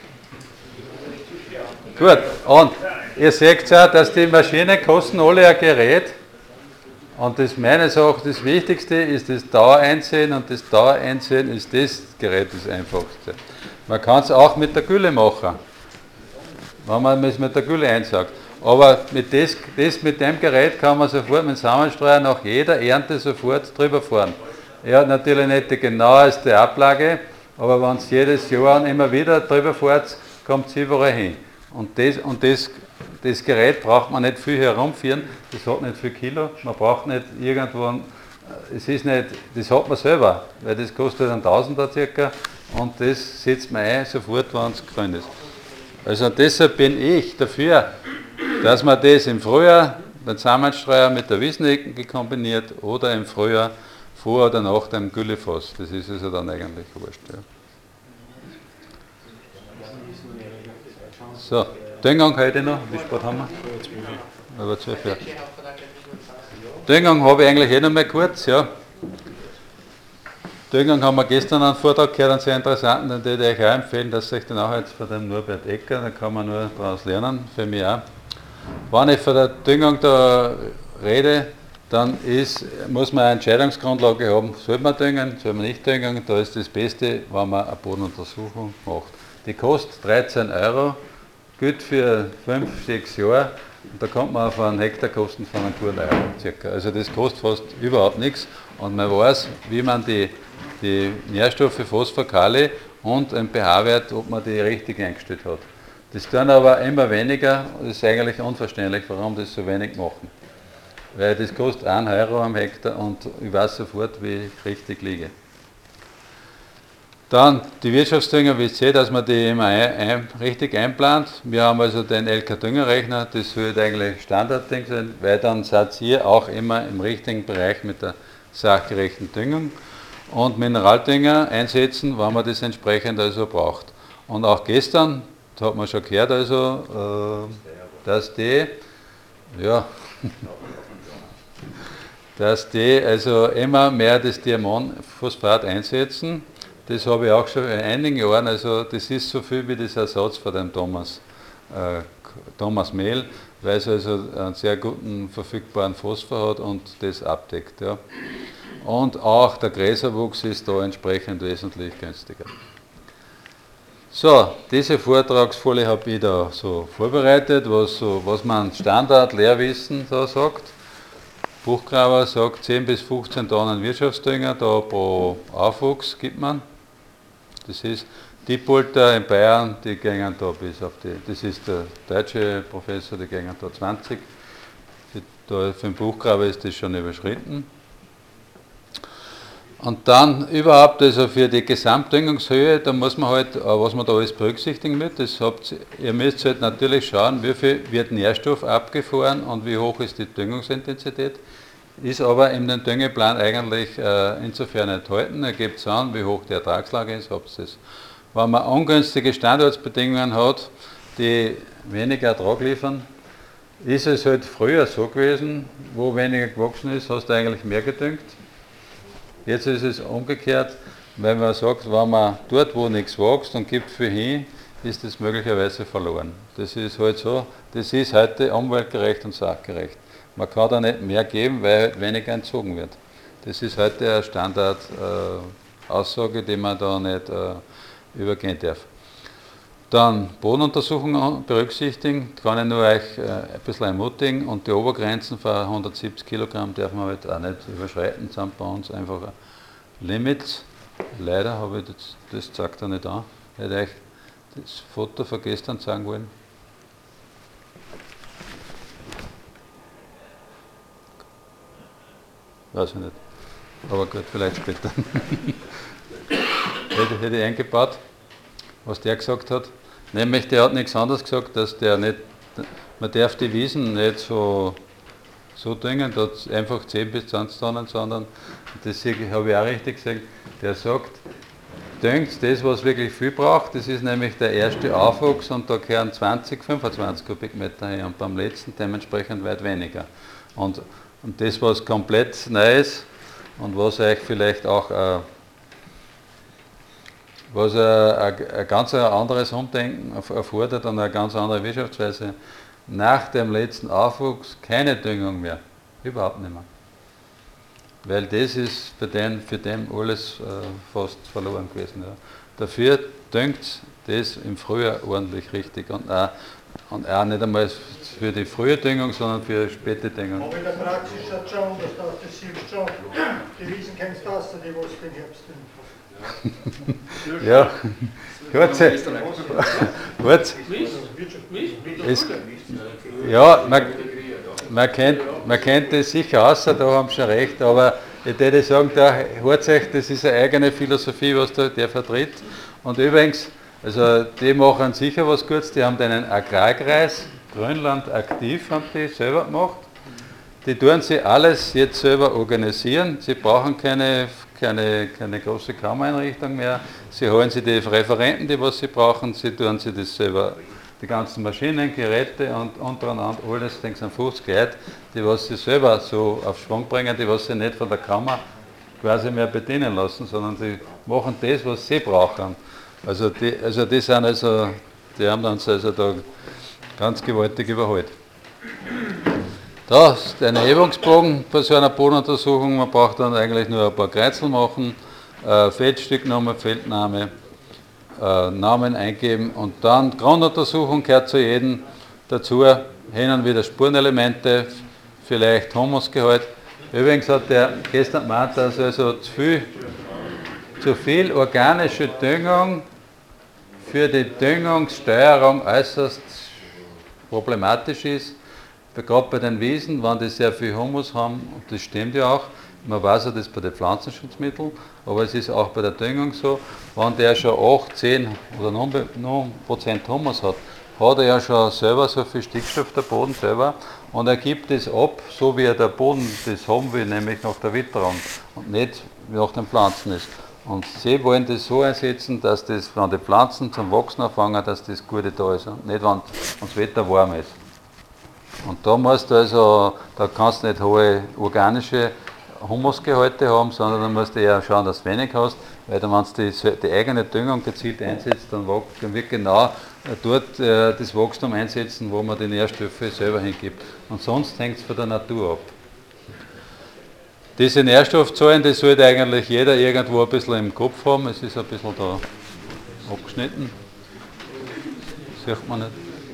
Gut, und ihr seht auch, dass die Maschinen kosten alle ein Gerät. Und das meines Erachtens das Wichtigste ist das Dauereinsehen und das Dauereinsehen ist das Gerät das einfachste. Man kann es auch mit der Gülle machen, wenn man es mit der Gülle einsaugt. Aber mit dem Gerät kann man sofort mit dem Samenstreuer nach jeder Ernte sofort drüber fahren. Er hat natürlich nicht die genaueste Ablage, aber wenn es jedes Jahr und immer wieder drüber fährt, kommt es überall hin. Und das Gerät braucht man nicht viel herumführen, das hat nicht viel Kilo, man braucht nicht irgendwo, das hat man selber, weil das kostet einen Tausender circa und das setzt man ein sofort, wenn es grün ist. Also deshalb bin ich dafür, dass man das im Frühjahr, den Samenstreuer mit der Wiesnecke kombiniert oder im Frühjahr vor oder nach dem Güllefass. Das ist also dann eigentlich wurscht. Ja. So, Düngung heute noch, wie spät haben wir? Über 12 Jahre. Düngung habe ich eigentlich noch mal kurz, ja. Düngung haben wir gestern einen Vortrag gehört, einen sehr interessanten, den würde ich euch auch empfehlen, dass ihr euch den auch jetzt von dem Norbert Ecker, da kann man nur daraus lernen, für mich auch. Wenn ich von der Düngung da rede, dann muss man eine Entscheidungsgrundlage haben, soll man düngen, soll man nicht düngen, da ist das Beste, wenn man eine Bodenuntersuchung macht. Die kostet 13 €, gilt für 5-6 Jahre und da kommt man auf einen Hektarkosten von einem guten Euro circa. Also das kostet fast überhaupt nichts und man weiß, wie man die Nährstoffe Phosphor, Kali und ein pH-Wert, ob man die richtig eingestellt hat. Das tun aber immer weniger, das ist eigentlich unverständlich, warum das so wenig machen. Weil das kostet 1 € am Hektar und ich weiß sofort, wie ich richtig liege. Dann die Wirtschaftsdünger, wie ihr seht, dass man die immer richtig einplant. Wir haben also den LK-Düngerrechner, das sollte eigentlich Standardding sein, weil dann seid ihr auch immer im richtigen Bereich mit der sachgerechten Düngung. und Mineraldünger einsetzen, wenn man das entsprechend also braucht. Und auch gestern, das hat man schon gehört, also, dass die also immer mehr das Diamonphosphat einsetzen. Das habe ich auch schon in einigen Jahren, also das ist so viel wie das Ersatz von dem Thomas Mehl, weil es also einen sehr guten verfügbaren Phosphor hat und das abdeckt. Ja. Und auch der Gräserwuchs ist da entsprechend wesentlich günstiger. So, diese Vortragsfolie habe ich da so vorbereitet, was man Standard-Lehrwissen da sagt. Buchgraber sagt 10 bis 15 Tonnen Wirtschaftsdünger da pro Aufwuchs gibt man. Das ist Diepolter in Bayern, die gehen da bis auf die, das ist der deutsche Professor, die gehen da 20. Für den Buchgraber ist das schon überschritten. Und dann überhaupt, also für die Gesamtdüngungshöhe, da muss man halt, was man da alles berücksichtigen muss, ihr müsst halt natürlich schauen, wie viel wird Nährstoff abgefahren und wie hoch ist die Düngungsintensität. Ist aber in dem Düngeplan eigentlich insofern enthalten, er gibt es an, wie hoch die Ertragslage ist, habt ihr das. Wenn man ungünstige Standortsbedingungen hat, die weniger Ertrag liefern, ist es halt früher so gewesen, wo weniger gewachsen ist, hast du eigentlich mehr gedüngt. Jetzt ist es umgekehrt, wenn man sagt, wenn man dort, wo nichts wächst und gibt viel hin, ist das möglicherweise verloren. Das ist halt so, das ist heute umweltgerecht und sachgerecht. Man kann da nicht mehr geben, weil halt weniger entzogen wird. Das ist heute eine Standardaussage, die man da nicht übergehen darf. Dann Bodenuntersuchungen berücksichtigen, kann ich nur euch ein bisschen ermutigen, und die Obergrenzen von 170 Kilogramm darf man halt auch nicht überschreiten, sind bei uns einfach Limits. Leider habe ich das zeigt er nicht an. Ich hätte euch das Foto von gestern zeigen wollen. Weiß ich nicht. Aber gut, vielleicht später. hätte ich eingebaut, was der gesagt hat. Nämlich, der hat nichts anderes gesagt, dass der nicht, man darf die Wiesen nicht so düngen, dort einfach 10 bis 20 Tonnen, sondern, das habe ich auch richtig gesagt, der sagt, düngt das, was wirklich viel braucht, das ist nämlich der erste Aufwuchs und da gehören 20, 25 Kubikmeter her und beim letzten dementsprechend weit weniger. Und das, was komplett neu ist und was euch vielleicht auch was ein ganz anderes Umdenken erfordert und eine ganz andere Wirtschaftsweise, nach dem letzten Aufwuchs keine Düngung mehr, überhaupt nicht mehr. Weil das ist für den alles fast verloren gewesen. Ja. Dafür düngt das im Frühjahr ordentlich richtig und auch nicht einmal für die frühe Düngung, sondern für späte Düngung. Aber in der Praxis schaut schon anders aus, das siehst schon, die Wiesen kennst du aus, die was den Herbst düngen. Ja, ja, man kennt das sicher aus, da haben sie schon recht, aber ich würde sagen, das ist eine eigene Philosophie, was der vertritt. Und übrigens, also die machen sicher was Gutes, die haben einen Agrarkreis, Grünland aktiv, haben die selber gemacht. Die tun sie alles jetzt selber organisieren, sie brauchen keine große Kammereinrichtung mehr. Sie holen sich die Referenten, die was sie brauchen, sie tun sich das selber, die ganzen Maschinen, Geräte und untereinander alles, denke ich, an 50 Leute, die was sie selber so auf Schwung bringen, die was sie nicht von der Kammer quasi mehr bedienen lassen, sondern die machen das, was sie brauchen. Also die haben uns also da ganz gewaltig überholt. Da ist ein Erhebungsbogen bei so einer Bodenuntersuchung. Man braucht dann eigentlich nur ein paar Kreuzel machen, Feldstücknummer, Feldname, Namen eingeben und dann Grunduntersuchung gehört zu jedem dazu. Hin und wieder Spurenelemente, vielleicht Humusgehalt. Übrigens hat der gestern gemeint, dass also zu viel organische Düngung für die Düngungssteuerung äußerst problematisch ist. Gerade bei den Wiesen, wenn die sehr viel Humus haben, und das stimmt ja auch, man weiß ja das bei den Pflanzenschutzmitteln, aber es ist auch bei der Düngung so, wenn der schon 8, 10 oder 9% Humus hat, hat er ja schon selber so viel Stickstoff, der Boden selber, und er gibt es ab, so wie er der Boden das haben will, nämlich nach der Witterung, und nicht nach den Pflanzen ist. Und sie wollen das so einsetzen, dass das, wenn die Pflanzen zum Wachsen anfangen, dass das Gute da ist. Und nicht, wenn das Wetter warm ist. Und da musst du also, da kannst du nicht hohe organische Humusgehalte haben, sondern da musst du eher schauen, dass du wenig hast, weil dann, wenn du die eigene Düngung gezielt einsetzt, dann wird genau dort das Wachstum einsetzen, wo man die Nährstoffe selber hingibt. Und sonst hängt es von der Natur ab. Diese Nährstoffzahlen, die sollte eigentlich jeder irgendwo ein bisschen im Kopf haben. Es ist ein bisschen da abgeschnitten. Sieht man nicht.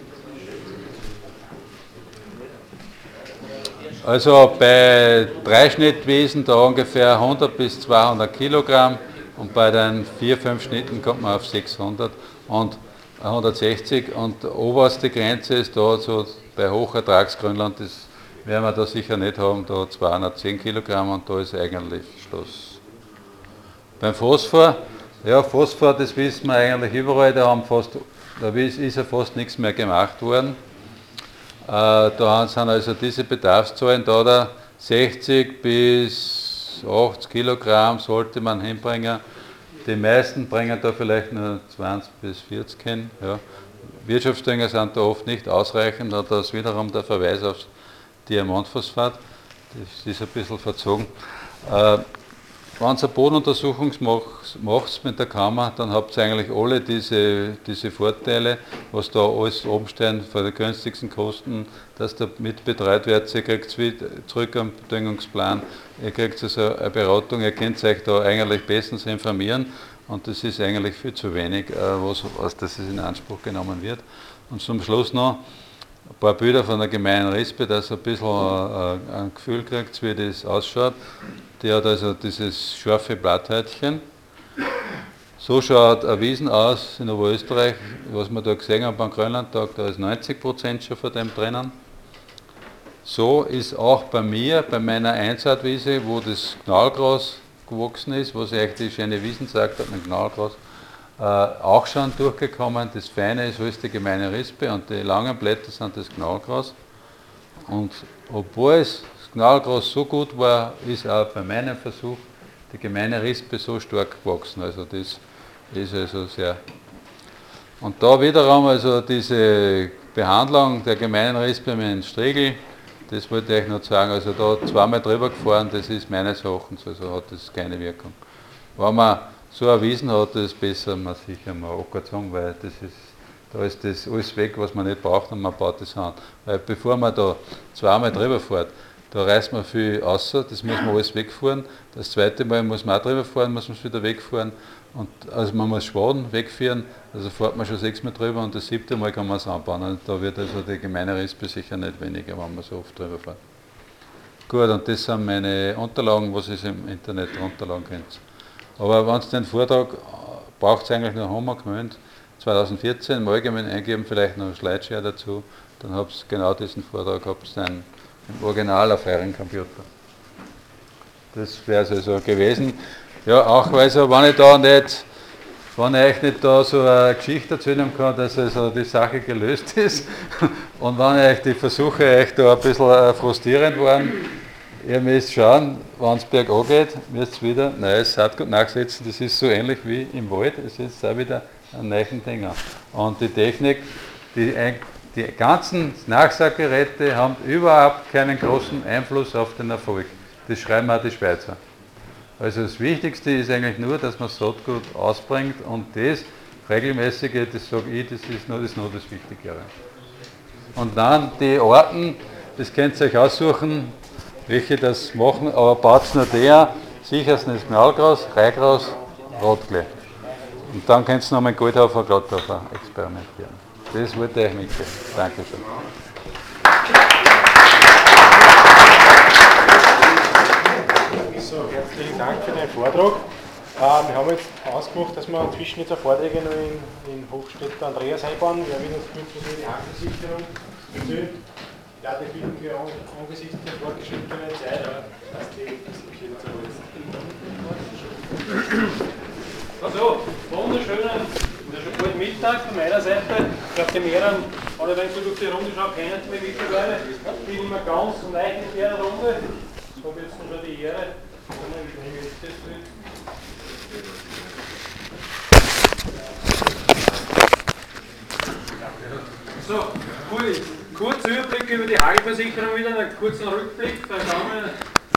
Also bei Dreischnittwiesen da ungefähr 100 bis 200 Kilogramm und bei den 4-5 Schnitten kommt man auf 600 und 160 und die oberste Grenze ist da so bei Hochertragsgrünland, das werden wir da sicher nicht haben, da 210 Kilogramm und da ist eigentlich Schluss. Beim Phosphor, ja Phosphor, das wissen wir eigentlich überall, da ist ja fast nichts mehr gemacht worden. Da sind also diese Bedarfszahlen da 60 bis 80 Kilogramm sollte man hinbringen. Die meisten bringen da vielleicht nur 20 bis 40 hin. Ja. Wirtschaftsdünger sind da oft nicht ausreichend, da ist wiederum der Verweis aufs Diamantphosphat, das ist ein bisschen verzogen. Wenn ihr eine Bodenuntersuchung macht mit der Kammer, dann habt ihr eigentlich alle diese Vorteile, was da alles oben stehen, von den günstigsten Kosten, dass da mit betreut wird. Ihr kriegt zurück am Düngungsplan, ihr kriegt also eine Beratung, ihr könnt euch da eigentlich bestens informieren und das ist eigentlich viel zu wenig, was das in Anspruch genommen wird. Und zum Schluss noch ein paar Bilder von der gemeinen Rispe, dass ihr ein bisschen ein Gefühl kriegt, wie das ausschaut. Die hat also dieses scharfe Blatthäutchen. So schaut eine Wiesen aus in Oberösterreich, was wir da gesehen haben beim Grönlandtag, da ist 90% schon von dem drinnen. So ist auch bei mir, bei meiner Einsaatwiese, wo das Knallgras gewachsen ist, was euch die schöne Wiesen sagt hat mit Knallgras, auch schon durchgekommen. Das Feine ist alles die gemeine Rispe und die langen Blätter sind das Knallgras. Und obwohl das Knallgras so gut war, ist auch bei meinem Versuch die gemeine Rispe so stark gewachsen. Also das ist also sehr. Und da wiederum also diese Behandlung der gemeinen Rispe mit dem Striegel, das wollte ich noch sagen, also da zweimal drüber gefahren, das ist meines Erachtens, also hat das keine Wirkung. Wenn man so eine Wiesen hat, ist es besser, man sicher mal abgezogen, weil da ist das alles weg, was man nicht braucht und man baut das an. Weil bevor man da zweimal drüber fährt, da reißt man viel außer, das muss man alles wegfahren. Das zweite Mal muss man auch drüber fahren, muss man es wieder wegfahren. Und also man muss Schwaden wegführen, also fährt man schon 6 Mal drüber und das 7. Mal kann man es anbauen. Und da wird also die gemeine Rispe sicher nicht weniger, wenn man so oft drüber fährt. Gut, und das sind meine Unterlagen, was ihr im Internet runterladen könnt. Aber wenn es den Vortrag braucht, es eigentlich noch Homer gemeint, 2014 im Allgemeinen eingeben, vielleicht noch ein Slideshare dazu, dann habt ihr genau diesen Vortrag, habt ihr dann im Original auf euren Computer. Das wäre es also gewesen. Ja, auch weil so, wenn ich euch nicht da so eine Geschichte erzählen kann, dass also die Sache gelöst ist und wenn euch die Versuche euch da ein bisschen frustrierend waren, ihr müsst schauen, wenn es bergab geht, müsst ihr wieder neues Saatgut nachsetzen. Das ist so ähnlich wie im Wald, es ist auch wieder ein neuen Dinger. Und die Technik, die ganzen Nachsaatgeräte haben überhaupt keinen großen Einfluss auf den Erfolg. Das schreiben auch die Schweizer. Also das Wichtigste ist eigentlich nur, dass man Saatgut ausbringt und das regelmäßige, das sage ich, das ist nur das Wichtigere. Und dann die Arten, das könnt ihr euch aussuchen, welche das machen, aber baut es nur der, sicherstens das Knallgras, Reihgras, Rotklee. Und dann könnt ihr noch mit Goldhafer, Glatthafer experimentieren. Das wollte ich euch mitgeben. Dankeschön. So, herzlichen Dank für den Vortrag. Wir haben jetzt ausgemacht, dass wir zwischen jetzt Vorträge noch in Hochstädter Andreas einbauen. Wir werden uns kurz über die Hafensicherung erzählen. Ja, die finden wir angesichts der fortgeschrittenen Zeit, dass die jetzt also, wunderschönen, schon bald Mittag von meiner Seite. Ich glaube, die mehreren, alle wenn ich durch die Runde schaue, kennen Sie mich mittlerweile. Ich bin immer ganz neu in der Runde. Ich habe jetzt schon die Ehre, So, kurzer Überblick über die Hagelversicherung wieder, einen kurzen Rückblick. Da schauen wir